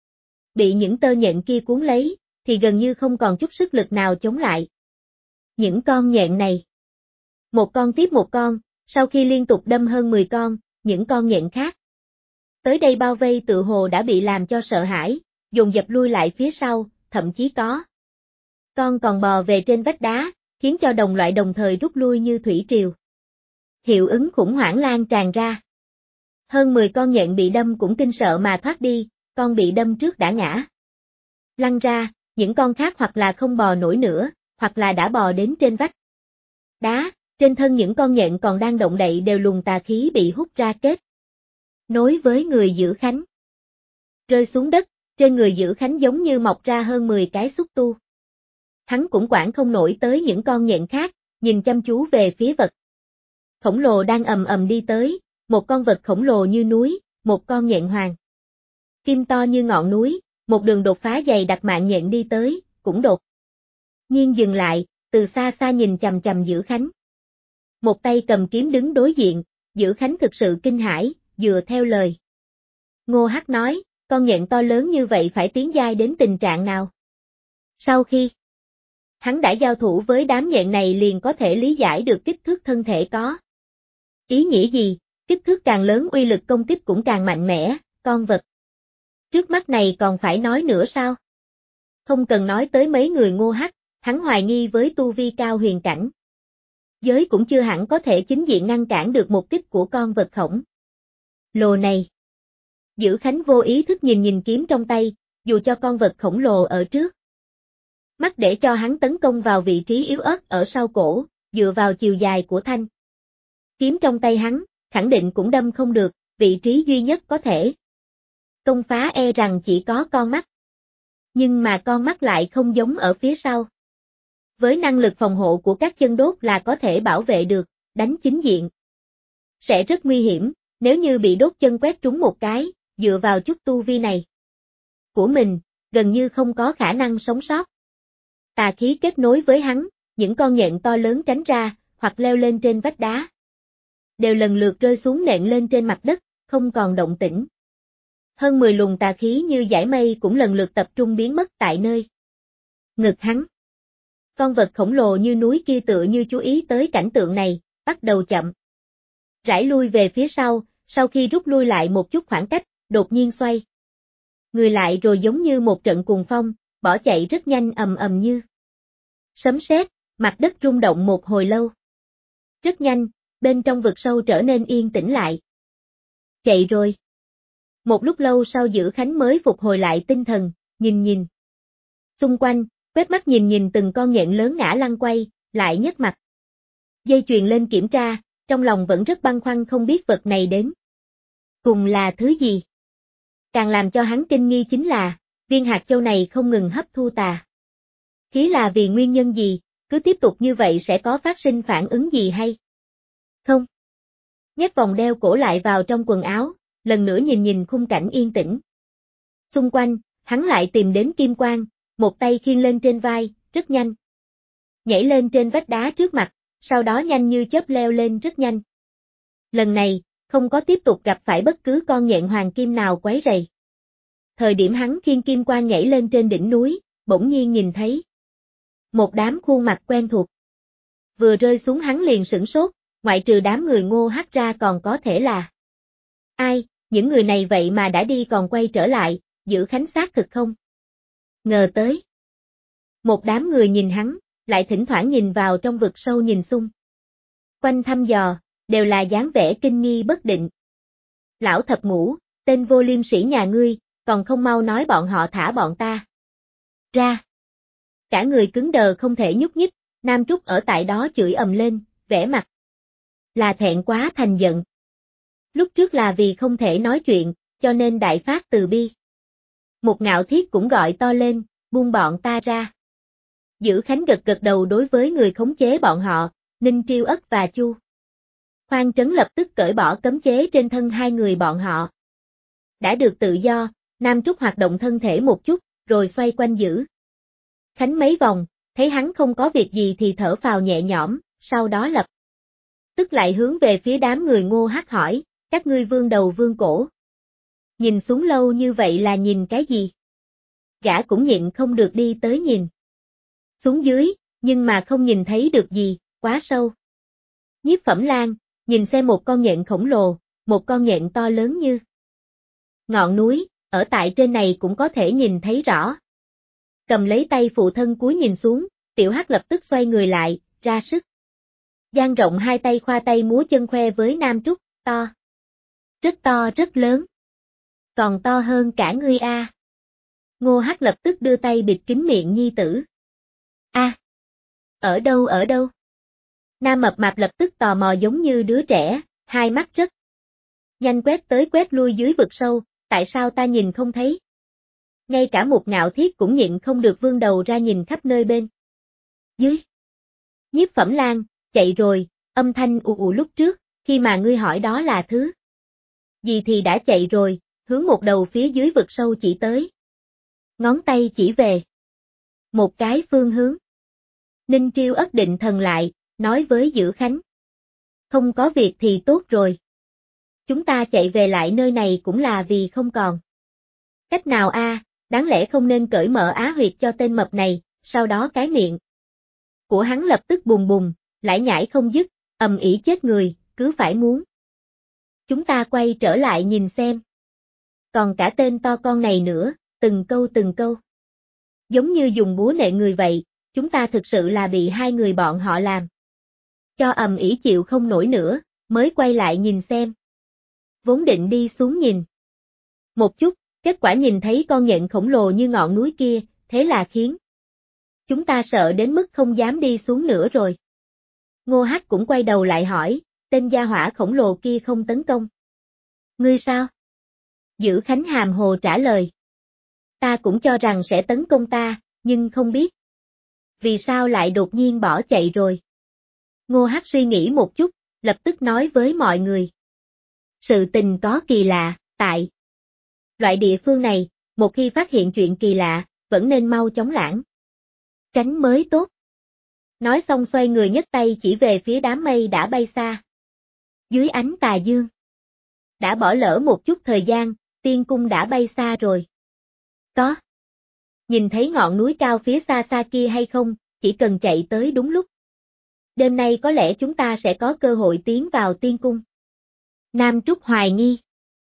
bị những tơ nhện kia cuốn lấy, thì gần như không còn chút sức lực nào chống lại. Những con nhện này, một con tiếp một con, sau khi liên tục đâm hơn 10 con, những con nhện khác tới đây bao vây tự hồ đã bị làm cho sợ hãi, dồn dập lui lại phía sau, thậm chí có con còn bò về trên vách đá, khiến cho đồng loại đồng thời rút lui như thủy triều. Hiệu ứng khủng hoảng lan tràn ra. Hơn 10 con nhện bị đâm cũng kinh sợ mà thoát đi, con bị đâm trước đã ngã lăn ra, những con khác hoặc là không bò nổi nữa, hoặc là đã bò đến trên vách đá, trên thân những con nhện còn đang động đậy đều luồng tà khí bị hút ra kết nối với người Dữ Khánh. Rơi xuống đất, trên người Dữ Khánh giống như mọc ra hơn 10 cái xúc tu. Hắn cũng quản không nổi tới những con nhện khác, nhìn chăm chú về phía vật khổng lồ đang ầm ầm đi tới, một con vật khổng lồ như núi, một con nhện hoàng kim to như ngọn núi, một đường đột phá dày đặc mạng nhện đi tới, cũng đột nhiên dừng lại, từ xa xa nhìn chằm chằm Dữ Khánh. Một tay cầm kiếm đứng đối diện, Dữ Khánh thực sự kinh hãi, dựa theo lời Ngô Hắc nói, con nhện to lớn như vậy phải tiến giai đến tình trạng nào? Sau khi hắn đã giao thủ với đám nhện này liền có thể lý giải được kích thước thân thể có ý nghĩa gì, kích thước càng lớn uy lực công kích cũng càng mạnh mẽ, con vật trước mắt này còn phải nói nữa sao? Không cần nói tới mấy người Ngô Hắc, hắn hoài nghi với tu vi cao huyền cảnh giới cũng chưa hẳn có thể chính diện ngăn cản được một kích của con vật khổng Lồ này. Dữ Khánh vô ý thức nhìn kiếm trong tay, dù cho con vật khổng lồ ở trước mắt để cho hắn tấn công vào vị trí yếu ớt ở sau cổ, dựa vào chiều dài của thanh kiếm trong tay hắn, khẳng định cũng đâm không được, vị trí duy nhất có thể công phá e rằng chỉ có con mắt. Nhưng mà con mắt lại không giống ở phía sau. Với năng lực phòng hộ của các chân đốt là có thể bảo vệ được, đánh chính diện sẽ rất nguy hiểm, nếu như bị đốt chân quét trúng một cái, dựa vào chút tu vi này của mình, gần như không có khả năng sống sót. Tà khí kết nối với hắn, những con nhện to lớn tránh ra, hoặc leo lên trên vách đá, đều lần lượt rơi xuống nện lên trên mặt đất, không còn động tĩnh. Hơn 10 luồng tà khí như dải mây cũng lần lượt tập trung biến mất tại nơi ngực hắn. Con vật khổng lồ như núi kia tựa như chú ý tới cảnh tượng này, bắt đầu chậm rãi lui về phía sau khi rút lui lại một chút khoảng cách, đột nhiên xoay người lại rồi giống như một trận cuồng phong, bỏ chạy rất nhanh ầm ầm như sấm sét, mặt đất rung động một hồi lâu. Rất nhanh, bên trong vực sâu trở nên yên tĩnh lại. Chạy rồi. Một lúc lâu sau Dữ Khánh mới phục hồi lại tinh thần, nhìn xung quanh, quét mắt nhìn từng con nhện lớn ngã lăn quay, lại nhấc mặt dây chuyền lên kiểm tra, trong lòng vẫn rất băn khoăn không biết vật này đến cùng là thứ gì. Càng làm cho hắn kinh nghi chính là, viên hạt châu này không ngừng hấp thu tà khí là vì nguyên nhân gì, cứ tiếp tục như vậy sẽ có phát sinh phản ứng gì hay không? Nhét vòng đeo cổ lại vào trong quần áo, lần nữa nhìn khung cảnh yên tĩnh. Xung quanh, hắn lại tìm đến kim quang, một tay khiêng lên trên vai, rất nhanh. Nhảy lên trên vách đá trước mặt, sau đó nhanh như chớp leo lên rất nhanh. Lần này, không có tiếp tục gặp phải bất cứ con nhện hoàng kim nào quấy rầy. Thời điểm hắn khiêng kim quang nhảy lên trên đỉnh núi, bỗng nhiên nhìn thấy một đám khuôn mặt quen thuộc. Vừa rơi xuống hắn liền sửng sốt, ngoại trừ đám người Ngô Hắc ra còn có thể là ai, những người này vậy mà đã đi còn quay trở lại, Dữ Khánh xác thực không ngờ tới. Một đám người nhìn hắn, lại thỉnh thoảng nhìn vào trong vực sâu nhìn xung quanh thăm dò, đều là dáng vẻ kinh nghi bất định. Lão thập ngũ, tên vô liêm sĩ nhà ngươi, còn không mau nói bọn họ thả bọn ta ra. Cả người cứng đờ không thể nhúc nhích, Nam Trúc ở tại đó chửi ầm lên, vẻ mặt là thẹn quá thành giận. Lúc trước là vì không thể nói chuyện, cho nên đại phát từ bi. Một Ngạo Thiết cũng gọi to lên, buông bọn ta ra. Dữ Khánh gật đầu đối với người khống chế bọn họ, Ninh Triêu Ất và Chu Khoan Trấn lập tức cởi bỏ cấm chế trên thân hai người bọn họ. Đã được tự do, Nam Trúc hoạt động thân thể một chút, rồi xoay quanh Dữ Khánh mấy vòng, thấy hắn không có việc gì thì thở phào nhẹ nhõm, sau đó lập tức lại hướng về phía đám người Ngô Hắc hỏi, các ngươi vương đầu vương cổ. Nhìn xuống lâu như vậy là nhìn cái gì? Gã cũng nhịn không được đi tới nhìn xuống dưới, nhưng mà không nhìn thấy được gì, quá sâu. Nhiếp Phẩm Lan, nhìn xem một con nhện khổng lồ, một con nhện to lớn như ngọn núi, ở tại trên này cũng có thể nhìn thấy rõ. Cầm lấy tay phụ thân cúi nhìn xuống, Tiểu Hắc lập tức xoay người lại, ra sức dang rộng hai tay khoa tay múa chân khoe với Nam Trúc, to, rất lớn. Còn to hơn cả ngươi a. Ngô Hắc lập tức đưa tay bịt kín miệng nhi tử. A. Ở đâu? Nam Mập Mạp lập tức tò mò giống như đứa trẻ, hai mắt rất nhanh quét tới quét lui dưới vực sâu, tại sao ta nhìn không thấy? Ngay cả một Ngạo Thiết cũng nhịn không được vươn đầu ra nhìn khắp nơi bên dưới. Nhiếp Phẩm Lan, chạy rồi, âm thanh ù lúc trước, khi mà ngươi hỏi đó là thứ gì thì đã chạy rồi, hướng một đầu phía dưới vực sâu chỉ tới. Ngón tay chỉ về một cái phương hướng. Ninh Triêu Ất định thần lại, nói với Dữ Khánh. Không có việc thì tốt rồi. Chúng ta chạy về lại nơi này cũng là vì không còn cách nào a, đáng lẽ không nên cởi mở á huyệt cho tên mập này, sau đó cái miệng của hắn lập tức bùng bùng, lải nhải không dứt, ầm ĩ chết người, cứ phải muốn. Chúng ta quay trở lại nhìn xem. Còn cả tên to con này nữa, từng câu. Giống như dùng búa nện người vậy, chúng ta thực sự là bị hai người bọn họ làm cho ầm ĩ chịu không nổi nữa, mới quay lại nhìn xem. vốn định đi xuống nhìn một chút, kết quả nhìn thấy con nhện khổng lồ như ngọn núi kia, thế là khiến chúng ta sợ đến mức không dám đi xuống nữa rồi. Ngô Hắc cũng quay đầu lại hỏi, tên gia hỏa khổng lồ kia không tấn công. Ngươi sao? Dữ Khánh hàm hồ trả lời. Ta cũng cho rằng sẽ tấn công ta, nhưng không biết. Vì sao lại đột nhiên bỏ chạy rồi? Ngô Hắc suy nghĩ một chút, lập tức nói với mọi người. Sự tình có kỳ lạ, tại loại địa phương này, một khi phát hiện chuyện kỳ lạ, vẫn nên mau chóng lãng tránh mới tốt. Nói xong xoay người nhấc tay chỉ về phía đám mây đã bay xa. Dưới ánh tà dương. Đã bỏ lỡ một chút thời gian, tiên cung đã bay xa rồi. Có. Nhìn thấy ngọn núi cao phía xa xa kia hay không, chỉ cần chạy tới đúng lúc. Đêm nay có lẽ chúng ta sẽ có cơ hội tiến vào tiên cung. Nam Trúc hoài nghi.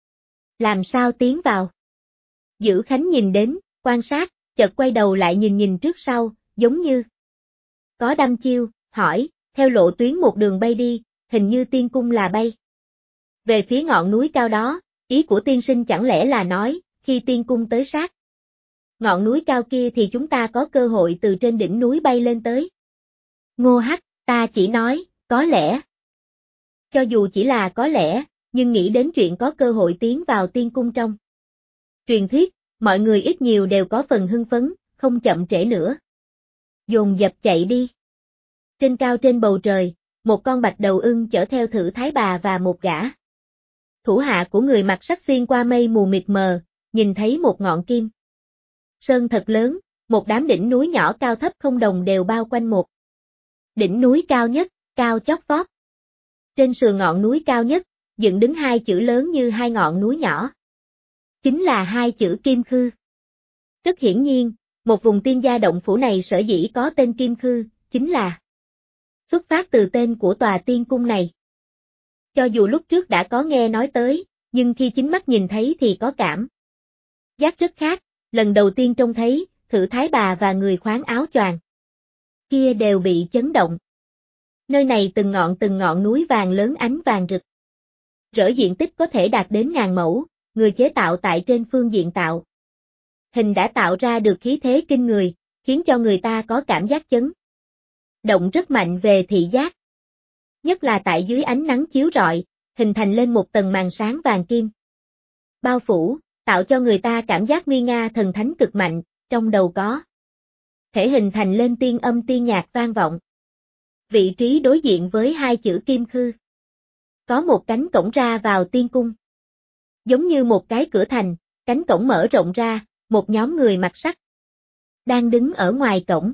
Làm sao tiến vào? Dữ Khánh nhìn đến, quan sát, chợt quay đầu lại nhìn trước sau, giống như có đăm chiêu, hỏi, theo lộ tuyến một đường bay đi, hình như tiên cung là bay về phía ngọn núi cao đó, ý của tiên sinh chẳng lẽ là nói, khi tiên cung tới sát ngọn núi cao kia thì chúng ta có cơ hội từ trên đỉnh núi bay lên tới. Ngô Hắc, ta chỉ nói, có lẽ. Cho dù chỉ là có lẽ, nhưng nghĩ đến chuyện có cơ hội tiến vào tiên cung trong truyền thuyết, mọi người ít nhiều đều có phần hưng phấn, không chậm trễ nữa. Dồn dập chạy đi. Trên cao trên bầu trời, một con bạch đầu ưng chở theo Thử Thái Bà và một gã thủ hạ của người mặc sắc xuyên qua mây mù mịt mờ, nhìn thấy một ngọn kim sơn thật lớn, một đám đỉnh núi nhỏ cao thấp không đồng đều bao quanh một đỉnh núi cao nhất, cao chót vót. Trên sườn ngọn núi cao nhất, dựng đứng hai chữ lớn như hai ngọn núi nhỏ. Chính là hai chữ Kim Khư. Rất hiển nhiên, một vùng tiên gia động phủ này sở dĩ có tên Kim Khư, chính là xuất phát từ tên của tòa tiên cung này. Cho dù lúc trước đã có nghe nói tới, nhưng khi chính mắt nhìn thấy thì có cảm giác rất khác, lần đầu tiên trông thấy, Thử Thái Bà và người khoác áo choàng kia đều bị chấn động. Nơi này từng ngọn núi vàng lớn ánh vàng rực rỡ, diện tích có thể đạt đến ngàn mẫu, người chế tạo tại trên phương diện tạo hình đã tạo ra được khí thế kinh người, khiến cho người ta có cảm giác chấn động rất mạnh về thị giác. Nhất là tại dưới ánh nắng chiếu rọi, hình thành lên một tầng màn sáng vàng kim bao phủ, tạo cho người ta cảm giác nguy nga thần thánh cực mạnh, trong đầu có thể hình thành lên tiên âm tiên nhạc vang vọng. Vị trí đối diện với hai chữ Kim Khư có một cánh cổng ra vào tiên cung. Giống như một cái cửa thành, cánh cổng mở rộng ra, một nhóm người mặc sắc đang đứng ở ngoài cổng.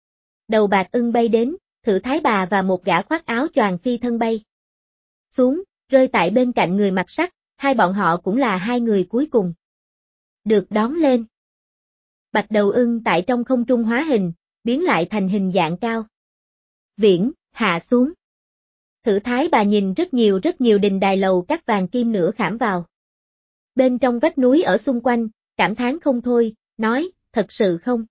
Đầu bạc ưng bay đến, Thử Thái Bà và một gã khoác áo choàng phi thân bay xuống, rơi tại bên cạnh người mặc sắc, hai bọn họ cũng là hai người cuối cùng được đón lên. Bạch đầu ưng tại trong không trung hóa hình, biến lại thành hình dạng cao viễn, hạ xuống. Thử Thái Bà nhìn rất nhiều đình đài lầu cắt vàng kim nửa khảm vào bên trong vách núi ở xung quanh, cảm thán không thôi, nói, thật sự không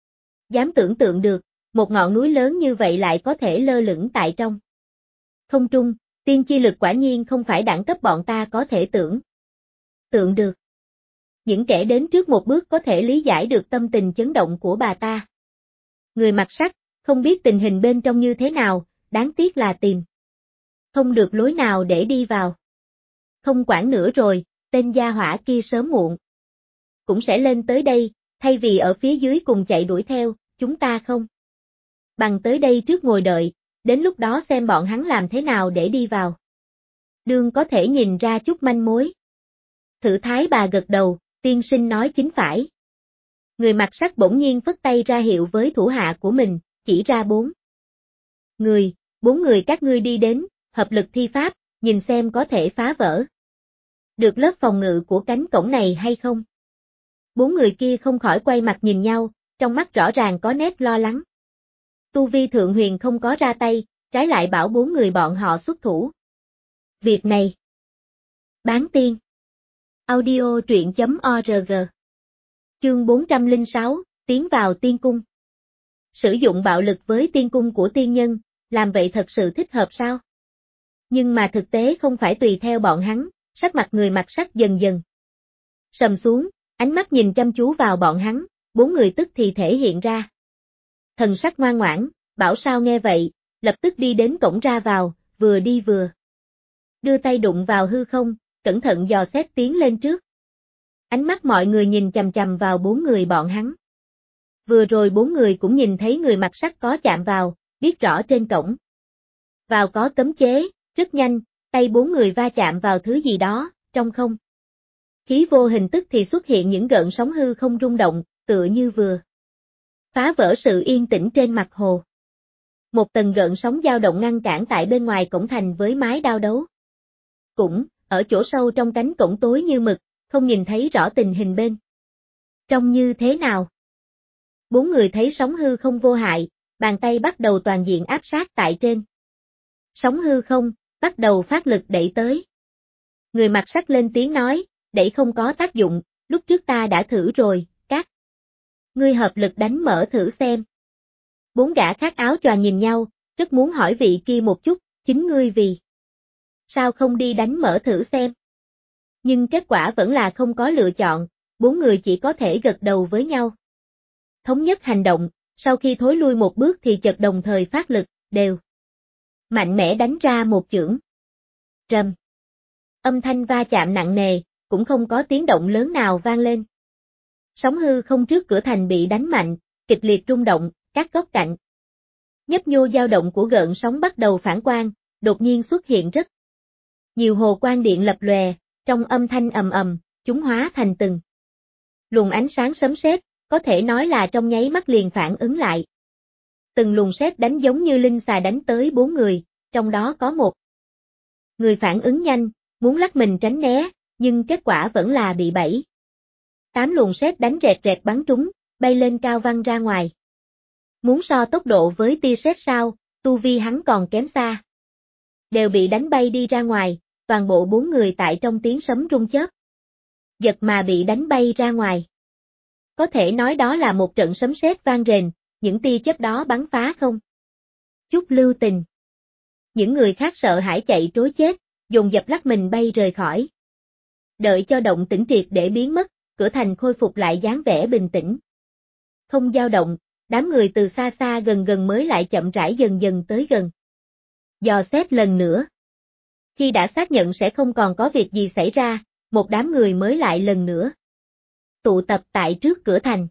dám tưởng tượng được, một ngọn núi lớn như vậy lại có thể lơ lửng tại trong không trung, tiên chi lực quả nhiên không phải đẳng cấp bọn ta có thể tưởng tượng được. Những kẻ đến trước một bước có thể lý giải được tâm tình chấn động của bà ta. Người mặc sắc, không biết tình hình bên trong như thế nào, đáng tiếc là tìm không được lối nào để đi vào. Không quản nữa rồi, tên gia hỏa kia sớm muộn cũng sẽ lên tới đây, thay vì ở phía dưới cùng chạy đuổi theo, chúng ta không bằng tới đây trước ngồi đợi, đến lúc đó xem bọn hắn làm thế nào để đi vào. Đương có thể nhìn ra chút manh mối. Thử Thái Bà gật đầu, tiên sinh nói chính phải. Người mặc sắc bỗng nhiên phất tay ra hiệu với thủ hạ của mình, chỉ ra bốn người các ngươi đi đến, hợp lực thi pháp, nhìn xem có thể phá vỡ được lớp phòng ngự của cánh cổng này hay không. Bốn người kia không khỏi quay mặt nhìn nhau, trong mắt rõ ràng có nét lo lắng. Tu vi thượng huyền không có ra tay, trái lại bảo bốn người bọn họ xuất thủ. Việc này. Bán tiên. Audio truyện.org. Chương 406, tiến vào tiên cung. Sử dụng bạo lực với tiên cung của tiên nhân, làm vậy thật sự thích hợp sao? Nhưng mà thực tế không phải tùy theo bọn hắn, Sắc mặt người mặc sắc dần dần sầm xuống, ánh mắt nhìn chăm chú vào bọn hắn, 4 người tức thì thể hiện ra. Thần sắc ngoan ngoãn, Bảo Sao nghe vậy, lập tức đi đến cổng ra vào, vừa đi vừa đưa tay đụng vào hư không, cẩn thận dò xét tiến lên trước. Ánh mắt mọi người nhìn chằm chằm vào 4 người bọn hắn. Vừa rồi 4 người cũng nhìn thấy người mặc sắc có chạm vào, biết rõ trên cổng vào có cấm chế, rất nhanh, tay 4 người va chạm vào thứ gì đó, trong không khí vô hình tức thì xuất hiện những gợn sóng hư không rung động, tựa như vừa phá vỡ sự yên tĩnh trên mặt hồ. Một tầng gợn sóng dao động ngăn cản tại bên ngoài cổng thành với mái đao đấu. Cũng, ở chỗ sâu trong cánh cổng tối như mực, không nhìn thấy rõ tình hình bên trong như thế nào. 4 người thấy sóng hư không vô hại, bàn tay bắt đầu toàn diện áp sát tại trên sóng hư không, bắt đầu phát lực đẩy tới. Người mặc sắc lên tiếng nói, đẩy không có tác dụng, lúc trước ta đã thử rồi, các ngươi hợp lực đánh mở thử xem. 4 gã khác áo choàng nhìn nhau, rất muốn hỏi vị kia một chút, chính ngươi vì sao không đi đánh mở thử xem. Nhưng kết quả vẫn là không có lựa chọn, 4 người chỉ có thể gật đầu với nhau. Thống nhất hành động, sau khi thối lui một bước thì chợt đồng thời phát lực, đều mạnh mẽ đánh ra một chưởng. Rầm. Âm thanh va chạm nặng nề, cũng không có tiếng động lớn nào vang lên. Sóng hư không trước cửa thành bị đánh mạnh, kịch liệt rung động, các góc cạnh nhấp nhô dao động của gợn sóng bắt đầu phản quang, đột nhiên xuất hiện rất nhiều hồ quang điện lập lòe, trong âm thanh ầm ầm, chúng hóa thành từng luồng ánh sáng sấm sét, có thể nói là trong nháy mắt liền phản ứng lại. Từng luồng sét đánh giống như linh xà đánh tới 4 người, trong đó có một người phản ứng nhanh, muốn lách mình tránh né, nhưng kết quả vẫn là bị 7-8 luồng sét đánh rẹt rẹt bắn trúng, bay lên cao văng ra ngoài. Muốn so tốc độ với tia sét sao, tu vi hắn còn kém xa. Đều bị đánh bay đi ra ngoài, toàn bộ 4 người tại trong tiếng sấm rung chớp giật mà bị đánh bay ra ngoài. Có thể nói đó là một trận sấm sét vang rền, những tia chớp đó bắn phá không chút lưu tình. Những người khác sợ hãi chạy trối chết, dồn dập lắc mình bay rời khỏi. Đợi cho động tĩnh triệt để biến mất, cửa thành khôi phục lại dáng vẻ bình tĩnh. Không dao động, đám người từ xa xa gần gần mới lại chậm rãi dần dần tới gần. Dò xét lần nữa. Khi đã xác nhận sẽ không còn có việc gì xảy ra, một đám người mới lại lần nữa tụ tập tại trước cửa thành.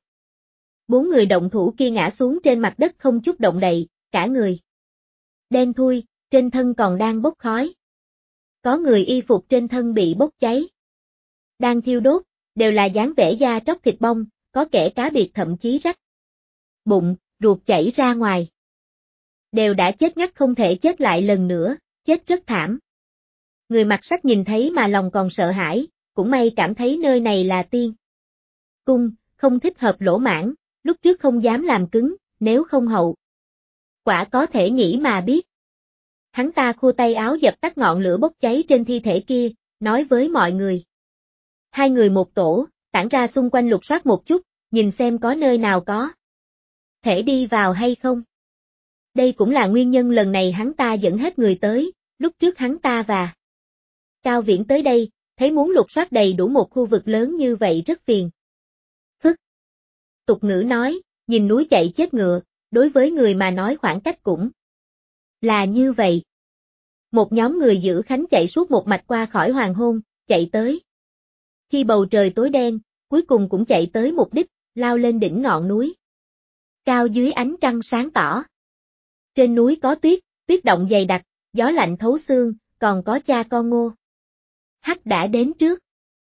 4 người động thủ kia ngã xuống trên mặt đất không chút động đậy, cả người đen thui, trên thân còn đang bốc khói. Có người y phục trên thân bị bốc cháy, đang thiêu đốt, đều là dáng vẻ da tróc thịt bong, có kẻ cá biệt thậm chí rách bụng, ruột chảy ra ngoài. Đều đã chết ngắt không thể chết lại lần nữa, chết rất thảm. Người mặc sắc nhìn thấy mà lòng còn sợ hãi, cũng may cảm thấy nơi này là tiên cung, không thích hợp lỗ mãng, lúc trước không dám làm cứng, nếu không hậu quả có thể nghĩ mà biết. Hắn ta khua tay áo dập tắt ngọn lửa bốc cháy trên thi thể kia, nói với mọi người. 2 người một tổ, tản ra xung quanh lục soát một chút, nhìn xem có nơi nào có thể đi vào hay không. Đây cũng là nguyên nhân lần này hắn ta dẫn hết người tới, lúc trước hắn ta và Cao Viễn tới đây, thấy muốn lục soát đầy đủ một khu vực lớn như vậy rất phiền phức. Tục ngữ nói, nhìn núi chạy chết ngựa, đối với người mà nói khoảng cách cũng là như vậy. Một nhóm người giữ khánh chạy suốt một mạch qua khỏi hoàng hôn, chạy tới. Khi bầu trời tối đen, cuối cùng cũng chạy tới mục đích, lao lên đỉnh ngọn núi. Cao dưới ánh trăng sáng tỏ. Trên núi có tuyết, tuyết động dày đặc, gió lạnh thấu xương, còn có cha con Ngô Hắc đã đến trước.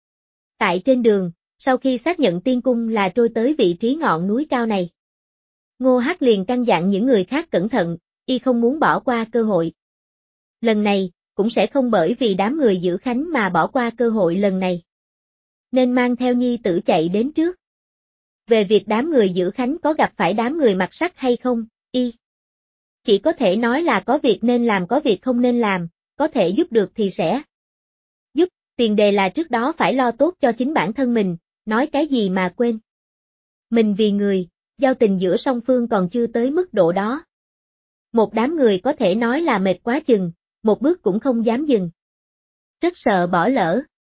Tại trên đường, sau khi xác nhận tiên cung là trôi tới vị trí ngọn núi cao này, Ngô Hắc liền căn dặn những người khác cẩn thận, y không muốn bỏ qua cơ hội. Lần này, cũng sẽ không bởi vì đám người giữ khánh mà bỏ qua cơ hội lần này. Nên mang theo nhi tử chạy đến trước. Về việc đám người giữ khánh có gặp phải đám người mặc sắc hay không, y chỉ có thể nói là có việc nên làm có việc không nên làm, có thể giúp được thì sẽ giúp, tiền đề là trước đó phải lo tốt cho chính bản thân mình, nói cái gì mà quên. Mình vì người, giao tình giữa song phương còn chưa tới mức độ đó. Một đám người có thể nói là mệt quá chừng, một bước cũng không dám dừng. Rất sợ bỏ lỡ.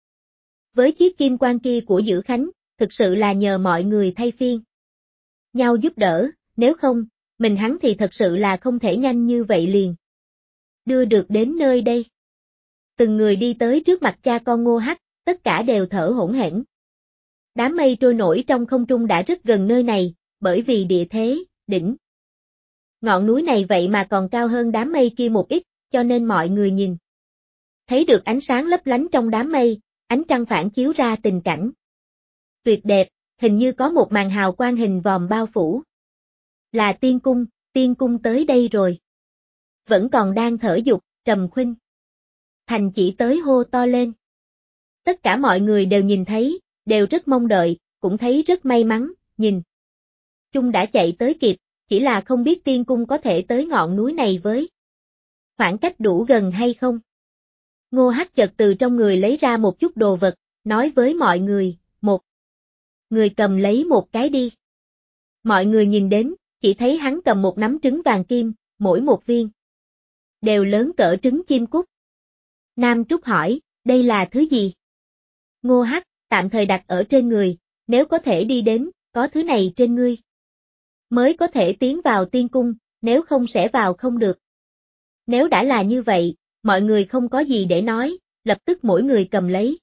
Với chiếc kim quan kia của Dữ Khánh, thực sự là nhờ mọi người thay phiên nhau giúp đỡ, nếu không, mình hắn thì thật sự là không thể nhanh như vậy liền đưa được đến nơi đây. Từng người đi tới trước mặt cha con Ngô Hắc, tất cả đều thở hổn hển. Đám mây trôi nổi trong không trung đã rất gần nơi này, bởi vì địa thế, đỉnh ngọn núi này vậy mà còn cao hơn đám mây kia một ít, cho nên mọi người nhìn thấy được ánh sáng lấp lánh trong đám mây, ánh trăng phản chiếu ra tình cảnh tuyệt đẹp, hình như có một màn hào quang hình vòm bao phủ. Là tiên cung tới đây rồi. Vẫn còn đang thở dục, Trầm Khuynh Thành chỉ tới hô to lên. Tất cả mọi người đều nhìn thấy, đều rất mong đợi, cũng thấy rất may mắn, nhìn chung đã chạy tới kịp, chỉ là không biết tiên cung có thể tới ngọn núi này với khoảng cách đủ gần hay không. Ngô Hắc chợt từ trong người lấy ra một chút đồ vật, nói với mọi người, một người cầm lấy một cái đi. Mọi người nhìn đến, chỉ thấy hắn cầm một nắm trứng vàng kim, mỗi một viên đều lớn cỡ trứng chim cút. Nam Trúc hỏi, đây là thứ gì? Ngô Hắc, tạm thời đặt ở trên người, nếu có thể đi đến, có thứ này trên ngươi mới có thể tiến vào tiên cung, nếu không sẽ vào không được. Nếu đã là như vậy, mọi người không có gì để nói, lập tức mỗi người cầm lấy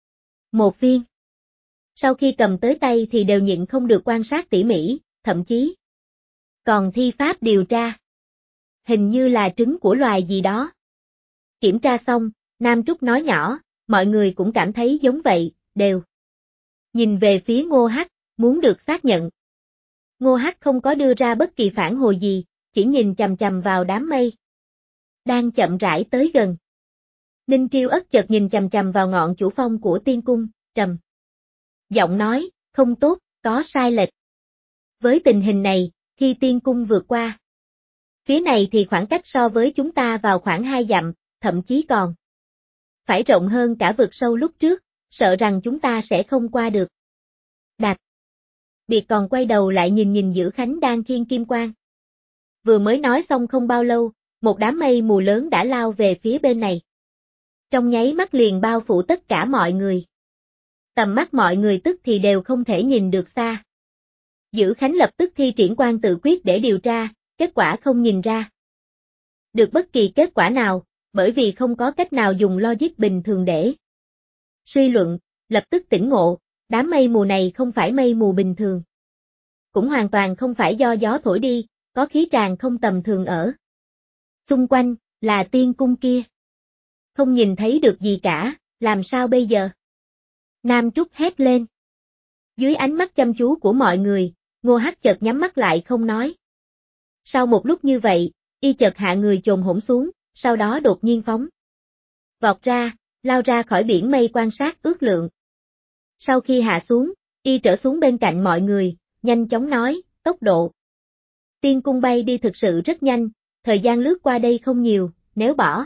một viên. Sau khi cầm tới tay thì đều nhịn không được quan sát tỉ mỉ, thậm chí còn thi pháp điều tra. Hình như là trứng của loài gì đó. Kiểm tra xong, Nam Trúc nói nhỏ, mọi người cũng cảm thấy giống vậy, đều nhìn về phía Ngô Hắc, muốn được xác nhận. Ngô Hắc không có đưa ra bất kỳ phản hồi gì, chỉ nhìn chằm chằm vào đám mây đang chậm rãi tới gần. Ninh Triêu Ất chợt nhìn chằm chằm vào ngọn chủ phong của tiên cung, trầm giọng nói, không tốt, có sai lệch. Với tình hình này, khi tiên cung vượt qua phía này thì khoảng cách so với chúng ta vào khoảng 2 dặm, thậm chí còn phải rộng hơn cả vực sâu lúc trước, sợ rằng chúng ta sẽ không qua được. Đạt biệt còn quay đầu lại nhìn Dữ Khánh đang khiêng kim quan. Vừa mới nói xong không bao lâu, một đám mây mù lớn đã lao về phía bên này. Trong nháy mắt liền bao phủ tất cả mọi người. Tầm mắt mọi người tức thì đều không thể nhìn được xa. Dữ Khánh lập tức thi triển quan tự quyết để điều tra, kết quả không nhìn ra được bất kỳ kết quả nào, bởi vì không có cách nào dùng logic bình thường để suy luận, lập tức tỉnh ngộ, đám mây mù này không phải mây mù bình thường. Cũng hoàn toàn không phải do gió thổi đi, có khí tràng không tầm thường ở xung quanh, là tiên cung kia. Không nhìn thấy được gì cả, làm sao bây giờ? Nam Trúc hét lên. Dưới ánh mắt chăm chú của mọi người, Ngô Hắc chợt nhắm mắt lại không nói. Sau một lúc như vậy, y chợt hạ người chồm hổm xuống, sau đó đột nhiên phóng vọt ra, lao ra khỏi biển mây quan sát ước lượng. Sau khi hạ xuống, y trở xuống bên cạnh mọi người, nhanh chóng nói, tốc độ tiên cung bay đi thực sự rất nhanh, thời gian lướt qua đây không nhiều, nếu bỏ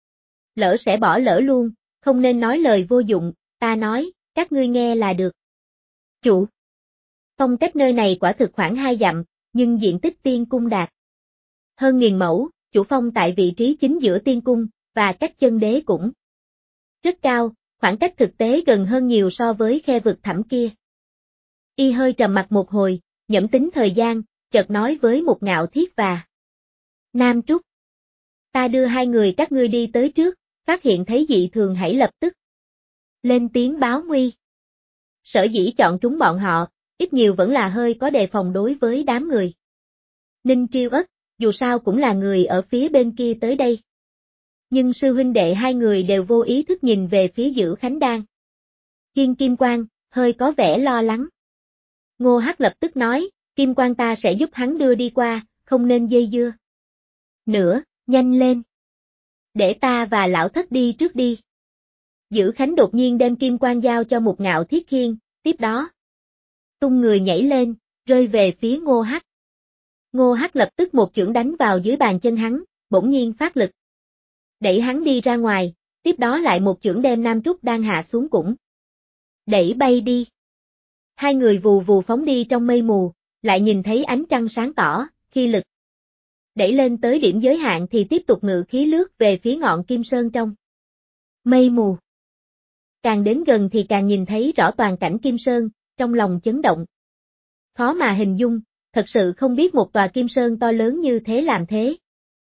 lỡ sẽ bỏ lỡ luôn, không nên nói lời vô dụng, ta nói, các ngươi nghe là được. Chủ phong cách nơi này quả thực khoảng 2 dặm, nhưng diện tích tiên cung đạt hơn 1000 mẫu, chủ phong tại vị trí chính giữa tiên cung, và cách chân đế cũng rất cao, khoảng cách thực tế gần hơn nhiều so với khe vực thẳm kia. Y hơi trầm mặt một hồi, nhẩm tính thời gian, chợt nói với một Ngạo Thiết và Nam Trúc. Ta đưa hai người các ngươi đi tới trước, phát hiện thấy dị thường hãy lập tức lên tiếng báo nguy. Sở dĩ chọn chúng bọn họ, ít nhiều vẫn là hơi có đề phòng đối với đám người Ninh Triêu Ất, dù sao cũng là người ở phía bên kia tới đây. Nhưng sư huynh đệ hai người đều vô ý thức nhìn về phía Dữ Khánh Đan. Kiên Kim Quang, hơi có vẻ lo lắng. Ngô Hắc lập tức nói, Kim Quang ta sẽ giúp hắn đưa đi qua, không nên dây dưa nữa, nhanh lên. Để ta và lão thất đi trước đi. Dữ Khánh đột nhiên đem Kim Quang giao cho một Ngạo Thiết khiêng, tiếp đó tung người nhảy lên, rơi về phía Ngô Hắc. Ngô Hắc lập tức một chưởng đánh vào dưới bàn chân hắn, bỗng nhiên phát lực đẩy hắn đi ra ngoài, tiếp đó lại một chưởng đem Nam Trúc đang hạ xuống cũng đẩy bay đi. Hai người vù vù phóng đi trong mây mù, lại nhìn thấy ánh trăng sáng tỏ, khi lực đẩy lên tới điểm giới hạn thì tiếp tục ngự khí lướt về phía ngọn Kim Sơn trong mây mù. càng đến gần thì càng nhìn thấy rõ toàn cảnh Kim Sơn, trong lòng chấn động. Khó mà hình dung, thật sự không biết một tòa Kim Sơn to lớn như thế làm thế.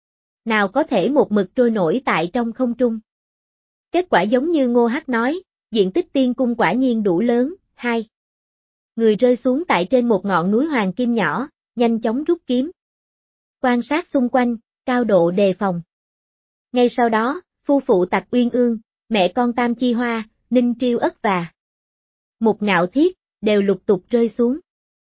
Nào có thể một mực trôi nổi tại trong không trung. Kết quả giống như Ngô Hắc nói, diện tích tiên cung quả nhiên đủ lớn. 2. Người rơi xuống tại trên một ngọn núi hoàng kim nhỏ, nhanh chóng rút kiếm. Quan sát xung quanh, cao độ đề phòng. Ngay sau đó, phu phụ Tặc Uyên Ương, mẹ con Tam Chi Hoa, Ninh Triêu Ất và Mục Ngạo Thiết, đều lục tục rơi xuống.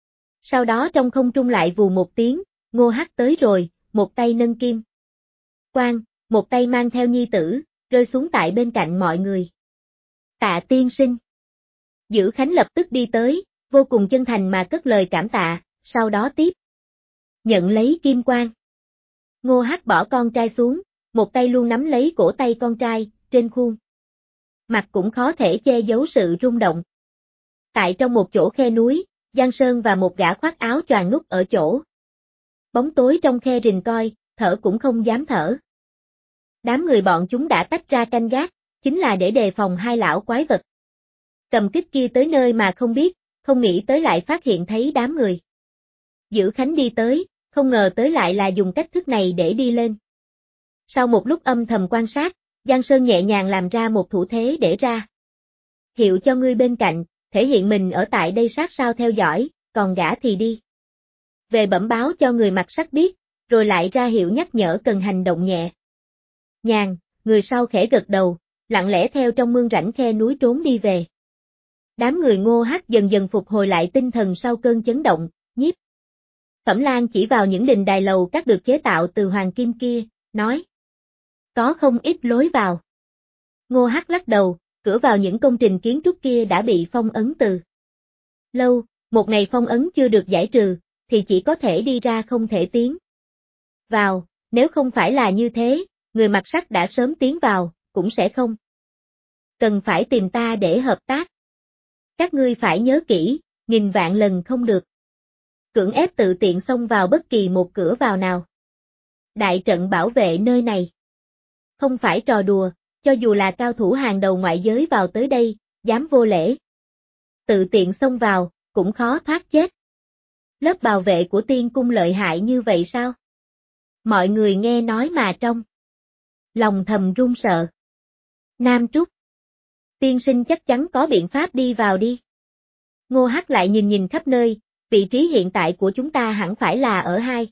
Sau đó trong không trung lại vù một tiếng, Ngô Hắc tới rồi, một tay nâng kim quan, một tay mang theo nhi tử, rơi xuống tại bên cạnh mọi người. Tạ tiên sinh. Dữ Khánh lập tức đi tới, vô cùng chân thành mà cất lời cảm tạ, sau đó tiếp nhận lấy kim quan. Ngô Hắc bỏ con trai xuống, một tay luôn nắm lấy cổ tay con trai, trên khuôn mặt cũng khó thể che giấu sự rung động. Tại trong một chỗ khe núi, Giang Sơn và một gã khoác áo choàng núp ở chỗ bóng tối trong khe rình coi, thở cũng không dám thở. Đám người bọn chúng đã tách ra canh gác, chính là để đề phòng hai lão quái vật cầm kích kia tới nơi mà không biết, không nghĩ tới lại phát hiện thấy đám người. Dữ Khánh đi tới, không ngờ tới lại là dùng cách thức này để đi lên. Sau một lúc âm thầm quan sát, Giang Sơn nhẹ nhàng làm ra một thủ thế để ra hiệu cho ngươi bên cạnh, thể hiện mình ở tại đây sát sao theo dõi, còn gã thì đi về bẩm báo cho người mặc sắc biết, rồi lại ra hiệu nhắc nhở cần hành động nhẹ nhàng, người sau khẽ gật đầu, lặng lẽ theo trong mương rãnh khe núi trốn đi về. Đám người Ngô Hắc dần dần phục hồi lại tinh thần sau cơn chấn động, Nhiếp Phẩm Lan chỉ vào những đình đài lầu các được chế tạo từ hoàng kim kia, nói: có không ít lối vào. Ngô Hắc lắc đầu, cửa vào những công trình kiến trúc kia đã bị phong ấn từ lâu, một ngày phong ấn chưa được giải trừ, thì chỉ có thể đi ra không thể tiến vào, nếu không phải là như thế, người mặc sắt đã sớm tiến vào, cũng sẽ không cần phải tìm ta để hợp tác. Các ngươi phải nhớ kỹ, nghìn vạn lần không được cưỡng ép tự tiện xông vào bất kỳ một cửa vào nào. Đại trận bảo vệ nơi này không phải trò đùa, cho dù là cao thủ hàng đầu ngoại giới vào tới đây, dám vô lễ tự tiện xông vào, cũng khó thoát chết. Lớp bảo vệ của tiên cung lợi hại như vậy sao? Mọi người nghe nói mà trong lòng thầm run sợ. Nam Trúc, tiên sinh chắc chắn có biện pháp đi vào đi. Ngô Hắc lại nhìn nhìn khắp nơi, vị trí hiện tại của chúng ta hẳn phải là ở hai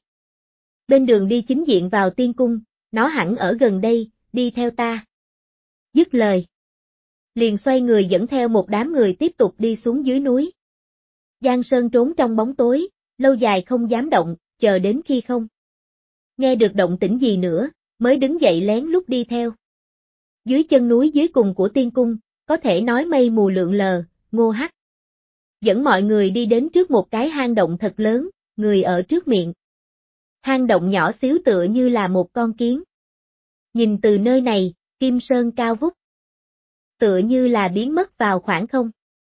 bên đường đi chính diện vào tiên cung, nó hẳn ở gần đây, đi theo ta. Dứt lời, liền xoay người dẫn theo một đám người tiếp tục đi xuống dưới núi. Giang Sơn trốn trong bóng tối, lâu dài không dám động, chờ đến khi không nghe được động tĩnh gì nữa, mới đứng dậy lén lút đi theo. Dưới chân núi dưới cùng của tiên cung, có thể nói mây mù lượn lờ, Ngô Hắc dẫn mọi người đi đến trước một cái hang động thật lớn, người ở trước miệng. Hang động nhỏ xíu tựa như là một con kiến. Nhìn từ nơi này, Kim Sơn cao vút, tựa như là biến mất vào khoảng không.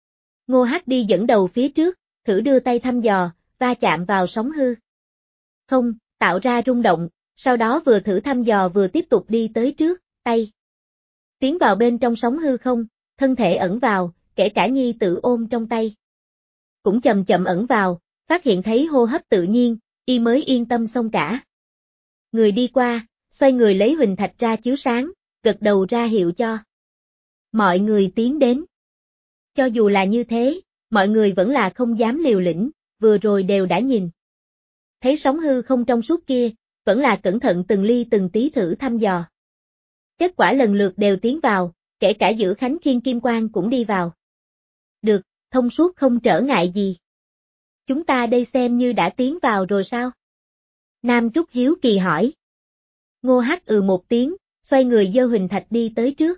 Ngô Hắc đi dẫn đầu phía trước, thử đưa tay thăm dò, va chạm vào sóng hư không, tạo ra rung động, sau đó vừa thử thăm dò vừa tiếp tục đi tới trước, tay tiến vào bên trong sóng hư không, thân thể ẩn vào, kể cả nhi tử ôm trong tay cũng chậm chậm ẩn vào, phát hiện thấy hô hấp tự nhiên, y mới yên tâm xông cả. Người đi qua, xoay người lấy huỳnh thạch ra chiếu sáng, gật đầu ra hiệu cho mọi người tiến đến. Cho dù là như thế, mọi người vẫn là không dám liều lĩnh, vừa rồi đều đã nhìn thấy sóng hư không trong suốt kia, vẫn là cẩn thận từng ly từng tí thử thăm dò. Kết quả lần lượt đều tiến vào, kể cả Dữ Khánh khiên kim quan cũng đi vào. Được, thông suốt không trở ngại gì. Chúng ta đây xem như đã tiến vào rồi sao? Nam Trúc hiếu kỳ hỏi. Ngô Hắc một tiếng, xoay người giơ huỳnh thạch đi tới trước.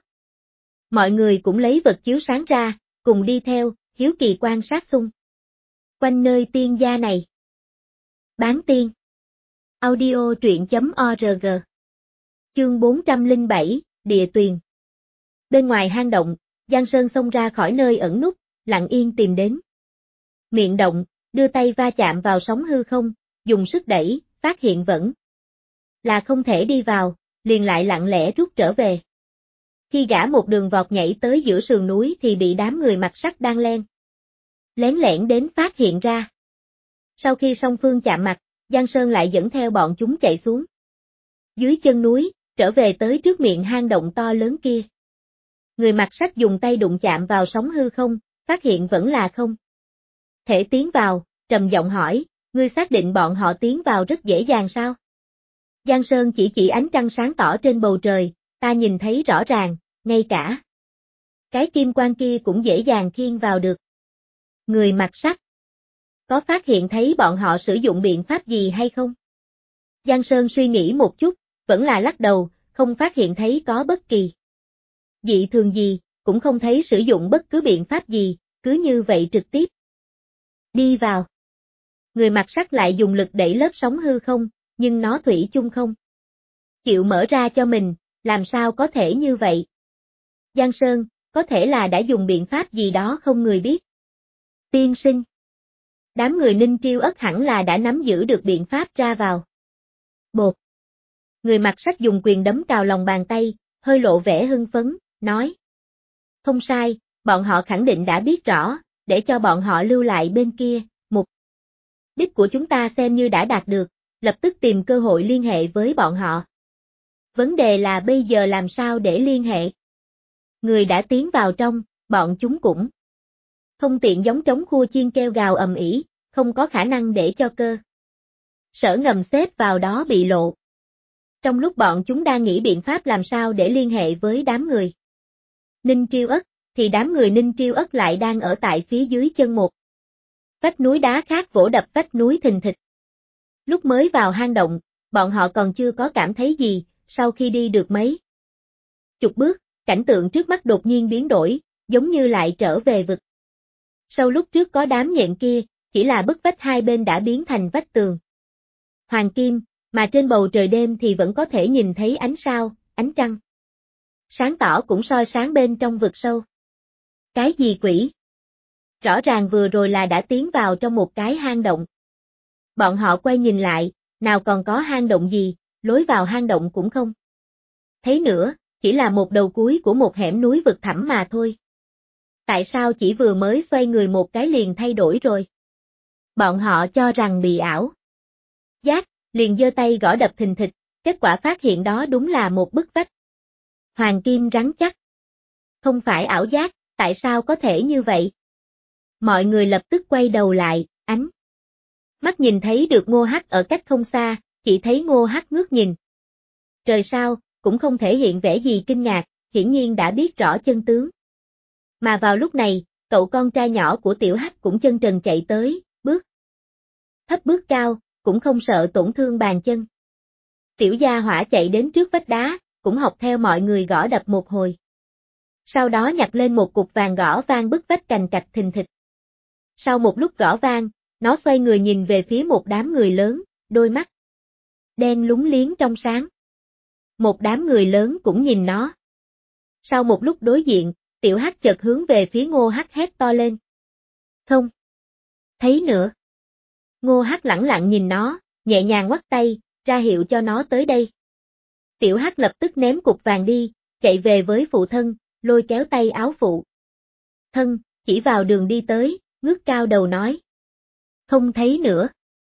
Mọi người cũng lấy vật chiếu sáng ra, cùng đi theo, hiếu kỳ quan sát xung quanh nơi tiên gia này. Bán tiên. Audio truyện.org. Chương 407, Địa Tuyền. Bên ngoài hang động, Giang Sơn xông ra khỏi nơi ẩn núp, lặng yên tìm đến miệng động, đưa tay va chạm vào sóng hư không, dùng sức đẩy, phát hiện vẫn là không thể đi vào, liền lại lặng lẽ rút trở về. Khi gã một đường vọt nhảy tới giữa sườn núi thì bị đám người mặc sắt đang lén lẻn đến phát hiện ra. Sau khi song phương chạm mặt, Giang Sơn lại dẫn theo bọn chúng chạy xuống dưới chân núi, trở về tới trước miệng hang động to lớn kia. Người mặc sắt dùng tay đụng chạm vào sóng hư không, phát hiện vẫn là không thể tiến vào, trầm giọng hỏi, ngươi xác định bọn họ tiến vào rất dễ dàng sao? Giang Sơn chỉ ánh trăng sáng tỏ trên bầu trời, ta nhìn thấy rõ ràng, ngay cả cái kim quan kia cũng dễ dàng khiêng vào được. Người mặc sắt có phát hiện thấy bọn họ sử dụng biện pháp gì hay không? Giang Sơn suy nghĩ một chút, vẫn là lắc đầu, không phát hiện thấy có bất kỳ dị thường gì, cũng không thấy sử dụng bất cứ biện pháp gì, cứ như vậy trực tiếp đi vào. Người mặc sắt lại dùng lực đẩy lớp sóng hư không, nhưng nó thủy chung không chịu mở ra cho mình, làm sao có thể như vậy? Giang Sơn, có thể là đã dùng biện pháp gì đó không người biết. Tiên sinh. Đám người Ninh Triêu Ất hẳn là đã nắm giữ được biện pháp ra vào. Bột. Người mặc sắt dùng quyền đấm cào lòng bàn tay, hơi lộ vẻ hưng phấn, nói. Không sai, bọn họ khẳng định đã biết rõ, để cho bọn họ lưu lại bên kia, mục đích của chúng ta xem như đã đạt được, lập tức tìm cơ hội liên hệ với bọn họ. Vấn đề là bây giờ làm sao để liên hệ? Người đã tiến vào trong, bọn chúng cũng không tiện giống trống khua chiên kêu gào ầm ĩ, không có khả năng để cho cơ sở ngầm xếp vào đó bị lộ. Trong lúc bọn chúng đang nghĩ biện pháp làm sao để liên hệ với đám người Ninh Triêu Ất, thì đám người Ninh Triêu Ất lại đang ở tại phía dưới chân một vách núi đá khác vỗ đập vách núi thình thịch. Lúc mới vào hang động, bọn họ còn chưa có cảm thấy gì, sau khi đi được mấy chục bước, cảnh tượng trước mắt đột nhiên biến đổi, giống như lại trở về vực sâu lúc trước có đám nhện kia, chỉ là bức vách hai bên đã biến thành vách tường hoàng kim, mà trên bầu trời đêm thì vẫn có thể nhìn thấy ánh sao, ánh trăng sáng tỏ cũng soi sáng bên trong vực sâu. Cái gì quỷ? Rõ ràng vừa rồi là đã tiến vào trong một cái hang động. Bọn họ quay nhìn lại, nào còn có hang động gì, lối vào hang động cũng không thấy nữa, chỉ là một đầu cuối của một hẻm núi vực thẳm mà thôi. Tại sao chỉ vừa mới xoay người một cái liền thay đổi rồi? Bọn họ cho rằng bị ảo giác, liền giơ tay gõ đập thình thịch, kết quả phát hiện đó đúng là một bức vách hoàng kim rắn chắc. Không phải ảo giác, tại sao có thể như vậy? Mọi người lập tức quay đầu lại, ánh mắt nhìn thấy được Ngô Hắc ở cách không xa, chỉ thấy Ngô Hắc ngước nhìn trời sao, cũng không thể hiện vẻ gì kinh ngạc, hiển nhiên đã biết rõ chân tướng. Mà vào lúc này, cậu con trai nhỏ của Tiểu Hắc cũng chân trần chạy tới, bước thấp bước cao, cũng không sợ tổn thương bàn chân. Tiểu gia hỏa chạy đến trước vách đá, cũng học theo mọi người gõ đập một hồi. Sau đó nhặt lên một cục vàng gõ vang bức vách cành cạch thình thịch. Sau một lúc gõ vang, nó xoay người nhìn về phía một đám người lớn, đôi mắt đen lúng liếng trong sáng. Một đám người lớn cũng nhìn nó. Sau một lúc đối diện, Tiểu Hắc chợt hướng về phía Ngô Hắc hét to lên. Không thấy nữa. Ngô Hắc lẳng lặng nhìn nó, nhẹ nhàng ngoắc tay, ra hiệu cho nó tới đây. Tiểu Hắc lập tức ném cục vàng đi, chạy về với phụ thân, lôi kéo tay áo phụ thân, chỉ vào đường đi tới, ngước cao đầu nói. Không thấy nữa.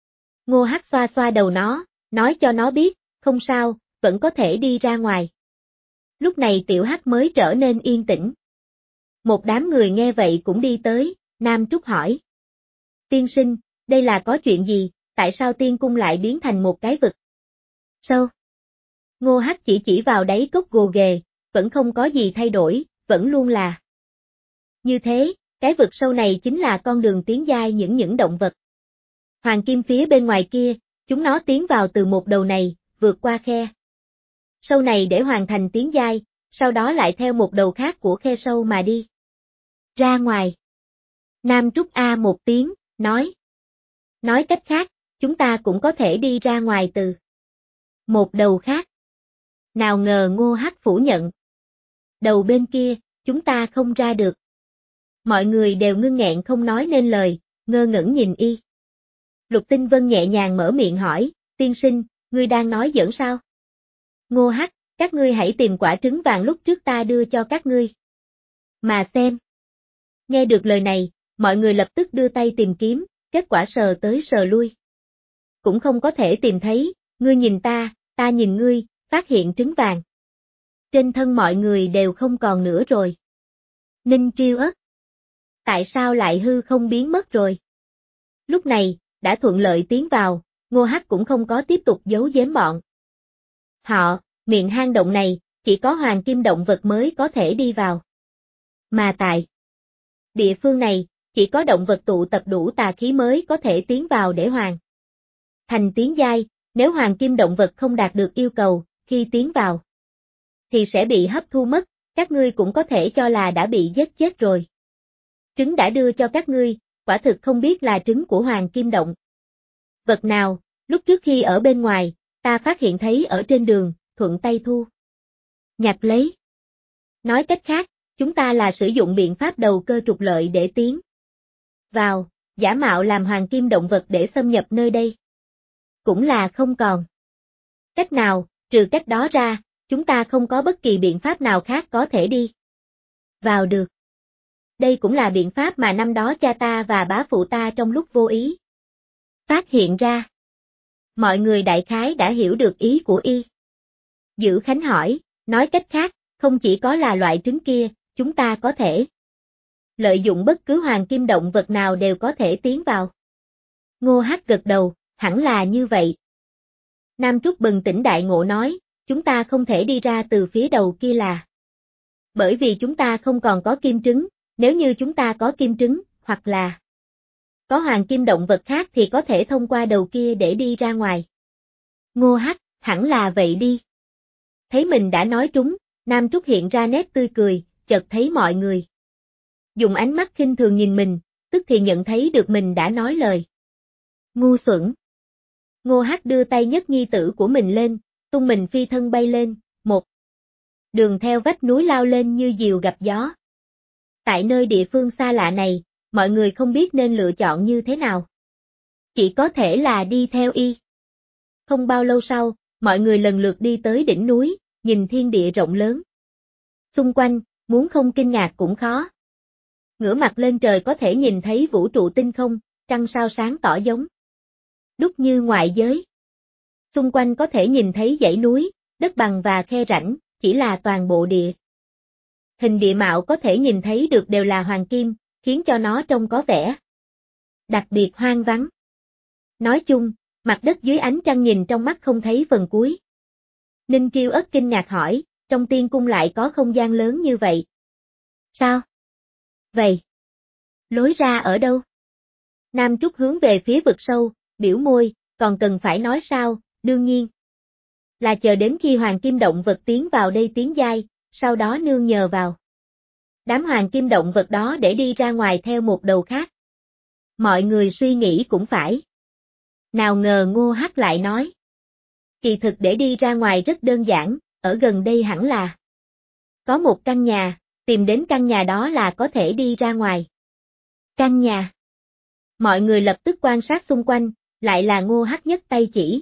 Ngô Hắc xoa xoa đầu nó, nói cho nó biết, không sao, vẫn có thể đi ra ngoài. Lúc này Tiểu Hắc mới trở nên yên tĩnh. Một đám người nghe vậy cũng đi tới, Nam Trúc hỏi. Tiên sinh, đây là có chuyện gì, tại sao tiên cung lại biến thành một cái vực sâu? Ngô Hắc chỉ vào đáy cốc gồ ghề, vẫn không có gì thay đổi, vẫn luôn là như thế, cái vực sâu này chính là con đường tiến giai những động vật hoàng kim phía bên ngoài kia, chúng nó tiến vào từ một đầu này, vượt qua khe sâu này để hoàn thành tiến giai, sau đó lại theo một đầu khác của khe sâu mà đi ra ngoài. Nam Trúc A một tiếng, nói. Nói cách khác, chúng ta cũng có thể đi ra ngoài từ một đầu khác. Nào ngờ Ngô Hắc phủ nhận. Đầu bên kia, chúng ta không ra được. Mọi người đều ngưng nghẹn không nói nên lời, ngơ ngẩn nhìn y. Lục Tinh Vân nhẹ nhàng mở miệng hỏi, tiên sinh, ngươi đang nói giỡn sao? Ngô Hắc, các ngươi hãy tìm quả trứng vàng lúc trước ta đưa cho các ngươi. Mà xem. Nghe được lời này, mọi người lập tức đưa tay tìm kiếm, kết quả sờ tới sờ lui. Cũng không có thể tìm thấy, ngươi nhìn ta nhìn ngươi, phát hiện trứng vàng. Trên thân mọi người đều không còn nữa rồi. Ninh Triêu ất. Tại sao lại hư không biến mất rồi? Lúc này, đã thuận lợi tiến vào, Ngô Hắc cũng không có tiếp tục giấu giếm bọn. Họ, miệng hang động này, chỉ có hoàng kim động vật mới có thể đi vào. Mà tại địa phương này, chỉ có động vật tụ tập đủ tà khí mới có thể tiến vào để hoàn thành tiến giai, nếu hoàng kim động vật không đạt được yêu cầu, khi tiến vào, thì sẽ bị hấp thu mất, các ngươi cũng có thể cho là đã bị giết chết rồi. Trứng đã đưa cho các ngươi, quả thực không biết là trứng của hoàng kim động vật nào, lúc trước khi ở bên ngoài, ta phát hiện thấy ở trên đường, thuận tay thu nhặt lấy. Nói cách khác, chúng ta là sử dụng biện pháp đầu cơ trục lợi để tiến vào, giả mạo làm hoàng kim động vật để xâm nhập nơi đây. Cũng là không còn cách nào, trừ cách đó ra, chúng ta không có bất kỳ biện pháp nào khác có thể đi vào được. Đây cũng là biện pháp mà năm đó cha ta và bá phụ ta trong lúc vô ý phát hiện ra. Mọi người đại khái đã hiểu được ý của y. Dữ Khánh hỏi, nói cách khác, không chỉ có là loại trứng kia, chúng ta có thể lợi dụng bất cứ hoàng kim động vật nào đều có thể tiến vào. Ngô Hắc gật đầu, hẳn là như vậy. Nam Trúc bừng tỉnh đại ngộ nói, chúng ta không thể đi ra từ phía đầu kia là bởi vì chúng ta không còn có kim trứng, nếu như chúng ta có kim trứng, hoặc là có hoàng kim động vật khác thì có thể thông qua đầu kia để đi ra ngoài. Ngô Hắc, hẳn là vậy đi. Thấy mình đã nói trúng, Nam Trúc hiện ra nét tươi cười, chợt thấy mọi người dùng ánh mắt khinh thường nhìn mình, tức thì nhận thấy được mình đã nói lời ngu xuẩn. Ngô Hắc đưa tay nhấc nhi tử của mình lên, tung mình phi thân bay lên, một đường theo vách núi lao lên như diều gặp gió. Tại nơi địa phương xa lạ này, mọi người không biết nên lựa chọn như thế nào. Chỉ có thể là đi theo y. Không bao lâu sau, mọi người lần lượt đi tới đỉnh núi, nhìn thiên địa rộng lớn. Xung quanh, muốn không kinh ngạc cũng khó. Ngửa mặt lên trời có thể nhìn thấy vũ trụ tinh không, trăng sao sáng tỏ giống đúc như ngoại giới. Xung quanh có thể nhìn thấy dãy núi, đất bằng và khe rãnh, chỉ là toàn bộ địa hình địa mạo có thể nhìn thấy được đều là hoàng kim, khiến cho nó trông có vẻ đặc biệt hoang vắng. Nói chung, mặt đất dưới ánh trăng nhìn trong mắt không thấy phần cuối. Ninh Triêu ất kinh ngạc hỏi, trong tiên cung lại có không gian lớn như vậy. Sao? Vậy? Lối ra ở đâu? Nam Trúc hướng về phía vực sâu, biểu môi, còn cần phải nói sao, đương nhiên. Là chờ đến khi hoàng kim động vật tiến vào đây tiến giai, sau đó nương nhờ vào đám hoàng kim động vật đó để đi ra ngoài theo một đầu khác. Mọi người suy nghĩ cũng phải. Nào ngờ Ngô Hắc lại nói. Kỳ thực để đi ra ngoài rất đơn giản, ở gần đây hẳn là có một căn nhà, tìm đến căn nhà đó là có thể đi ra ngoài. Căn nhà. Mọi người lập tức quan sát xung quanh, lại là Ngô Hắc nhấc tay chỉ.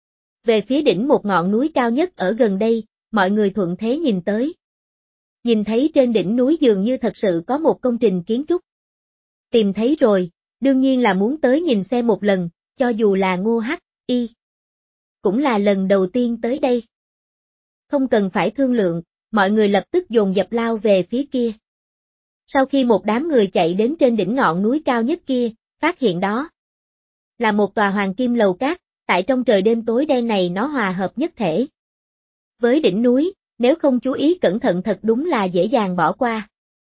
Về phía đỉnh một ngọn núi cao nhất ở gần đây, mọi người thuận thế nhìn tới. Nhìn thấy trên đỉnh núi dường như thật sự có một công trình kiến trúc. Tìm thấy rồi, đương nhiên là muốn tới nhìn xem một lần, cho dù là Ngô Hắc, y cũng là lần đầu tiên tới đây. Không cần phải thương lượng, mọi người lập tức dồn dập lao về phía kia. Sau khi một đám người chạy đến trên đỉnh ngọn núi cao nhất kia, phát hiện đó là một tòa hoàng kim lầu cát, tại trong trời đêm tối đen này nó hòa hợp nhất thể với đỉnh núi, nếu không chú ý cẩn thận thật đúng là dễ dàng bỏ qua.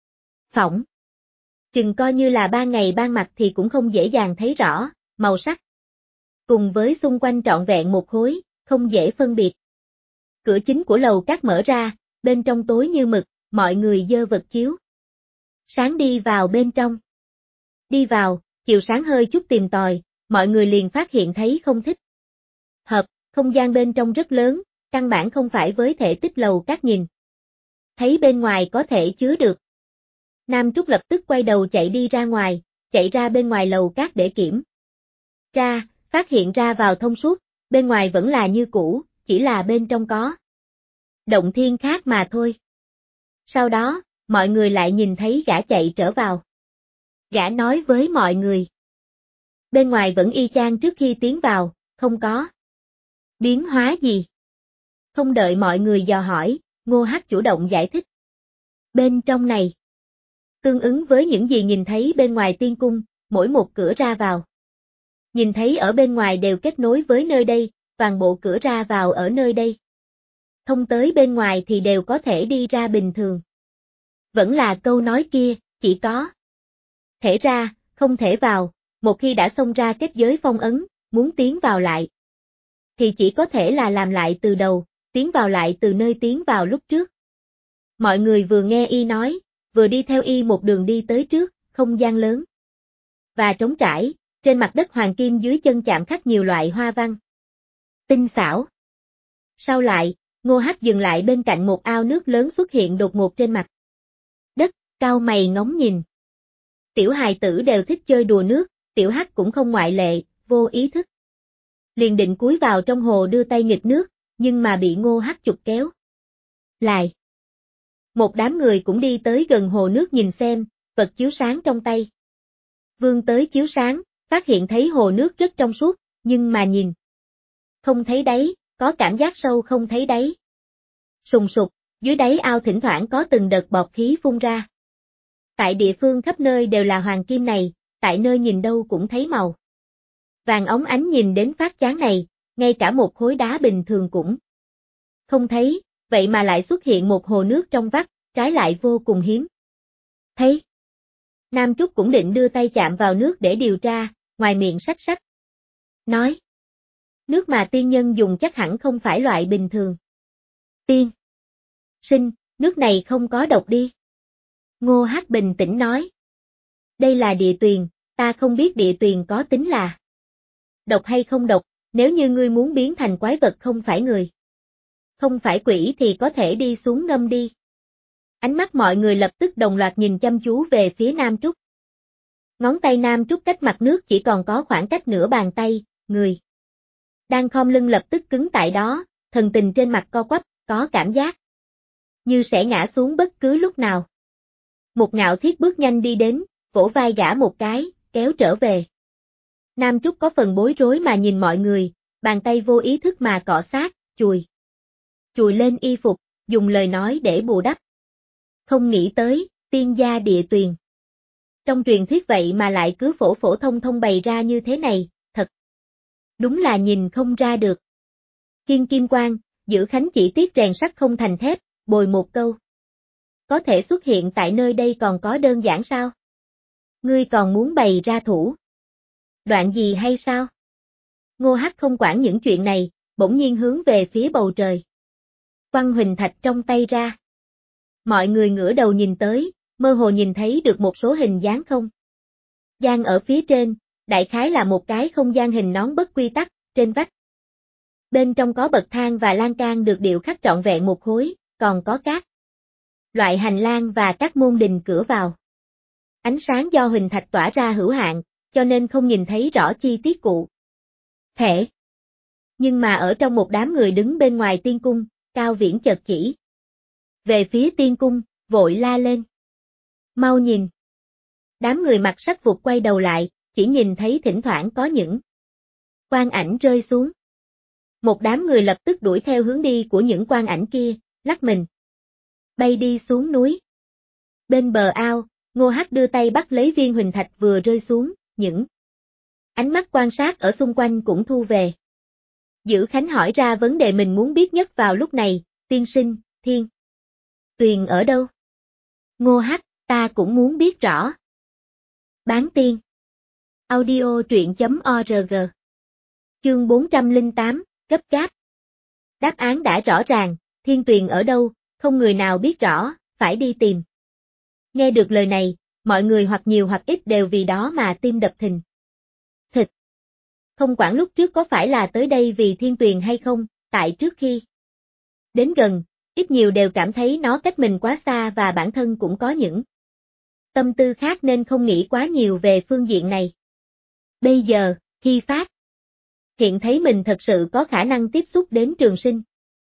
Phỏng chừng coi như là ban ngày ban mặt thì cũng không dễ dàng thấy rõ màu sắc. Cùng với xung quanh trọn vẹn một khối, không dễ phân biệt. Cửa chính của lầu cát mở ra, bên trong tối như mực, mọi người giơ vật chiếu sáng đi vào bên trong. Đi vào, chiều sáng hơi chút tìm tòi, mọi người liền phát hiện thấy không thích hợp, không gian bên trong rất lớn, căn bản không phải với thể tích lầu cát nhìn. Thấy bên ngoài có thể chứa được. Nam Trúc lập tức quay đầu chạy đi ra ngoài, chạy ra bên ngoài lầu cát để kiểm tra, phát hiện ra vào thông suốt, bên ngoài vẫn là như cũ, chỉ là bên trong có động thiên khác mà thôi. Sau đó, mọi người lại nhìn thấy gã chạy trở vào. Gã nói với mọi người. Bên ngoài vẫn y chang trước khi tiến vào, không có biến hóa gì. Không đợi mọi người dò hỏi, Ngô Hắc chủ động giải thích. Bên trong này, tương ứng với những gì nhìn thấy bên ngoài tiên cung, mỗi một cửa ra vào. Nhìn thấy ở bên ngoài đều kết nối với nơi đây, toàn bộ cửa ra vào ở nơi đây. Thông tới bên ngoài thì đều có thể đi ra bình thường. Vẫn là câu nói kia, chỉ có thể ra, không thể vào, một khi đã xông ra kết giới phong ấn, muốn tiến vào lại. Thì chỉ có thể là làm lại từ đầu, tiến vào lại từ nơi tiến vào lúc trước. Mọi người vừa nghe y nói, vừa đi theo y một đường đi tới trước, không gian lớn. Và trống trải, trên mặt đất hoàng kim dưới chân chạm khắc nhiều loại hoa văn. Tinh xảo. Sau lại, Ngô Hắc dừng lại bên cạnh một ao nước lớn xuất hiện đột ngột trên mặt đất, cau mày ngóng nhìn. Tiểu hài tử đều thích chơi đùa nước, Tiểu Hắc cũng không ngoại lệ, vô ý thức. Liền định cúi vào trong hồ đưa tay nghịch nước, nhưng mà bị Ngô Hắc chụp kéo lại. Một đám người cũng đi tới gần hồ nước nhìn xem, vật chiếu sáng trong tay. Vươn tới chiếu sáng, phát hiện thấy hồ nước rất trong suốt, nhưng mà nhìn không thấy đáy, có cảm giác sâu không thấy đáy. Sùng sục, dưới đáy ao thỉnh thoảng có từng đợt bọt khí phun ra. Tại địa phương khắp nơi đều là hoàng kim này, tại nơi nhìn đâu cũng thấy màu vàng óng ánh nhìn đến phát chán này, ngay cả một khối đá bình thường cũng không thấy, vậy mà lại xuất hiện một hồ nước trong vắt, trái lại vô cùng hiếm. Thấy. Nam Trúc cũng định đưa tay chạm vào nước để điều tra, ngoài miệng sách sách. Nói. Nước mà tiên nhân dùng chắc hẳn không phải loại bình thường. Tiên. Sinh, nước này không có độc đi. Ngô Hắc bình tĩnh nói. Đây là địa tuyền, ta không biết địa tuyền có tính là độc hay không độc, nếu như ngươi muốn biến thành quái vật không phải người. Không phải quỷ thì có thể đi xuống ngâm đi. Ánh mắt mọi người lập tức đồng loạt nhìn chăm chú về phía Nam Trúc. Ngón tay Nam Trúc cách mặt nước chỉ còn có khoảng cách nửa bàn tay, người đang khom lưng lập tức cứng tại đó, thần tình trên mặt co quắp, có cảm giác như sẽ ngã xuống bất cứ lúc nào. Một Ngạo Thiết bước nhanh đi đến, vỗ vai gã một cái, kéo trở về. Nam Trúc có phần bối rối mà nhìn mọi người, bàn tay vô ý thức mà cọ sát, chùi lên y phục, dùng lời nói để bù đắp. Không nghĩ tới, tiên gia địa tuyền. Trong truyền thuyết vậy mà lại cứ phổ phổ thông thông bày ra như thế này, thật. Đúng là nhìn không ra được. Kiên Kim Quang, giữ Khánh chỉ tiếc rèn sắt không thành thép, bồi một câu. Có thể xuất hiện tại nơi đây còn có đơn giản sao? Ngươi còn muốn bày ra thủ đoạn gì hay sao? Ngô Hắc không quản những chuyện này, bỗng nhiên hướng về phía bầu trời. Quăng huỳnh thạch trong tay ra. Mọi người ngửa đầu nhìn tới, mơ hồ nhìn thấy được một số hình dáng không gian ở phía trên, đại khái là một cái không gian hình nón bất quy tắc, trên vách. Bên trong có bậc thang và lan can được điệu khắc trọn vẹn một khối, còn có các loại hành lang và các môn đình cửa vào. Ánh sáng do huỳnh thạch tỏa ra hữu hạn, cho nên không nhìn thấy rõ chi tiết cụ thể. Nhưng mà ở trong một đám người đứng bên ngoài tiên cung, Cao Viễn chợt chỉ về phía tiên cung, vội la lên. Mau nhìn. Đám người mặc sắc phục quay đầu lại, chỉ nhìn thấy thỉnh thoảng có những quang ảnh rơi xuống. Một đám người lập tức đuổi theo hướng đi của những quang ảnh kia, lắc mình bay đi xuống núi. Bên bờ ao, Ngô Hắc đưa tay bắt lấy viên huỳnh thạch vừa rơi xuống, những ánh mắt quan sát ở xung quanh cũng thu về. Giữ Khánh hỏi ra vấn đề mình muốn biết nhất vào lúc này, tiên sinh, thiên tuyền ở đâu? Ngô Hắc, ta cũng muốn biết rõ. Bán tiên. Audio truyện.org. Chương 408, gấp gáp. Đáp án đã rõ ràng, thiên tuyền ở đâu, không người nào biết rõ, phải đi tìm. Nghe được lời này, mọi người hoặc nhiều hoặc ít đều vì đó mà tim đập thình thịch. Không quản lúc trước có phải là tới đây vì thiên tuyền hay không, tại trước khi đến gần, ít nhiều đều cảm thấy nó cách mình quá xa và bản thân cũng có những tâm tư khác nên không nghĩ quá nhiều về phương diện này. Bây giờ, khi phát hiện thấy mình thật sự có khả năng tiếp xúc đến trường sinh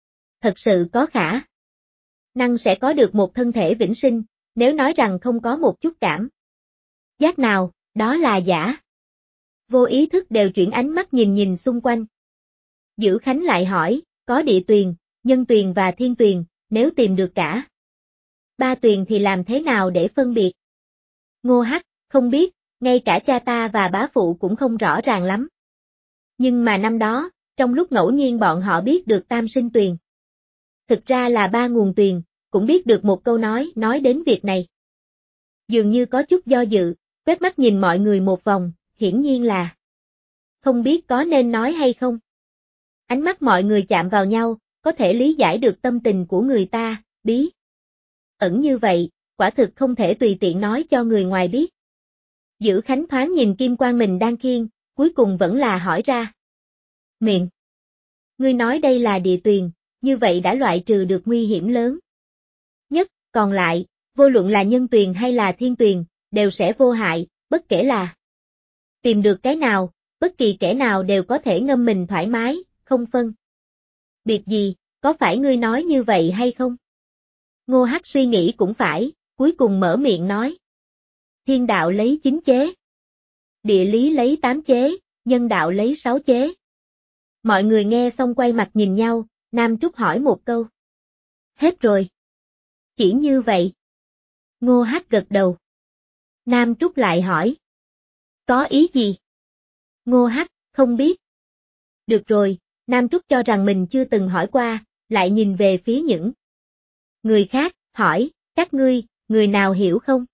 thật sự có khả năng sẽ có được một thân thể vĩnh sinh, nếu nói rằng không có một chút cảm giác nào, đó là giả. Vô ý thức đều chuyển ánh mắt nhìn nhìn xung quanh. Dữ Khánh lại hỏi, có địa tuyền, nhân tuyền và thiên tuyền, nếu tìm được cả ba tuyền thì làm thế nào để phân biệt? Ngô Hắc, không biết, ngay cả cha ta và bá phụ cũng không rõ ràng lắm. Nhưng mà năm đó, trong lúc ngẫu nhiên bọn họ biết được tam sinh tuyền. Thực ra là ba nguồn tuyền, cũng biết được một câu nói đến việc này. Dường như có chút do dự, quét mắt nhìn mọi người một vòng, hiển nhiên là không biết có nên nói hay không. Ánh mắt mọi người chạm vào nhau, có thể lý giải được tâm tình của người ta, bí ẩn như vậy, quả thực không thể tùy tiện nói cho người ngoài biết. Dữ Khánh thoáng nhìn kim quan mình đang khiêng, cuối cùng vẫn là hỏi ra. Miệng. Ngươi nói đây là địa tuyền, như vậy đã loại trừ được nguy hiểm lớn nhất, còn lại, vô luận là nhân tuyền hay là thiên tuyền, đều sẽ vô hại, bất kể là tìm được cái nào, bất kỳ kẻ nào đều có thể ngâm mình thoải mái, không phân biệt gì, có phải ngươi nói như vậy hay không? Ngô Hắc suy nghĩ cũng phải, cuối cùng mở miệng nói. Thiên đạo lấy 9 chế, địa lý lấy 8 chế, nhân đạo lấy 6 chế. Mọi người nghe xong quay mặt nhìn nhau, Nam Trúc hỏi một câu. Hết rồi. Chỉ như vậy. Ngô Hắc gật đầu. Nam Trúc lại hỏi. Có ý gì? Ngô Hắc, không biết. Được rồi, Nam Trúc cho rằng mình chưa từng hỏi qua, lại nhìn về phía những người khác, hỏi, các ngươi, người nào hiểu không?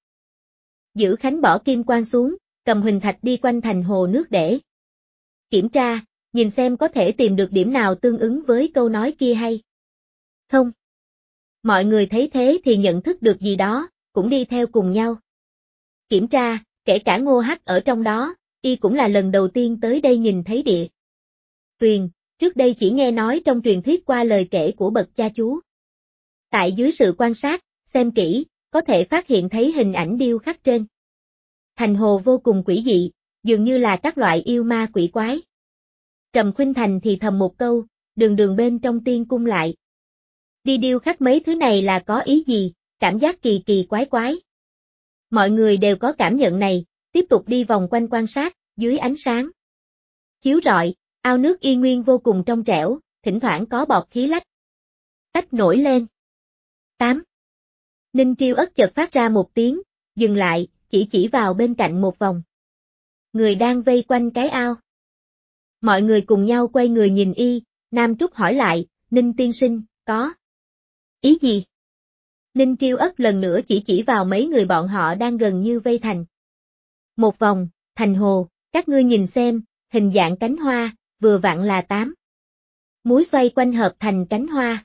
Dữ Khánh bỏ kim quan xuống, cầm huỳnh thạch đi quanh thành hồ nước để kiểm tra, nhìn xem có thể tìm được điểm nào tương ứng với câu nói kia hay không. Mọi người thấy thế thì nhận thức được gì đó, cũng đi theo cùng nhau. Kiểm tra, kể cả Ngô Hắc ở trong đó, y cũng là lần đầu tiên tới đây nhìn thấy địa tuyền, trước đây chỉ nghe nói trong truyền thuyết qua lời kể của bậc cha chú. Tại dưới sự quan sát, xem kỹ, có thể phát hiện thấy hình ảnh điêu khắc trên thành hồ vô cùng quỷ dị, dường như là các loại yêu ma quỷ quái. Trầm Khuynh Thành thì thầm một câu, đường đường bên trong tiên cung lại. Đi điêu khắc mấy thứ này là có ý gì, cảm giác kỳ kỳ quái quái. Mọi người đều có cảm nhận này, tiếp tục đi vòng quanh quan sát, dưới ánh sáng chiếu rọi, ao nước y nguyên vô cùng trong trẻo, thỉnh thoảng có bọt khí lách tách nổi lên. 8. Ninh Triêu Ất chợt phát ra một tiếng, dừng lại, chỉ vào bên cạnh một vòng người đang vây quanh cái ao. Mọi người cùng nhau quay người nhìn y, Nam Trúc hỏi lại, Ninh tiên sinh, có ý gì? Ninh Triêu Ất lần nữa chỉ vào mấy người bọn họ đang gần như vây thành một vòng, thành hồ, các ngươi nhìn xem, hình dạng cánh hoa, vừa vặn là 8. Múi xoay quanh hợp thành cánh hoa.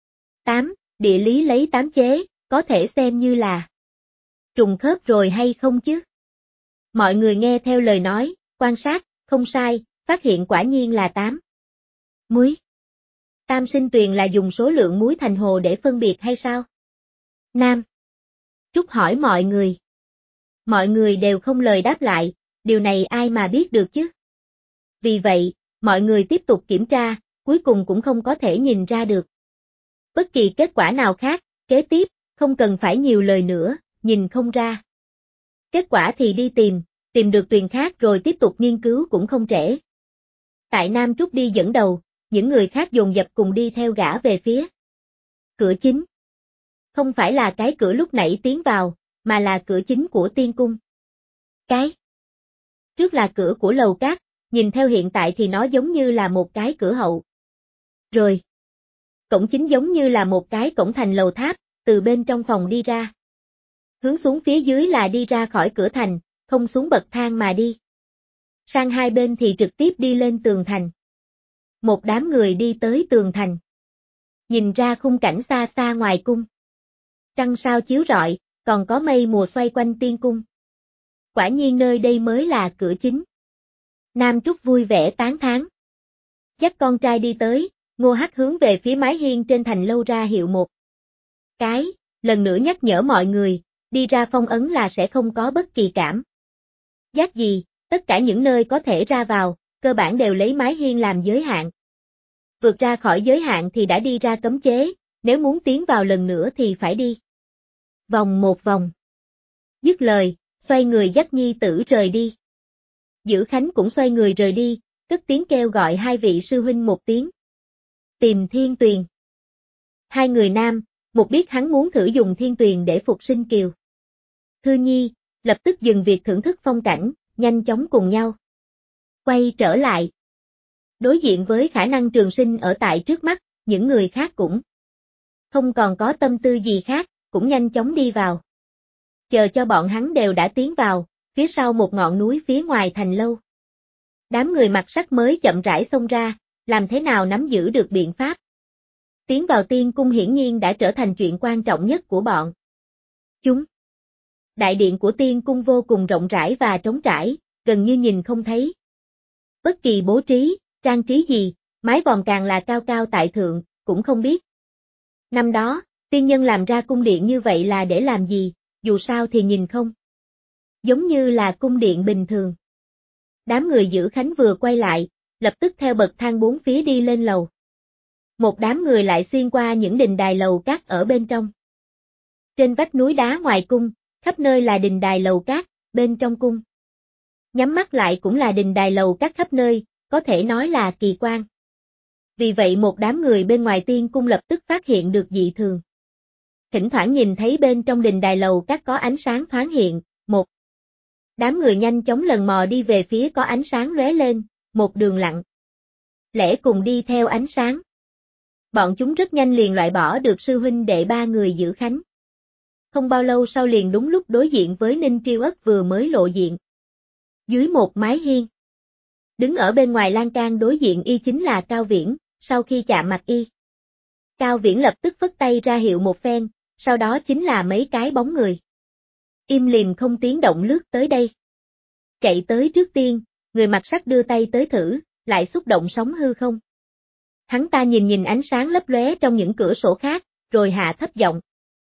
8, địa lý lấy 8 chế, có thể xem như là trùng khớp rồi hay không chứ? Mọi người nghe theo lời nói, quan sát, không sai, phát hiện quả nhiên là 8. Múi. Tam sinh tuyền là dùng số lượng múi thành hồ để phân biệt hay sao? Nam Trúc hỏi mọi người. Mọi người đều không lời đáp lại, điều này ai mà biết được chứ? Vì vậy, mọi người tiếp tục kiểm tra, cuối cùng cũng không có thể nhìn ra được bất kỳ kết quả nào khác, kế tiếp, không cần phải nhiều lời nữa, nhìn không ra kết quả thì đi tìm được tuyền khác rồi tiếp tục nghiên cứu cũng không trễ. Tại Nam Trúc đi dẫn đầu, những người khác dồn dập cùng đi theo gã về phía cửa chính. Không phải là cái cửa lúc nãy tiến vào, mà là cửa chính của tiên cung. Cái trước là cửa của lầu cát, nhìn theo hiện tại thì nó giống như là một cái cửa hậu. Rồi, cổng chính giống như là một cái cổng thành lầu tháp, từ bên trong phòng đi ra. Hướng xuống phía dưới là đi ra khỏi cửa thành, không xuống bậc thang mà đi. Sang hai bên thì trực tiếp đi lên tường thành. Một đám người đi tới tường thành. Nhìn ra khung cảnh xa xa ngoài cung. Trăng sao chiếu rọi, còn có mây mùa xoay quanh tiên cung. Quả nhiên nơi đây mới là cửa chính. Nam Trúc vui vẻ tán thán. Dắt con trai đi tới, Ngô Hắc hướng về phía mái hiên trên thành lâu ra hiệu một cái, lần nữa nhắc nhở mọi người, đi ra phong ấn là sẽ không có bất kỳ cảm giác gì, tất cả những nơi có thể ra vào, cơ bản đều lấy mái hiên làm giới hạn. vượt ra khỏi giới hạn thì đã đi ra cấm chế, nếu muốn tiến vào lần nữa thì phải đi vòng một vòng. Dứt lời, xoay người dắt nhi tử rời đi. Dữ Khánh cũng xoay người rời đi, cất tiếng kêu gọi hai vị sư huynh một tiếng. Tìm Thiên Tuyền. Hai người nam, một biết hắn muốn thử dùng Thiên Tuyền để phục sinh Kiều Thư Nhi, lập tức dừng việc thưởng thức phong cảnh, nhanh chóng cùng nhau quay trở lại. Đối diện với khả năng trường sinh ở tại trước mắt, những người khác cũng không còn có tâm tư gì khác, cũng nhanh chóng đi vào. Chờ cho bọn hắn đều đã tiến vào, phía sau một ngọn núi phía ngoài thành lâu. Đám người mặc sắc mới chậm rãi xông ra, làm thế nào nắm giữ được biện pháp. Tiến vào tiên cung hiển nhiên đã trở thành chuyện quan trọng nhất của bọn chúng. Đại điện của tiên cung vô cùng rộng rãi và trống trải, gần như nhìn không thấy bất kỳ bố trí, trang trí gì, mái vòm càng là cao cao tại thượng, cũng không biết. Năm đó, tiên nhân làm ra cung điện như vậy là để làm gì, dù sao thì nhìn không giống như là cung điện bình thường. Đám người Dữ Khánh vừa quay lại, lập tức theo bậc thang bốn phía đi lên lầu. Một đám người lại xuyên qua những đình đài lầu cát ở bên trong. Trên vách núi đá ngoài cung, khắp nơi là đình đài lầu cát, bên trong cung. Nhắm mắt lại cũng là đình đài lầu cát khắp nơi, có thể nói là kỳ quan. Vì vậy một đám người bên ngoài tiên cung lập tức phát hiện được dị thường. Thỉnh thoảng nhìn thấy bên trong đình đài lầu cát có ánh sáng thoáng hiện, một đám người nhanh chóng lần mò đi về phía có ánh sáng lóe lên, một đường lặng lẽ cùng đi theo ánh sáng. Bọn chúng rất nhanh liền loại bỏ được sư huynh đệ ba người Dữ Khánh. Không bao lâu sau liền đúng lúc đối diện với Ninh Triêu Ất vừa mới lộ diện. Dưới một mái hiên, đứng ở bên ngoài lan can đối diện y chính là Cao Viễn, sau khi chạm mặt y. Cao Viễn lập tức phất tay ra hiệu một phen, sau đó chính là mấy cái bóng người. Im lìm không tiếng động lướt tới đây. Chạy tới trước tiên, người mặc sắt đưa tay tới thử, lại xúc động sóng hư không. Hắn ta nhìn ánh sáng lấp lóe trong những cửa sổ khác, rồi hạ thấp giọng.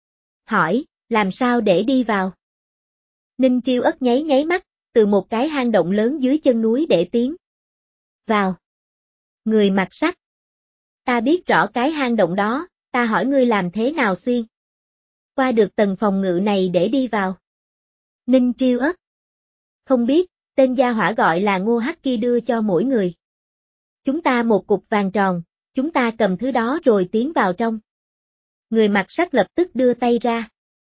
Hỏi, làm sao để đi vào? Ninh Triêu Ất nháy mắt, từ một cái hang động lớn dưới chân núi để tiến vào. Người mặc sắt. Ta biết rõ cái hang động đó, ta hỏi ngươi làm thế nào xuyên qua được tầng phòng ngự này để đi vào. Ninh Triêu Ất. Không biết, tên gia hỏa gọi là Ngô Hắc kia đưa cho mỗi người. Chúng ta một cục vàng tròn, chúng ta cầm thứ đó rồi tiến vào trong. Người mặc sắt lập tức đưa tay ra.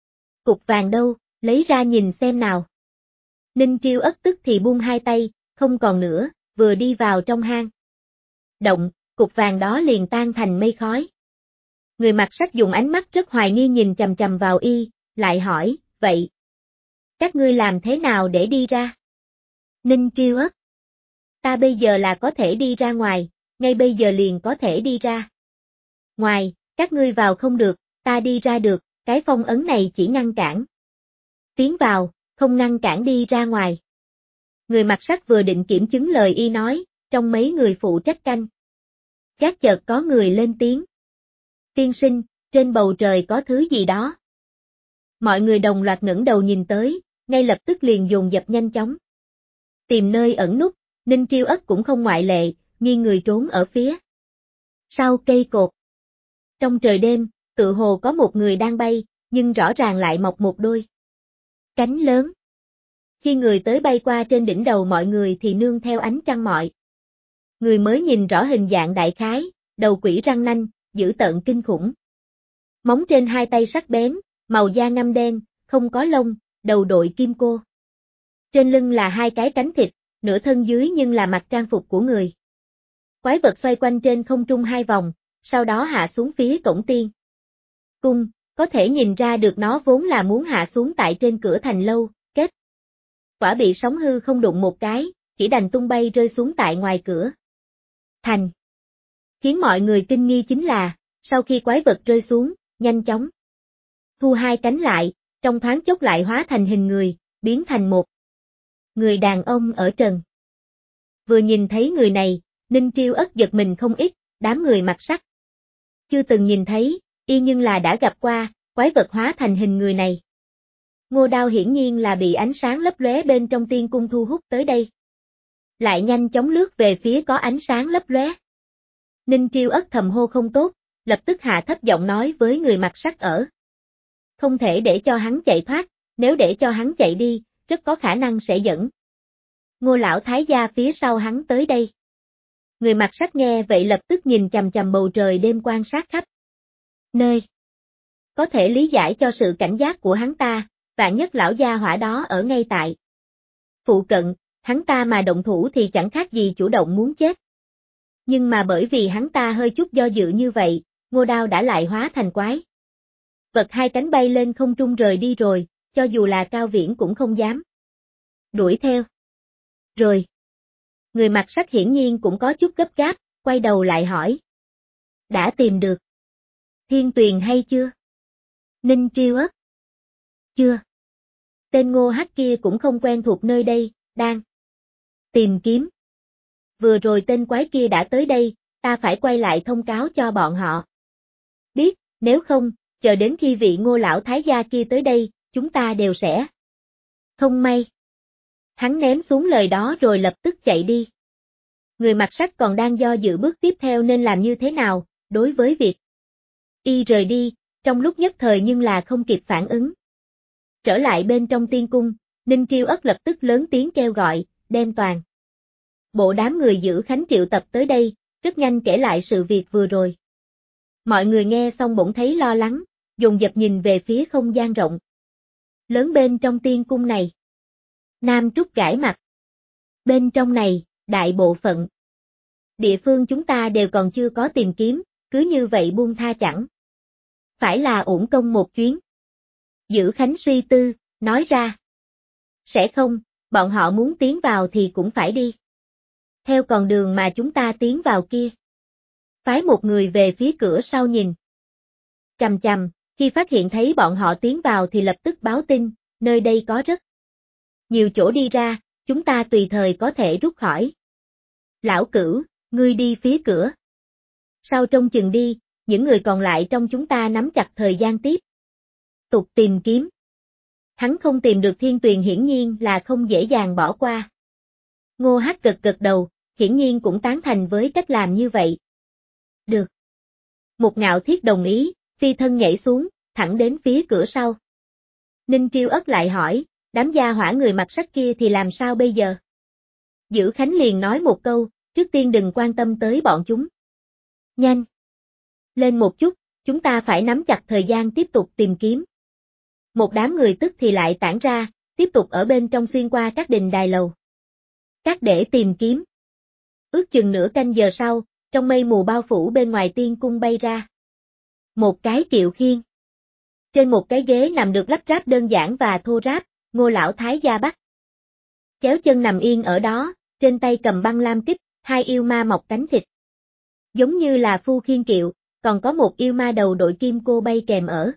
Cục vàng đâu, lấy ra nhìn xem nào. Ninh Triêu Ất tức thì buông hai tay, không còn nữa, vừa đi vào trong hang động, cục vàng đó liền tan thành mây khói. Người mặc sắt dùng ánh mắt rất hoài nghi nhìn chằm chằm vào y, lại hỏi, vậy các ngươi làm thế nào để đi ra? Ninh Triêu Ất. Ta bây giờ là có thể đi ra ngoài, ngay bây giờ liền có thể đi ra ngoài, các ngươi vào không được, ta đi ra được, cái phong ấn này chỉ ngăn cản tiến vào, không ngăn cản đi ra ngoài. Người mặc sắt vừa định kiểm chứng lời y nói, trong mấy người phụ trách canh gác chợt có người lên tiếng. Tiên sinh, trên bầu trời có thứ gì đó. Mọi người đồng loạt ngẩng đầu nhìn tới, ngay lập tức liền dồn dập nhanh chóng tìm nơi ẩn núp, Ninh Triêu Ất cũng không ngoại lệ, nghiêng người trốn ở phía sau cây cột. Trong trời đêm, tự hồ có một người đang bay, nhưng rõ ràng lại mọc một đôi cánh lớn. Khi người tới bay qua trên đỉnh đầu mọi người thì nương theo ánh trăng mọi người mới nhìn rõ hình dạng đại khái, đầu quỷ răng nanh, dữ tợn kinh khủng. Móng trên hai tay sắc bén, màu da ngăm đen, không có lông, đầu đội kim cô. Trên lưng là hai cái cánh thịt, nửa thân dưới nhưng là mặc trang phục của người. Quái vật xoay quanh trên không trung hai vòng, sau đó hạ xuống phía cổng tiên cung, có thể nhìn ra được nó vốn là muốn hạ xuống tại trên cửa thành lâu, kết quả bị sóng hư không đụng một cái, chỉ đành tung bay rơi xuống tại ngoài cửa thành. Khiến mọi người kinh nghi chính là, sau khi quái vật rơi xuống, nhanh chóng thu hai cánh lại, trong thoáng chốc lại hóa thành hình người, biến thành một người đàn ông ở trần. Vừa nhìn thấy người này, Ninh Triêu Ất giật mình không ít, đám người mặc sắt chưa từng nhìn thấy, y nhưng là đã gặp qua, quái vật hóa thành hình người này. Ngô Đao hiển nhiên là bị ánh sáng lấp lóe bên trong tiên cung thu hút tới đây. Lại nhanh chóng lướt về phía có ánh sáng lấp lóe. Ninh Triêu Ất thầm hô không tốt, lập tức hạ thấp giọng nói với người mặc sắt ở. Không thể để cho hắn chạy thoát, nếu để cho hắn chạy đi, rất có khả năng sẽ dẫn Ngô lão thái gia phía sau hắn tới đây. Người mặc sắt nghe vậy lập tức nhìn chằm chằm bầu trời đêm quan sát khắp nơi. Có thể lý giải cho sự cảnh giác của hắn ta, vạn nhất lão gia hỏa đó ở ngay tại phụ cận, hắn ta mà động thủ thì chẳng khác gì chủ động muốn chết. Nhưng mà bởi vì hắn ta hơi chút do dự như vậy, Ngô Đao đã lại hóa thành quái vật hai cánh bay lên không trung rời đi rồi, cho dù là Cao Viễn cũng không dám đuổi theo. Rồi. Người mặc sắt hiển nhiên cũng có chút gấp gáp, quay đầu lại hỏi. Đã tìm được Thiên Tuyền hay chưa? Ninh Triêu Ất. Chưa. Tên Ngô Hắc kia cũng không quen thuộc nơi đây, đang tìm kiếm. Vừa rồi tên quái kia đã tới đây, ta phải quay lại thông cáo cho bọn họ. Biết, nếu không, chờ đến khi vị Ngô lão thái gia kia tới đây, chúng ta đều sẽ không may. Hắn ném xuống lời đó rồi lập tức chạy đi. Người mặc sắt còn đang do dự bước tiếp theo nên làm như thế nào, đối với việc y rời đi, trong lúc nhất thời nhưng là không kịp phản ứng. Trở lại bên trong tiên cung, Ninh Triêu Ất lập tức lớn tiếng kêu gọi, đem toàn bộ đám người giữ khánh triệu tập tới đây, rất nhanh kể lại sự việc vừa rồi. Mọi người nghe xong bỗng thấy lo lắng, dồn dập nhìn về phía không gian rộng lớn bên trong tiên cung này. Nam Trúc gãi mặt. Bên trong này, đại bộ phận địa phương chúng ta đều còn chưa có tìm kiếm, cứ như vậy buông tha chẳng phải là uổng công một chuyến. Giữ Khánh suy tư, nói ra. Sẽ không, bọn họ muốn tiến vào thì cũng phải đi theo con đường mà chúng ta tiến vào kia. Phái một người về phía cửa sau nhìn chằm chằm, khi phát hiện thấy bọn họ tiến vào thì lập tức báo tin, nơi đây có rất nhiều chỗ đi ra, chúng ta tùy thời có thể rút khỏi. Lão Cửu, ngươi đi phía cửa sau trông chừng đi, những người còn lại trong chúng ta nắm chặt thời gian tiếp tục tìm kiếm. Hắn không tìm được Thiên Tuyền hiển nhiên là không dễ dàng bỏ qua. Ngô Hắc gật gật đầu, hiển nhiên cũng tán thành với cách làm như vậy. Được. Một Ngạo Thiết đồng ý, phi thân nhảy xuống, thẳng đến phía cửa sau. Ninh Triêu Ất lại hỏi, đám gia hỏa người mặc sắt kia thì làm sao bây giờ? Giữ Khánh liền nói một câu, trước tiên đừng quan tâm tới bọn chúng. Nhanh lên một chút, chúng ta phải nắm chặt thời gian tiếp tục tìm kiếm. Một đám người tức thì lại tản ra, tiếp tục ở bên trong xuyên qua các đình đài lầu các để tìm kiếm. Ước chừng nửa canh giờ sau, trong mây mù bao phủ bên ngoài tiên cung bay ra một cái kiệu khiên. Trên một cái ghế nằm được lắp ráp đơn giản và thô ráp, Ngô lão thái gia bắt chéo chân nằm yên ở đó, trên tay cầm băng lam kích, hai yêu ma mọc cánh thịt giống như là phu khiên kiệu, còn có một yêu ma đầu đội kim cô bay kèm ở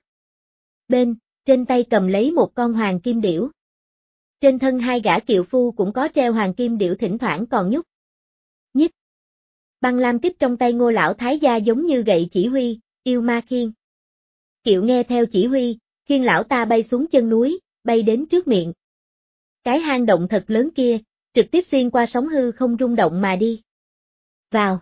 bên, trên tay cầm lấy một con hoàng kim điểu. Trên thân hai gã kiệu phu cũng có treo hoàng kim điểu, thỉnh thoảng còn nhúc nhích. Băng lam kích trong tay Ngô lão thái gia giống như gậy chỉ huy, yêu ma khiên kiệu nghe theo chỉ huy, khiên lão ta bay xuống chân núi, bay đến trước miệng cái hang động thật lớn kia, trực tiếp xuyên qua sóng hư không rung động mà đi vào.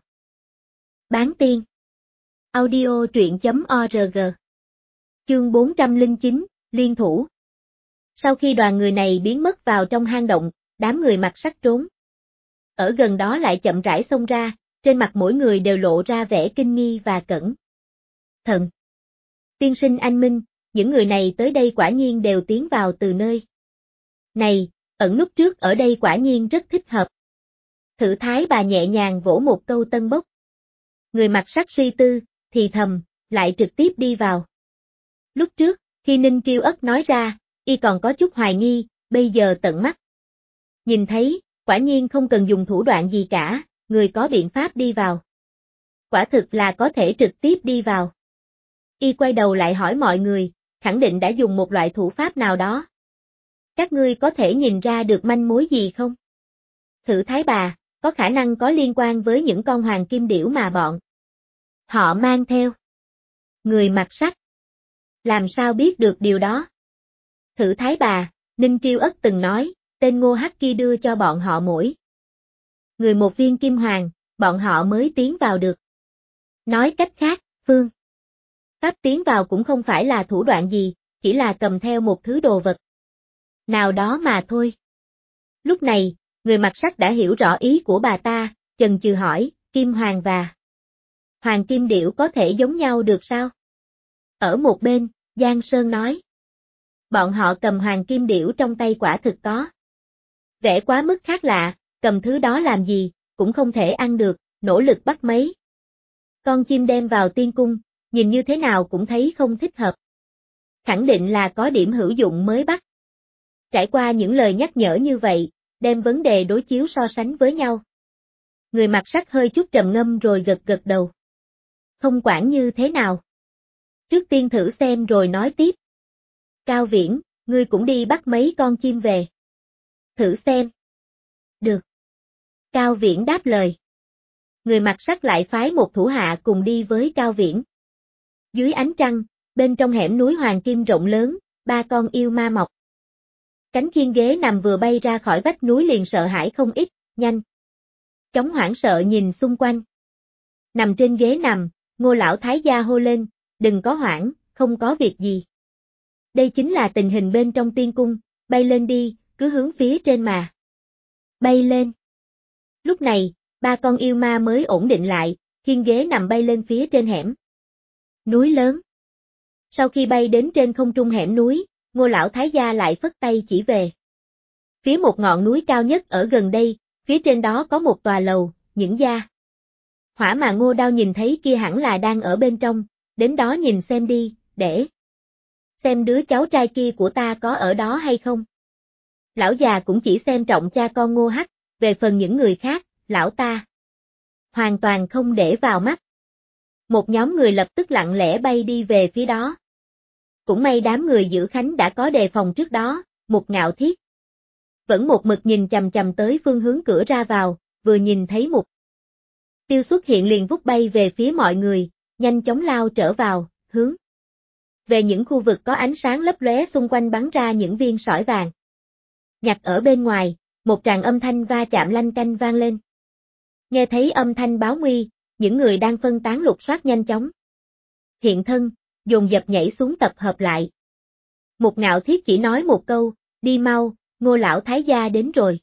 Bán tiên audio truyện.org. Chương 409, Liên thủ. Sau khi đoàn người này biến mất vào trong hang động, đám người mặc sắt trốn ở gần đó lại chậm rãi xông ra, trên mặt mỗi người đều lộ ra vẻ kinh nghi và cẩn thận. Tiên sinh anh minh, những người này tới đây quả nhiên đều tiến vào từ nơi này, ẩn núp trước ở đây quả nhiên rất thích hợp. Thử Thái bà nhẹ nhàng vỗ một câu tân bốc. Người mặc sắt suy tư, thì thầm, lại trực tiếp đi vào. Lúc trước, khi Ninh Triêu Ất nói ra, y còn có chút hoài nghi, bây giờ tận mắt nhìn thấy, quả nhiên không cần dùng thủ đoạn gì cả, người có biện pháp đi vào. Quả thực là có thể trực tiếp đi vào. Y quay đầu lại hỏi mọi người, khẳng định đã dùng một loại thủ pháp nào đó. Các ngươi có thể nhìn ra được manh mối gì không? Thử Thái bà, có khả năng có liên quan với những con hoàng kim điểu mà bọn họ mang theo. Người mặc sắt. Làm sao biết được điều đó? Thử Thái bà, Ninh Triêu Ất từng nói, tên Ngô Hắc kia đưa cho bọn họ mỗi người một viên kim hoàng, bọn họ mới tiến vào được. Nói cách khác, phương pháp tiến vào cũng không phải là thủ đoạn gì, chỉ là cầm theo một thứ đồ vật nào đó mà thôi. Lúc này, người mặc sắt đã hiểu rõ ý của bà ta, chần chừ hỏi, kim hoàng và hoàng kim điểu có thể giống nhau được sao? Ở một bên, Giang Sơn nói. Bọn họ cầm hoàng kim điểu trong tay quả thực có vẻ quá mức khác lạ, cầm thứ đó làm gì, cũng không thể ăn được, nỗ lực bắt mấy con chim đem vào tiên cung, nhìn như thế nào cũng thấy không thích hợp. Khẳng định là có điểm hữu dụng mới bắt. Trải qua những lời nhắc nhở như vậy, đem vấn đề đối chiếu so sánh với nhau. Người mặc sắt hơi chút trầm ngâm rồi gật gật đầu. Không quản như thế nào. Trước tiên thử xem rồi nói tiếp. Cao Viễn, ngươi cũng đi bắt mấy con chim về. Thử xem. Được. Cao Viễn đáp lời. Người mặc sắt lại phái một thủ hạ cùng đi với Cao Viễn. Dưới ánh trăng, bên trong hẻm núi Hoàng Kim rộng lớn, 3 con yêu ma mọc. Cánh khiên ghế nằm vừa bay ra khỏi vách núi liền sợ hãi không ít, nhanh. Chóng hoảng sợ nhìn xung quanh. Nằm trên ghế nằm, Ngô lão thái gia hô lên, đừng có hoảng, không có việc gì. Đây chính là tình hình bên trong tiên cung, bay lên đi, cứ hướng phía trên mà. Bay lên. Lúc này, 3 con yêu ma mới ổn định lại, khiên ghế nằm bay lên phía trên hẻm núi lớn. Sau khi bay đến trên không trung hẻm núi, Ngô lão thái gia lại phất tay chỉ về phía một ngọn núi cao nhất ở gần đây, phía trên đó có một tòa lầu, những gia hỏa mà Ngô Đao nhìn thấy kia hẳn là đang ở bên trong, đến đó nhìn xem đi, để xem đứa cháu trai kia của ta có ở đó hay không. Lão già cũng chỉ xem trọng cha con Ngô Hắc, về phần những người khác, lão ta hoàn toàn không để vào mắt. Một nhóm người lập tức lặng lẽ bay đi về phía đó. Cũng may đám người giữ khánh đã có đề phòng trước đó, Một Ngạo Thiết vẫn một mực nhìn chằm chằm tới phương hướng cửa ra vào, vừa nhìn thấy Mục Tiêu xuất hiện liền vút bay về phía mọi người, nhanh chóng lao trở vào, hướng về những khu vực có ánh sáng lấp lóe xung quanh bắn ra những viên sỏi vàng. Nhặt ở bên ngoài, một tràng âm thanh va chạm lanh canh vang lên. Nghe thấy âm thanh báo nguy, những người đang phân tán lục soát nhanh chóng hiện thân, dồn dập nhảy xuống tập hợp lại. Một Ngạo Thiết chỉ nói một câu, đi mau, Ngô lão thái gia đến rồi.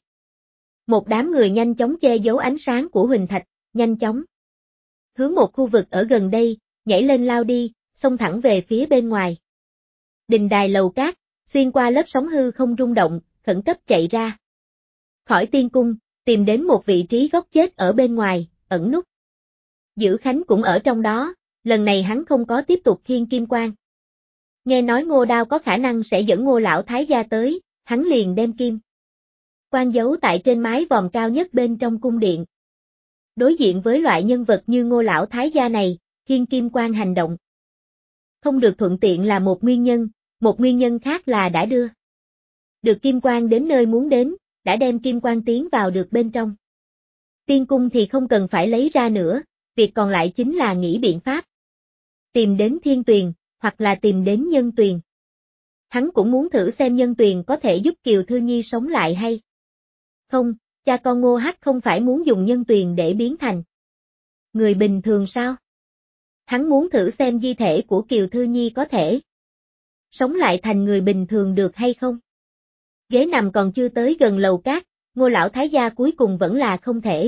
Một đám người nhanh chóng che giấu ánh sáng của huỳnh thạch, nhanh chóng hướng một khu vực ở gần đây, nhảy lên lao đi, xông thẳng về phía bên ngoài. Đình đài lầu cát, xuyên qua lớp sóng hư không rung động, khẩn cấp chạy ra khỏi tiên cung, tìm đến một vị trí góc chết ở bên ngoài, ẩn núp. Giữ Khánh cũng ở trong đó, lần này hắn không có tiếp tục khiêng kim quan. Nghe nói Ngô Đao có khả năng sẽ dẫn Ngô lão thái gia tới, hắn liền đem kim quan giấu tại trên mái vòm cao nhất bên trong cung điện. Đối diện với loại nhân vật như Ngô lão thái gia này, khiêng kim quan hành động không được thuận tiện là một nguyên nhân khác là đã đưa được kim quan đến nơi muốn đến, đã đem kim quan tiến vào được bên trong. Tiên cung thì không cần phải lấy ra nữa, việc còn lại chính là nghĩ biện pháp. Tìm đến Thiên Tuyền, hoặc là tìm đến Nhân Tuyền. Hắn cũng muốn thử xem Nhân Tuyền có thể giúp Kiều Thư Nhi sống lại hay không, cha con Ngô Hắc không phải muốn dùng Nhân Tuyền để biến thành người bình thường sao? Hắn muốn thử xem di thể của Kiều Thư Nhi có thể sống lại thành người bình thường được hay không. Ghế nằm còn chưa tới gần lầu cát, Ngô lão thái gia cuối cùng vẫn là không thể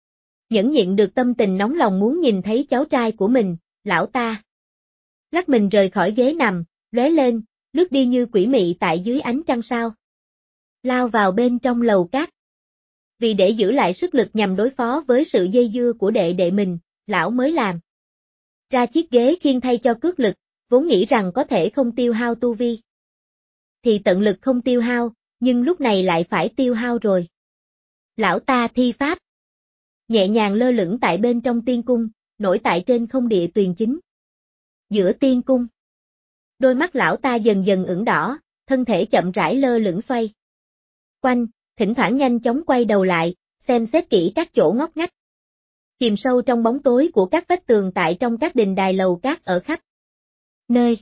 nhẫn nhịn được tâm tình nóng lòng muốn nhìn thấy cháu trai của mình, lão ta lắc mình rời khỏi ghế nằm, lóe lên, lướt đi như quỷ mị tại dưới ánh trăng sao. Lao vào bên trong lầu cát. Vì để giữ lại sức lực nhằm đối phó với sự dây dưa của đệ đệ mình, lão mới làm ra chiếc ghế khiêng thay cho cước lực, vốn nghĩ rằng có thể không tiêu hao tu vi. Thì tận lực không tiêu hao, nhưng lúc này lại phải tiêu hao rồi. Lão ta thi pháp nhẹ nhàng lơ lửng tại bên trong tiên cung, nổi tại trên không địa tuyền chính giữa tiên cung. Đôi mắt lão ta dần dần ửng đỏ, thân thể chậm rãi lơ lửng xoay quanh, thỉnh thoảng nhanh chóng quay đầu lại, xem xét kỹ các chỗ ngóc ngách. Chìm sâu trong bóng tối của các vách tường tại trong các đình đài lầu cát ở khắp nơi.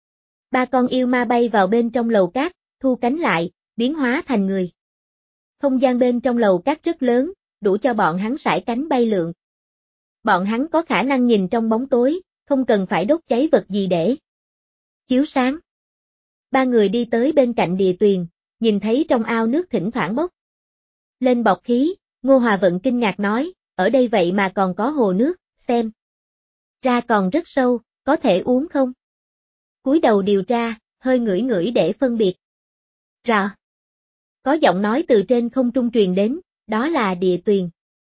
3 con yêu ma bay vào bên trong lầu cát, thu cánh lại, biến hóa thành người. Không gian bên trong lầu cát rất lớn, đủ cho bọn hắn sải cánh bay lượn. Bọn hắn có khả năng nhìn trong bóng tối, không cần phải đốt cháy vật gì để chiếu sáng. Ba người đi tới bên cạnh địa tuyền, nhìn thấy trong ao nước thỉnh thoảng bốc lên bọt khí, Ngô Hòa Vận kinh ngạc nói, ở đây vậy mà còn có hồ nước, xem ra còn rất sâu, có thể uống không? Cúi đầu điều tra, hơi ngửi ngửi để phân biệt. Rọ. Có giọng nói từ trên không trung truyền đến, đó là địa tuyền.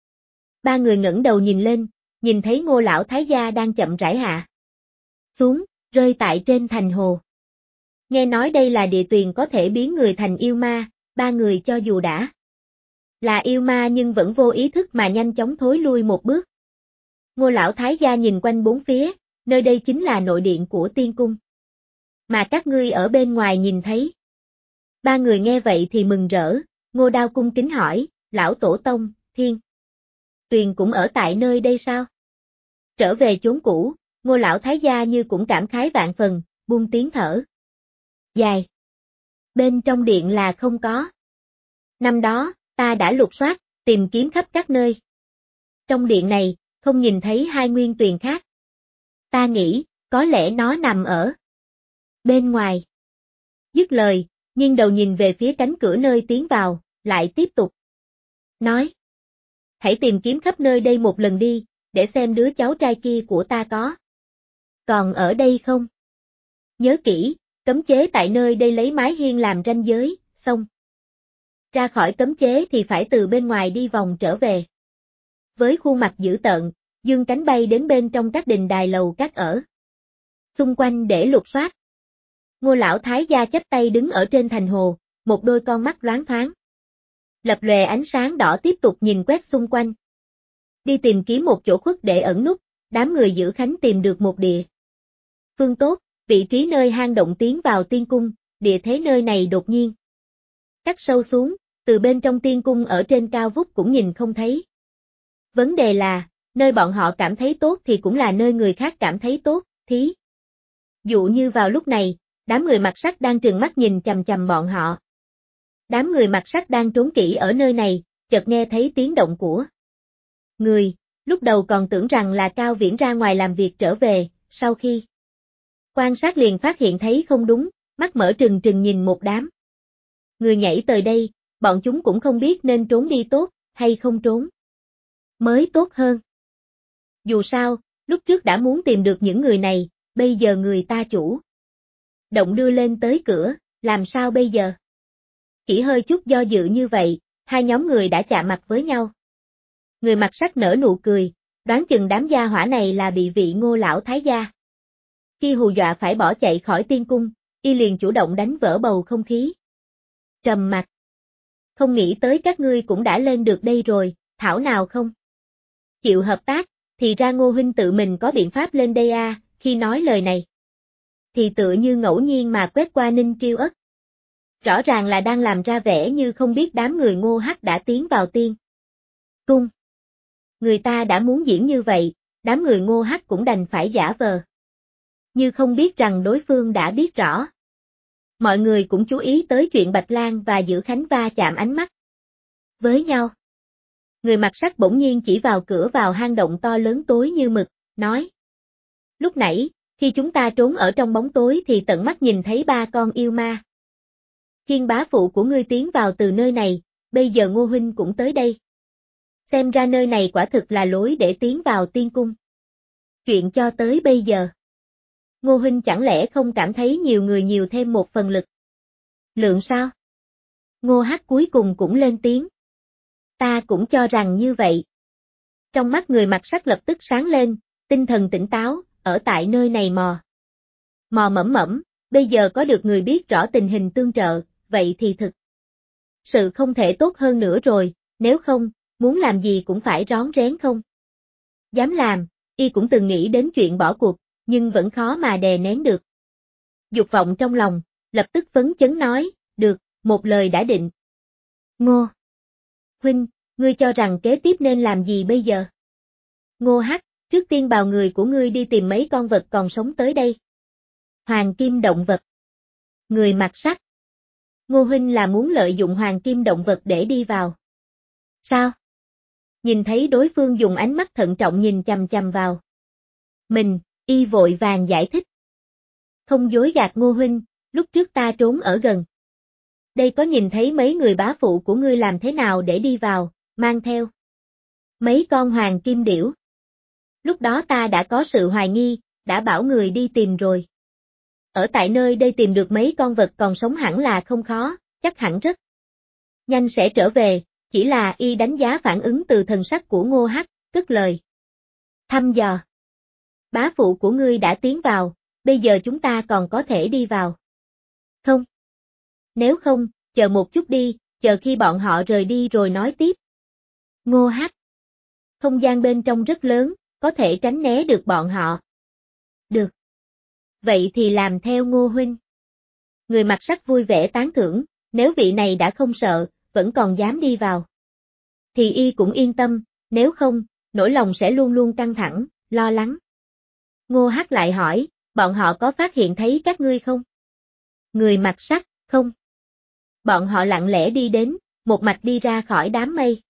Ba người ngẩng đầu nhìn lên, nhìn thấy Ngô lão thái gia đang chậm rãi hạ xuống, rơi tại trên thành hồ. Nghe nói đây là địa tuyền có thể biến người thành yêu ma, ba người cho dù đã là yêu ma nhưng vẫn vô ý thức mà nhanh chóng thối lui một bước. Ngô lão thái gia nhìn quanh bốn phía, nơi đây chính là nội điện của tiên cung. Mà các ngươi ở bên ngoài nhìn thấy. Ba người nghe vậy thì mừng rỡ, Ngô Đao cung kính hỏi, lão tổ tông, Thiên Tuyền cũng ở tại nơi đây sao? Trở về chốn cũ, Ngô lão thái gia như cũng cảm khái vạn phần, buông tiếng thở dài. Bên trong điện là không có. Năm đó, ta đã lục soát, tìm kiếm khắp các nơi. Trong điện này, không nhìn thấy hai nguyên tuyền khác. Ta nghĩ, có lẽ nó nằm ở bên ngoài. Dứt lời, nghiêng đầu nhìn về phía cánh cửa nơi tiến vào, lại tiếp tục nói. Hãy tìm kiếm khắp nơi đây một lần đi, để xem đứa cháu trai kia của ta có còn ở đây không. Nhớ kỹ, cấm chế tại nơi đây lấy mái hiên làm ranh giới, xong. Ra khỏi cấm chế thì phải từ bên ngoài đi vòng trở về. Với khuôn mặt dữ tợn, dương cánh bay đến bên trong các đình đài lầu các ở xung quanh để lục soát. Ngô lão thái gia chắp tay đứng ở trên thành hồ, một đôi con mắt loáng thoáng lập lòe ánh sáng đỏ tiếp tục nhìn quét xung quanh. Đi tìm kiếm một chỗ khuất để ẩn núp, đám người giữ khánh tìm được một địa phương tốt, vị trí nơi hang động tiến vào tiên cung, địa thế nơi này đột nhiên cắt sâu xuống, từ bên trong tiên cung ở trên cao vút cũng nhìn không thấy. Vấn đề là, nơi bọn họ cảm thấy tốt thì cũng là nơi người khác cảm thấy tốt, thí dụ như vào lúc này, đám người mặc sắc đang trừng mắt nhìn chằm chằm bọn họ. Đám người mặc sắc đang trốn kỹ ở nơi này, chợt nghe thấy tiếng động của người, lúc đầu còn tưởng rằng là Cao Viễn ra ngoài làm việc trở về, sau khi quan sát liền phát hiện thấy không đúng, mắt mở trừng trừng nhìn một đám người nhảy tới đây, bọn chúng cũng không biết nên trốn đi tốt, hay không trốn mới tốt hơn. Dù sao, lúc trước đã muốn tìm được những người này, bây giờ người ta chủ động đưa lên tới cửa, làm sao bây giờ? Chỉ hơi chút do dự như vậy, hai nhóm người đã chạm mặt với nhau. Người mặc sắc nở nụ cười, đoán chừng đám gia hỏa này là bị vị Ngô lão thái gia khi hù dọa phải bỏ chạy khỏi tiên cung, y liền chủ động đánh vỡ bầu không khí trầm mặc. Không nghĩ tới các ngươi cũng đã lên được đây rồi, thảo nào không chịu hợp tác, thì ra Ngô huynh tự mình có biện pháp lên đây à, khi nói lời này thì tựa như ngẫu nhiên mà quét qua Ninh Triêu Ất. Rõ ràng là đang làm ra vẻ như không biết đám người Ngô Hắc đã tiến vào tiên cung. Người ta đã muốn diễn như vậy, đám người Ngô Hắc cũng đành phải giả vờ như không biết rằng đối phương đã biết rõ. Mọi người cũng chú ý tới chuyện Bạch Lan và Dữ Khánh va chạm ánh mắt với nhau. Người mặc sắc bỗng nhiên chỉ vào cửa vào hang động to lớn tối như mực, nói. Lúc nãy, khi chúng ta trốn ở trong bóng tối thì tận mắt nhìn thấy ba con yêu ma. Thiên bá phụ của ngươi tiến vào từ nơi này, bây giờ Ngô huynh cũng tới đây. Xem ra nơi này quả thực là lối để tiến vào tiên cung. Chuyện cho tới bây giờ. Ngô huynh chẳng lẽ không cảm thấy nhiều người nhiều thêm một phần lực lượng sao? Ngô Hắc cuối cùng cũng lên tiếng. Ta cũng cho rằng như vậy. Trong mắt người mặc sắc lập tức sáng lên, tinh thần tỉnh táo, ở tại nơi này mò mẫm mẫm, bây giờ có được người biết rõ tình hình tương trợ, vậy thì thực sự không thể tốt hơn nữa rồi, nếu không, muốn làm gì cũng phải rón rén không dám làm, y cũng từng nghĩ đến chuyện bỏ cuộc, nhưng vẫn khó mà đè nén được dục vọng trong lòng, lập tức phấn chấn nói, được, một lời đã định. Ngô huynh, ngươi cho rằng kế tiếp nên làm gì bây giờ? Ngô Hắc, trước tiên bào người của ngươi đi tìm mấy con vật còn sống tới đây. Hoàng kim động vật. Người mặc sắc. Ngô huynh là muốn lợi dụng hoàng kim động vật để đi vào. Sao? Nhìn thấy đối phương dùng ánh mắt thận trọng nhìn chằm chằm vào mình, y vội vàng giải thích. Không dối gạt Ngô huynh, lúc trước ta trốn ở gần đây có nhìn thấy mấy người bá phụ của ngươi làm thế nào để đi vào, mang theo mấy con hoàng kim điểu. Lúc đó ta đã có sự hoài nghi, đã bảo người đi tìm rồi. Ở tại nơi đây tìm được mấy con vật còn sống hẳn là không khó, chắc hẳn rất nhanh sẽ trở về, chỉ là y đánh giá phản ứng từ thần sắc của Ngô Hắc, cất lời. Thăm dò. Bá phụ của ngươi đã tiến vào, bây giờ chúng ta còn có thể đi vào. Không. Nếu không, chờ một chút đi, chờ khi bọn họ rời đi rồi nói tiếp. Ngô Hắc. Không gian bên trong rất lớn, có thể tránh né được bọn họ. Được. Vậy thì làm theo Ngô huynh. Người mặc sắc vui vẻ tán thưởng, nếu vị này đã không sợ, vẫn còn dám đi vào. Thì y cũng yên tâm, nếu không, nỗi lòng sẽ luôn luôn căng thẳng, lo lắng. Ngô Hắc lại hỏi, bọn họ có phát hiện thấy các ngươi không? Người mặc sắc, không. Bọn họ lặng lẽ đi đến, một mạch đi ra khỏi đám mây.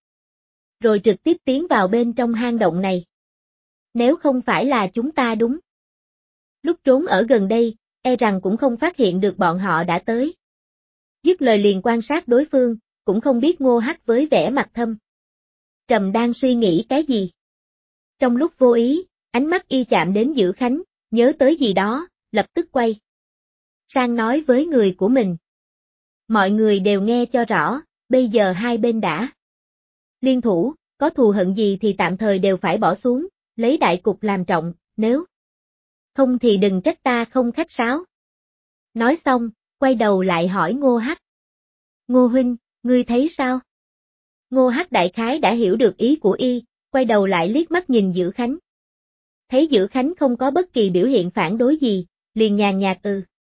Rồi trực tiếp tiến vào bên trong hang động này. Nếu không phải là chúng ta đúng. Lúc trốn ở gần đây, e rằng cũng không phát hiện được bọn họ đã tới. Dứt lời liền quan sát đối phương, cũng không biết Ngô Hắc với vẻ mặt thâm trầm đang suy nghĩ cái gì. Trong lúc vô ý, ánh mắt y chạm đến Dữ Khánh, nhớ tới gì đó, lập tức quay sang nói với người của mình. Mọi người đều nghe cho rõ, bây giờ hai bên đã liên thủ, có thù hận gì thì tạm thời đều phải bỏ xuống, lấy đại cục làm trọng, nếu không thì đừng trách ta không khách sáo. Nói xong, quay đầu lại hỏi Ngô Hắc. Ngô huynh, ngươi thấy sao? Ngô Hắc đại khái đã hiểu được ý của y, quay đầu lại liếc mắt nhìn Dữ Khánh. Thấy Dữ Khánh không có bất kỳ biểu hiện phản đối gì, liền nhàn nhạt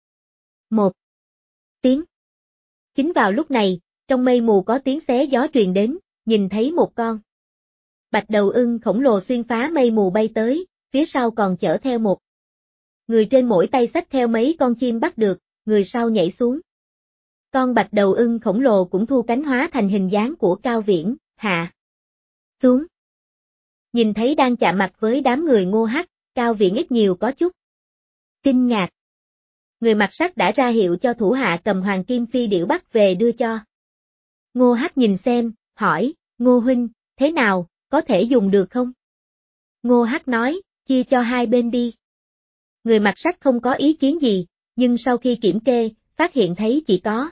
một tiếng. Chính vào lúc này, trong mây mù có tiếng xé gió truyền đến, nhìn thấy một con bạch đầu ưng khổng lồ xuyên phá mây mù bay tới, phía sau còn chở theo một người trên mỗi tay xách theo mấy con chim bắt được, người sau nhảy xuống. Con bạch đầu ưng khổng lồ cũng thu cánh hóa thành hình dáng của Cao Viễn, hạ xuống. Nhìn thấy đang chạm mặt với đám người Ngô Hắc, Cao Viễn ít nhiều có chút kinh ngạc. Người mặc sắc đã ra hiệu cho thủ hạ cầm hoàng kim phi điểu bắt về đưa cho. Ngô Hắc nhìn xem, hỏi, Ngô huynh, thế nào, có thể dùng được không? Ngô Hắc nói, chia cho hai bên đi. Người mặc sắc không có ý kiến gì, nhưng sau khi kiểm kê, phát hiện thấy chỉ có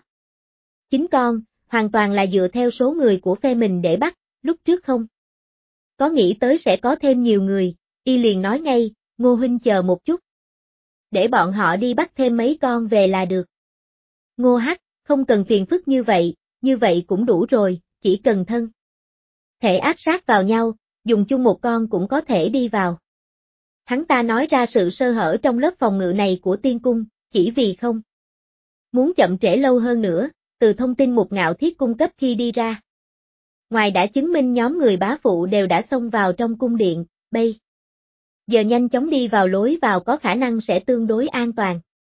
9 con, hoàn toàn là dựa theo số người của phe mình để bắt, lúc trước không có nghĩ tới sẽ có thêm nhiều người, y liền nói ngay, Ngô huynh chờ một chút. Để bọn họ đi bắt thêm mấy con về là được. Ngô Hắc, không cần phiền phức như vậy cũng đủ rồi, chỉ cần thân thể áp sát vào nhau, dùng chung một con cũng có thể đi vào. Hắn ta nói ra sự sơ hở trong lớp phòng ngự này của tiên cung, chỉ vì không muốn chậm trễ lâu hơn nữa, từ thông tin Mục Ngạo Thiết cung cấp khi đi ra. Ngoài đã chứng minh nhóm người bá phụ đều đã xông vào trong cung điện, bây giờ nhanh chóng đi vào lối vào có khả năng sẽ tương đối an toàn.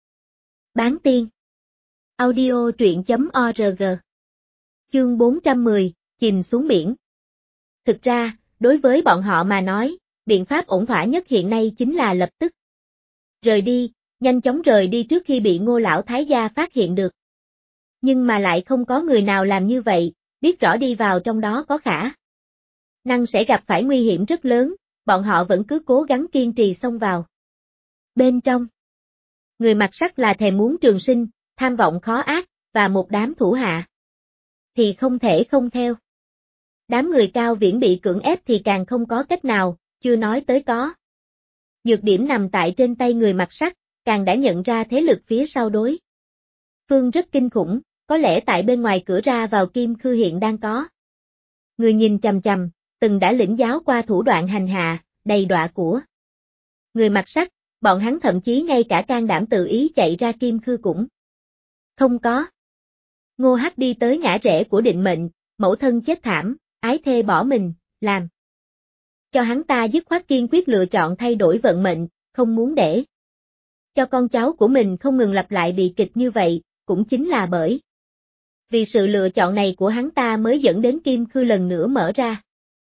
Bán tiên. Audio truyện.org. Chương 410, chìm xuống biển. Thực ra, đối với bọn họ mà nói, biện pháp ổn thỏa nhất hiện nay chính là lập tức rời đi, nhanh chóng rời đi trước khi bị Ngô lão thái gia phát hiện được. Nhưng mà lại không có người nào làm như vậy, biết rõ đi vào trong đó có khả năng sẽ gặp phải nguy hiểm rất lớn, bọn họ vẫn cứ cố gắng kiên trì xông vào. Bên trong, người mặc sắc là thèm muốn trường sinh, tham vọng khó ác, và một đám thủ hạ thì không thể không theo. Đám người Cao Viễn bị cưỡng ép thì càng không có cách nào, chưa nói tới có. Nhược điểm nằm tại trên tay người mặc sắc, càng đã nhận ra thế lực phía sau đối phương rất kinh khủng, có lẽ tại bên ngoài cửa ra vào Kim Khư hiện đang có người nhìn chằm chằm, từng đã lĩnh giáo qua thủ đoạn hành hạ, đầy đọa của người mặc sắc, bọn hắn thậm chí ngay cả can đảm tự ý chạy ra Kim Khư cũng không có. Ngô Hắc đi tới ngã rẽ của định mệnh, mẫu thân chết thảm, ái thê bỏ mình, làm cho hắn ta dứt khoát kiên quyết lựa chọn thay đổi vận mệnh, không muốn để cho con cháu của mình không ngừng lặp lại bi kịch như vậy, cũng chính là bởi vì sự lựa chọn này của hắn ta mới dẫn đến Kim Khư lần nữa mở ra.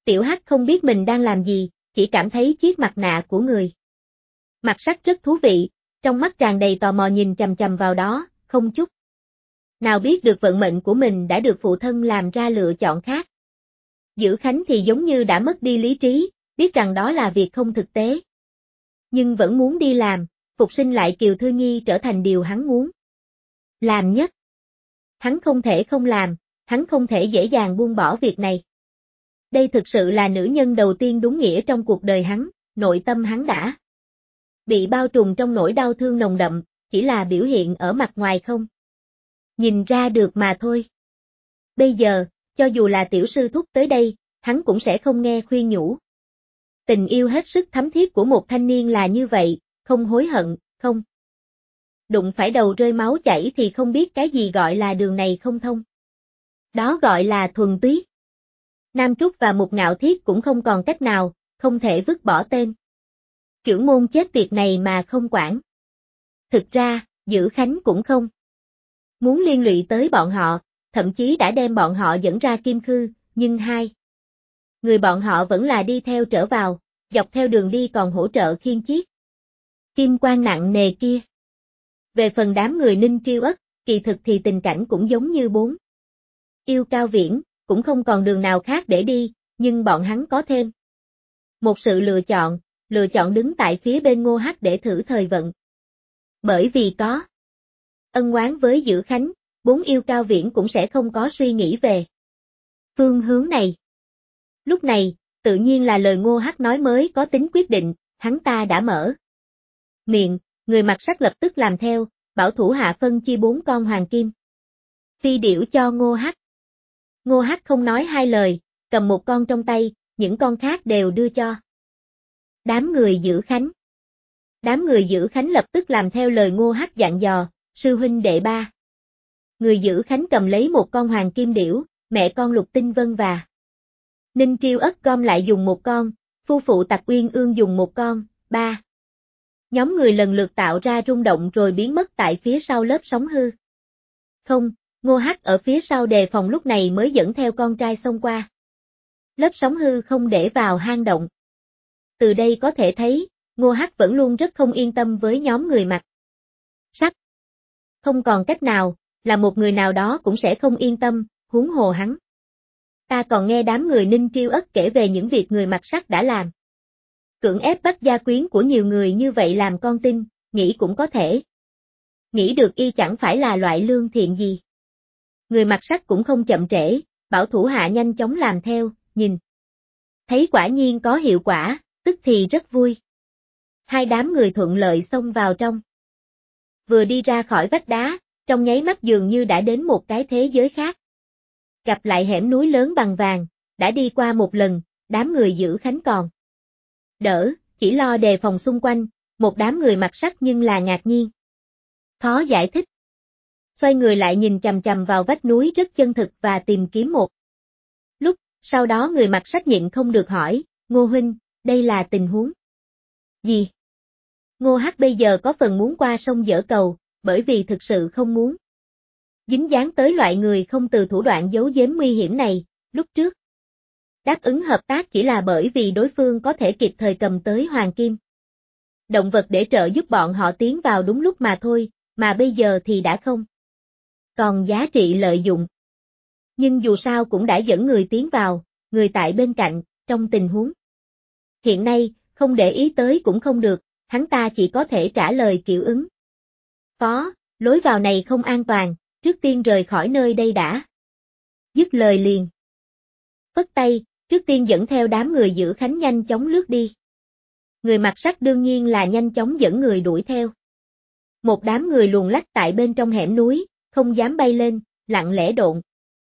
Tiểu Hắc không biết mình đang làm gì, chỉ cảm thấy chiếc mặt nạ của người Mặc Sắt rất thú vị, trong mắt tràn đầy tò mò nhìn chằm chằm vào đó, không chút nào biết được vận mệnh của mình đã được phụ thân làm ra lựa chọn khác. Dữ Khánh thì giống như đã mất đi lý trí, biết rằng đó là việc không thực tế. Nhưng vẫn muốn đi làm, phục sinh lại Kiều Thư Nhi trở thành điều hắn muốn làm nhất. Hắn không thể không làm, hắn không thể dễ dàng buông bỏ việc này. Đây thực sự là nữ nhân đầu tiên đúng nghĩa trong cuộc đời hắn, nội tâm hắn đã bị bao trùm trong nỗi đau thương nồng đậm, chỉ là biểu hiện ở mặt ngoài không nhìn ra được mà thôi. Bây giờ, cho dù là tiểu sư thúc tới đây, hắn cũng sẽ không nghe khuyên nhủ. Tình yêu hết sức thấm thiết của một thanh niên là như vậy, không hối hận, không đụng phải đầu rơi máu chảy thì không biết cái gì gọi là đường này không thông. Đó gọi là thuần túy. Nam Trúc và Mục Ngạo Thiết cũng không còn cách nào, không thể vứt bỏ tên chưởng môn chết tiệt này mà không quản. Thực ra, Dữ Khánh cũng không muốn liên lụy tới bọn họ, thậm chí đã đem bọn họ dẫn ra Kim Khư, nhưng hai người bọn họ vẫn là đi theo trở vào, dọc theo đường đi còn hỗ trợ khiêng chiếc kim quan nặng nề kia. Về phần đám người Ninh Triêu Ất, kỳ thực thì tình cảnh cũng giống như bốn yêu Cao Viễn, cũng không còn đường nào khác để đi, nhưng bọn hắn có thêm một sự lựa chọn đứng tại phía bên Ngô Hắc để thử thời vận. Bởi vì có ân oán với Dữ Khánh, bốn yêu Cao Viễn cũng sẽ không có suy nghĩ về phương hướng này. Lúc này, tự nhiên là lời Ngô Hắc nói mới có tính quyết định, hắn ta đã mở miệng, người Mặc Sắt lập tức làm theo, bảo thủ hạ phân chia 4 con hoàng kim phi điểu cho Ngô Hắc. Ngô Hắc không nói hai lời, cầm một con trong tay, những con khác đều đưa cho đám người Dữ Khánh. Đám người Dữ Khánh lập tức làm theo lời Ngô Hắc dặn dò, sư huynh đệ ba. Người Dữ Khánh cầm lấy một con hoàng kim điểu, mẹ con Lục Tinh Vân và Ninh Triêu Ất gom lại dùng một con, phu phụ Tặc Uyên Ương dùng một con, ba. Nhóm người lần lượt tạo ra rung động rồi biến mất tại phía sau lớp sóng hư. Không, Ngô Hắc ở phía sau đề phòng lúc này mới dẫn theo con trai xông qua lớp sóng hư không để vào hang động. Từ đây có thể thấy, Ngô Hắc vẫn luôn rất không yên tâm với nhóm người Mặc Sắt. Không còn cách nào, là một người nào đó cũng sẽ không yên tâm, huống hồ hắn. Ta còn nghe đám người Ninh Triêu Ất kể về những việc người Mặc Sắt đã làm. Cưỡng ép bắt gia quyến của nhiều người như vậy làm con tin, nghĩ cũng có thể. Nghĩ được y chẳng phải là loại lương thiện gì. Người Mặc Sắt cũng không chậm trễ, bảo thủ hạ nhanh chóng làm theo, nhìn. Thấy quả nhiên có hiệu quả, tức thì rất vui. Hai đám người thuận lợi xông vào trong. Vừa đi ra khỏi vách đá, trong nháy mắt dường như đã đến một cái thế giới khác. Gặp lại hẻm núi lớn bằng vàng, đã đi qua một lần, đám người Dữ Khánh còn đỡ, chỉ lo đề phòng xung quanh, một đám người Mặc Sắt nhưng là ngạc nhiên. Khó giải thích. Xoay người lại nhìn chằm chằm vào vách núi rất chân thực và tìm kiếm một lúc, sau đó người Mặc Sắt nhịn không được hỏi, Ngô huynh, đây là tình huống gì? Ngô Hắc bây giờ có phần muốn qua sông dỡ cầu, bởi vì thực sự không muốn dính dáng tới loại người không từ thủ đoạn giấu giếm nguy hiểm này, lúc trước. Đáp ứng hợp tác chỉ là bởi vì đối phương có thể kịp thời cầm tới hoàng kim động vật để trợ giúp bọn họ tiến vào đúng lúc mà thôi, mà bây giờ thì đã không còn giá trị lợi dụng. Nhưng dù sao cũng đã dẫn người tiến vào, người tại bên cạnh, trong tình huống hiện nay, không để ý tới cũng không được, hắn ta chỉ có thể trả lời kiểu ứng phó, lối vào này không an toàn, trước tiên rời khỏi nơi đây đã. Dứt lời liền phất tay, trước tiên dẫn theo đám người Dữ Khánh nhanh chóng lướt đi. Người Mặc Sắt đương nhiên là nhanh chóng dẫn người đuổi theo. Một đám người luồn lách tại bên trong hẻm núi, không dám bay lên, lặng lẽ độn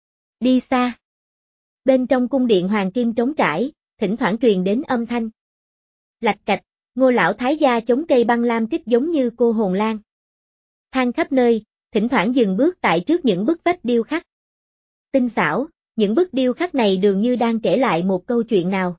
đi xa. Bên trong cung điện hoàng kim trống trải, thỉnh thoảng truyền đến âm thanh lạch cạch, Ngô lão thái gia chống cây băng lam kích giống như cô hồn lang than khắp nơi, thỉnh thoảng dừng bước tại trước những bức vách điêu khắc tinh xảo, những bức điêu khắc này dường như đang kể lại một câu chuyện nào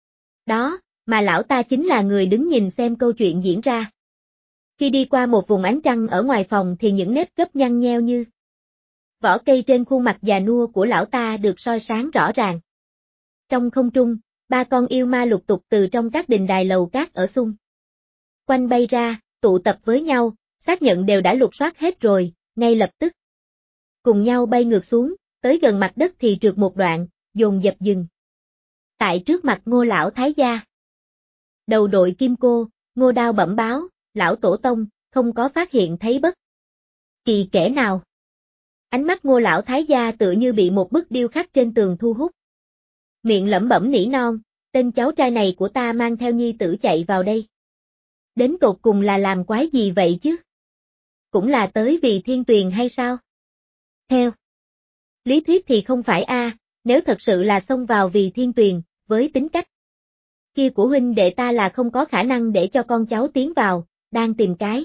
đó, mà lão ta chính là người đứng nhìn xem câu chuyện diễn ra. Khi đi qua một vùng ánh trăng ở ngoài phòng thì những nếp gấp nhăn nheo như vỏ cây trên khuôn mặt già nua của lão ta được soi sáng rõ ràng. Trong không trung, Ba con yêu ma lục tục từ trong các đình đài lầu cát ở xung quanh bay ra, tụ tập với nhau, xác nhận đều đã lục soát hết rồi, ngay lập tức. Cùng nhau bay ngược xuống, tới gần mặt đất thì trượt một đoạn, dồn dập dừng. Tại trước mặt Ngô lão thái gia. Đầu đội kim cô, Ngô Đao bẩm báo, lão tổ tông, không có phát hiện thấy bất kỳ kẻ nào. Ánh mắt Ngô lão thái gia tựa như bị một bức điêu khắc trên tường thu hút. Miệng lẩm bẩm nỉ non, tên cháu trai này của ta mang theo nhi tử chạy vào đây. Đến tột cùng là làm quái gì vậy chứ? Cũng là tới vì Thiên Tuyền hay sao? Theo lý thuyết thì không phải a, nếu thật sự là xông vào vì Thiên Tuyền, với tính cách kia của huynh đệ ta là không có khả năng để cho con cháu tiến vào, đang tìm cái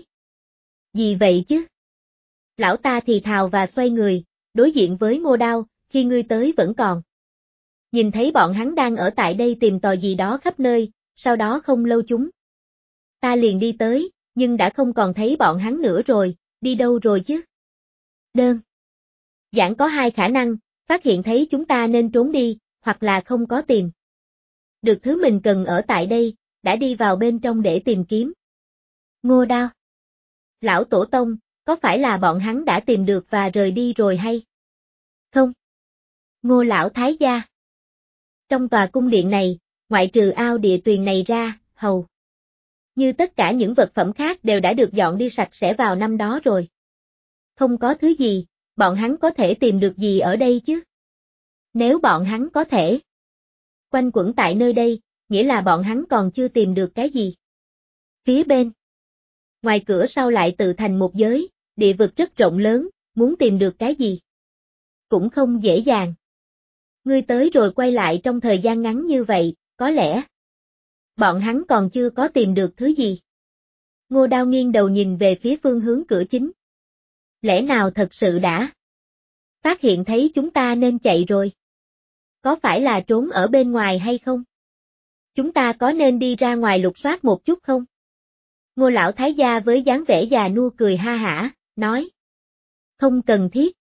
gì vậy chứ? Lão ta thì thào và xoay người, đối diện với Ngô Đao, khi ngươi tới vẫn còn. Nhìn thấy bọn hắn đang ở tại đây tìm tòi gì đó khắp nơi, sau đó không lâu chúng ta liền đi tới, nhưng đã không còn thấy bọn hắn nữa rồi, đi đâu rồi chứ? Đơn giản có hai khả năng, phát hiện thấy chúng ta nên trốn đi, hoặc là không có tìm được thứ mình cần ở tại đây, đã đi vào bên trong để tìm kiếm. Ngô Đao. Lão tổ tông, có phải là bọn hắn đã tìm được và rời đi rồi hay không? Ngô lão thái gia. Trong tòa cung điện này, ngoại trừ ao địa tuyền này ra, hầu như tất cả những vật phẩm khác đều đã được dọn đi sạch sẽ vào năm đó rồi. Không có thứ gì, bọn hắn có thể tìm được gì ở đây chứ? Nếu bọn hắn có thể quanh quẩn tại nơi đây, nghĩa là bọn hắn còn chưa tìm được cái gì. Phía bên ngoài cửa sau lại tự thành một giới, địa vực rất rộng lớn, muốn tìm được cái gì cũng không dễ dàng. Ngươi tới rồi quay lại trong thời gian ngắn như vậy, có lẽ bọn hắn còn chưa có tìm được thứ gì. Ngô Đao nghiêng đầu nhìn về phía phương hướng cửa chính. Lẽ nào thật sự đã phát hiện thấy chúng ta nên chạy rồi? Có phải là trốn ở bên ngoài hay không? Chúng ta có nên đi ra ngoài lục soát một chút không? Ngô lão thái gia với dáng vẻ già nua cười ha hả, nói. Không cần thiết.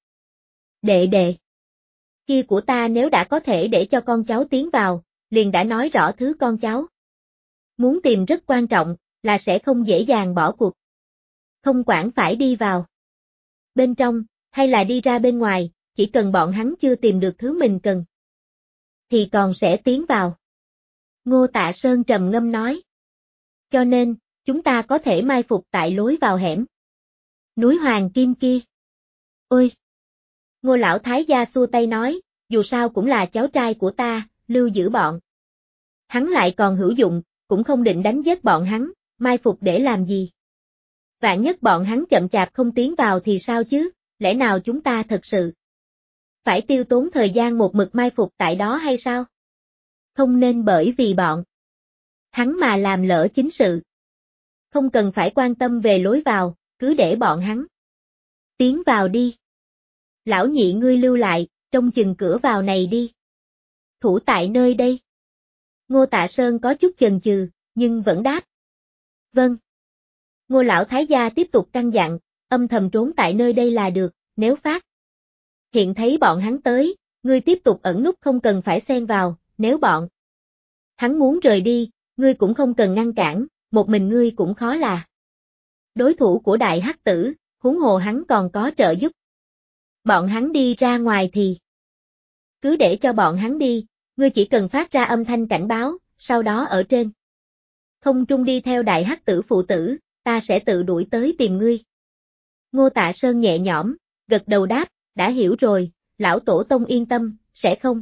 Đệ kia của ta nếu đã có thể để cho con cháu tiến vào, liền đã nói rõ thứ con cháu muốn tìm rất quan trọng, là sẽ không dễ dàng bỏ cuộc. Không quản phải đi vào bên trong, hay là đi ra bên ngoài, chỉ cần bọn hắn chưa tìm được thứ mình cần, thì còn sẽ tiến vào. Ngô Tạ Sơn trầm ngâm nói. Cho nên, chúng ta có thể mai phục tại lối vào hẻm núi Hoàng Kim kia. Ôi! Ngô lão thái gia xua tay nói, dù sao cũng là cháu trai của ta, lưu giữ bọn hắn lại còn hữu dụng, cũng không định đánh giết bọn hắn, mai phục để làm gì? Vạn nhất bọn hắn chậm chạp không tiến vào thì sao chứ, lẽ nào chúng ta thật sự phải tiêu tốn thời gian một mực mai phục tại đó hay sao? Không nên bởi vì bọn hắn mà làm lỡ chính sự. Không cần phải quan tâm về lối vào, cứ để bọn hắn tiến vào đi. Lão nhị ngươi lưu lại, trông chừng cửa vào này đi. Thủ tại nơi đây. Ngô Tạ Sơn có chút chần chừ, nhưng vẫn đáp. Vâng. Ngô lão thái gia tiếp tục căn dặn, âm thầm trốn tại nơi đây là được, nếu phát hiện thấy bọn hắn tới, ngươi tiếp tục ẩn núp không cần phải xen vào, nếu bọn hắn muốn rời đi, ngươi cũng không cần ngăn cản, một mình ngươi cũng khó là đối thủ của đại hắc tử, huống hồ hắn còn có trợ giúp. Bọn hắn đi ra ngoài thì cứ để cho bọn hắn đi, ngươi chỉ cần phát ra âm thanh cảnh báo, sau đó ở trên không trung đi theo đại hắc tử phụ tử, ta sẽ tự đuổi tới tìm ngươi. Ngô Tạ Sơn nhẹ nhõm, gật đầu đáp, đã hiểu rồi, lão tổ tông yên tâm, sẽ không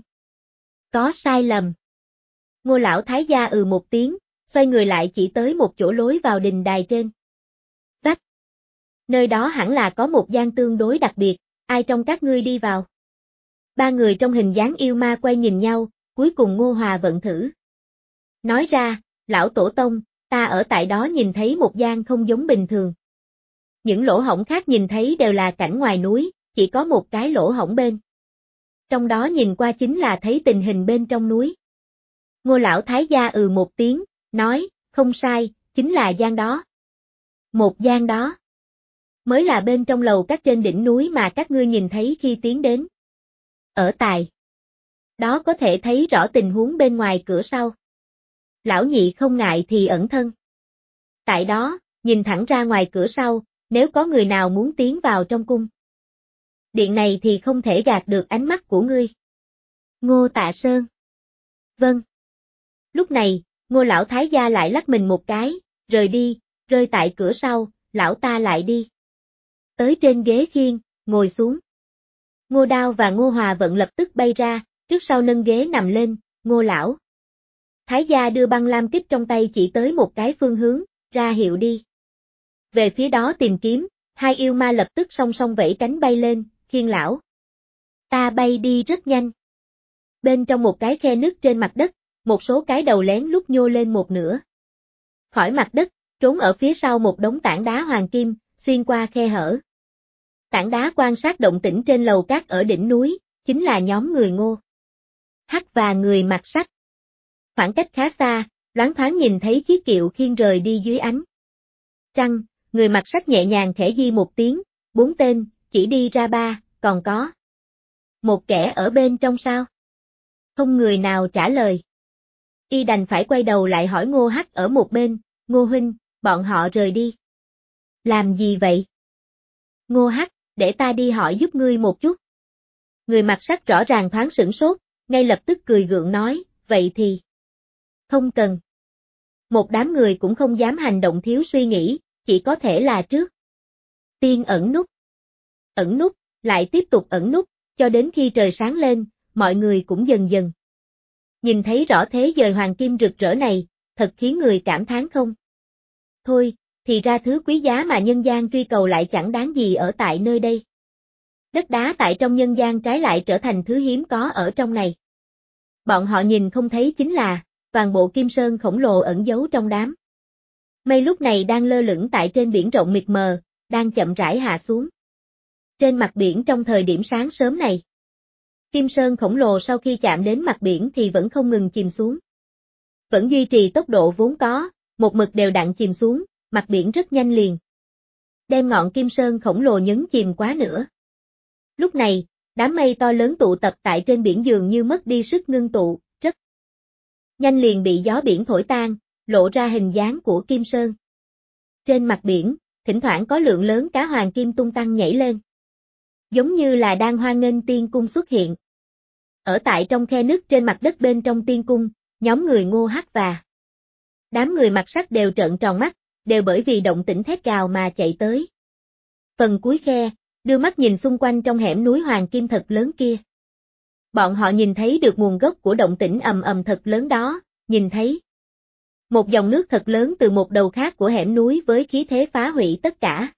có sai lầm. Ngô lão thái gia một tiếng, xoay người lại chỉ tới một chỗ lối vào đình đài trên vách. Nơi đó hẳn là có một gian tương đối đặc biệt, ai trong các ngươi đi vào? Ba người trong hình dáng yêu ma quay nhìn nhau, cuối cùng Ngô Hòa vận thử. Nói ra, lão tổ tông, ta ở tại đó nhìn thấy một gian không giống bình thường. Những lỗ hổng khác nhìn thấy đều là cảnh ngoài núi, chỉ có một cái lỗ hổng bên. Trong đó nhìn qua chính là thấy tình hình bên trong núi. Ngô lão thái gia một tiếng, nói, không sai, chính là gian đó. Một gian đó mới là bên trong lầu các trên đỉnh núi mà các ngươi nhìn thấy khi tiến đến. Ở tại đó có thể thấy rõ tình huống bên ngoài cửa sau. Lão nhị không ngại thì ẩn thân. Tại đó, nhìn thẳng ra ngoài cửa sau, nếu có người nào muốn tiến vào trong cung điện này thì không thể gạt được ánh mắt của ngươi. Ngô Tạ Sơn. Vâng. Lúc này, Ngô lão thái gia lại lắc mình một cái, rời đi, rơi tại cửa sau, lão ta lại đi. Tới trên ghế khiên, ngồi xuống. Ngô Đao và Ngô Hòa Vận lập tức bay ra, trước sau nâng ghế nằm lên, Ngô lão thái gia đưa băng lam kích trong tay chỉ tới một cái phương hướng, ra hiệu đi. Về phía đó tìm kiếm, hai yêu ma lập tức song song vẫy cánh bay lên, khiên lão ta bay đi rất nhanh. Bên trong một cái khe nứt trên mặt đất, một số cái đầu lén lút nhô lên một nửa. Khỏi mặt đất, trốn ở phía sau một đống tảng đá hoàng kim, xuyên qua khe hở. Tảng đá quan sát động tĩnh trên lầu cát ở đỉnh núi, chính là nhóm người Ngô Hắc và người mặc sắt. Khoảng cách khá xa, loáng thoáng nhìn thấy chiếc kiệu khiêng rời đi dưới ánh trăng, người mặc sắt nhẹ nhàng khẽ di một tiếng, 4 tên, chỉ đi ra 3, còn có một kẻ ở bên trong sao? Không người nào trả lời. Y đành phải quay đầu lại hỏi Ngô Hắc ở một bên, Ngô huynh, bọn họ rời đi. Làm gì vậy? Ngô Hắc, để ta đi hỏi giúp ngươi một chút. Người mặc sắt rõ ràng thoáng sửng sốt, ngay lập tức cười gượng nói, vậy thì không cần. Một đám người cũng không dám hành động thiếu suy nghĩ, chỉ có thể là trước tiên ẩn núp, lại tiếp tục ẩn núp, cho đến khi trời sáng lên, mọi người cũng dần dần nhìn thấy rõ thế dời hoàng kim rực rỡ này, thật khiến người cảm thán không. Thôi, thì ra thứ quý giá mà nhân gian truy cầu lại chẳng đáng gì ở tại nơi đây. Đất đá tại trong nhân gian trái lại trở thành thứ hiếm có ở trong này. Bọn họ nhìn không thấy chính là, toàn bộ kim sơn khổng lồ ẩn giấu trong đám mây lúc này đang lơ lửng tại trên biển rộng mịt mờ, đang chậm rãi hạ xuống. Trên mặt biển trong thời điểm sáng sớm này, kim sơn khổng lồ sau khi chạm đến mặt biển thì vẫn không ngừng chìm xuống. Vẫn duy trì tốc độ vốn có, một mực đều đặn chìm xuống, mặt biển rất nhanh liền đem ngọn kim sơn khổng lồ nhấn chìm quá nữa. Lúc này, đám mây to lớn tụ tập tại trên biển dường như mất đi sức ngưng tụ, rất nhanh liền bị gió biển thổi tan, lộ ra hình dáng của kim sơn. Trên mặt biển, thỉnh thoảng có lượng lớn cá hoàng kim tung tăng nhảy lên, giống như là đang hoan nghênh tiên cung xuất hiện. Ở tại trong khe nứt trên mặt đất bên trong tiên cung, nhóm người Ngô Hắc và đám người mặc sắt đều trợn tròn mắt, đều bởi vì động tĩnh thét gào mà chạy tới. Phần cuối khe, đưa mắt nhìn xung quanh trong hẻm núi hoàng kim thật lớn kia. Bọn họ nhìn thấy được nguồn gốc của động tĩnh ầm ầm thật lớn đó, nhìn thấy một dòng nước thật lớn từ một đầu khác của hẻm núi với khí thế phá hủy tất cả.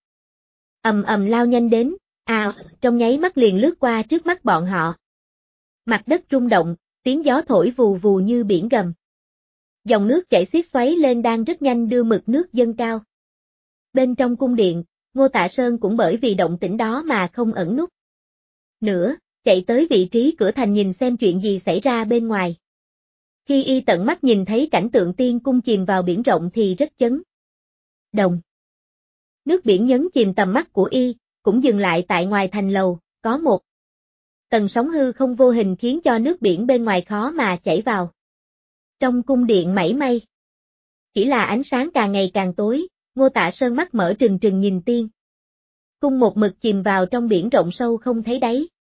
Ầm ầm lao nhanh đến, trong nháy mắt liền lướt qua trước mắt bọn họ. Mặt đất rung động, tiếng gió thổi vù vù như biển gầm. Dòng nước chảy xiết xoáy lên đang rất nhanh đưa mực nước dâng cao. Bên trong cung điện, Ngô Tạ Sơn cũng bởi vì động tĩnh đó mà không ẩn núp nữa, chạy tới vị trí cửa thành nhìn xem chuyện gì xảy ra bên ngoài. Khi y tận mắt nhìn thấy cảnh tượng tiên cung chìm vào biển rộng thì rất chấn động. Nước biển nhấn chìm tầm mắt của y, cũng dừng lại tại ngoài thành lầu, có một tầng sóng hư không vô hình khiến cho nước biển bên ngoài khó mà chảy vào trong cung điện mảy may. Chỉ là ánh sáng càng ngày càng tối, Ngô Tạ Sơn mắt mở trừng trừng nhìn tiên cung một mực chìm vào trong biển rộng sâu không thấy đáy.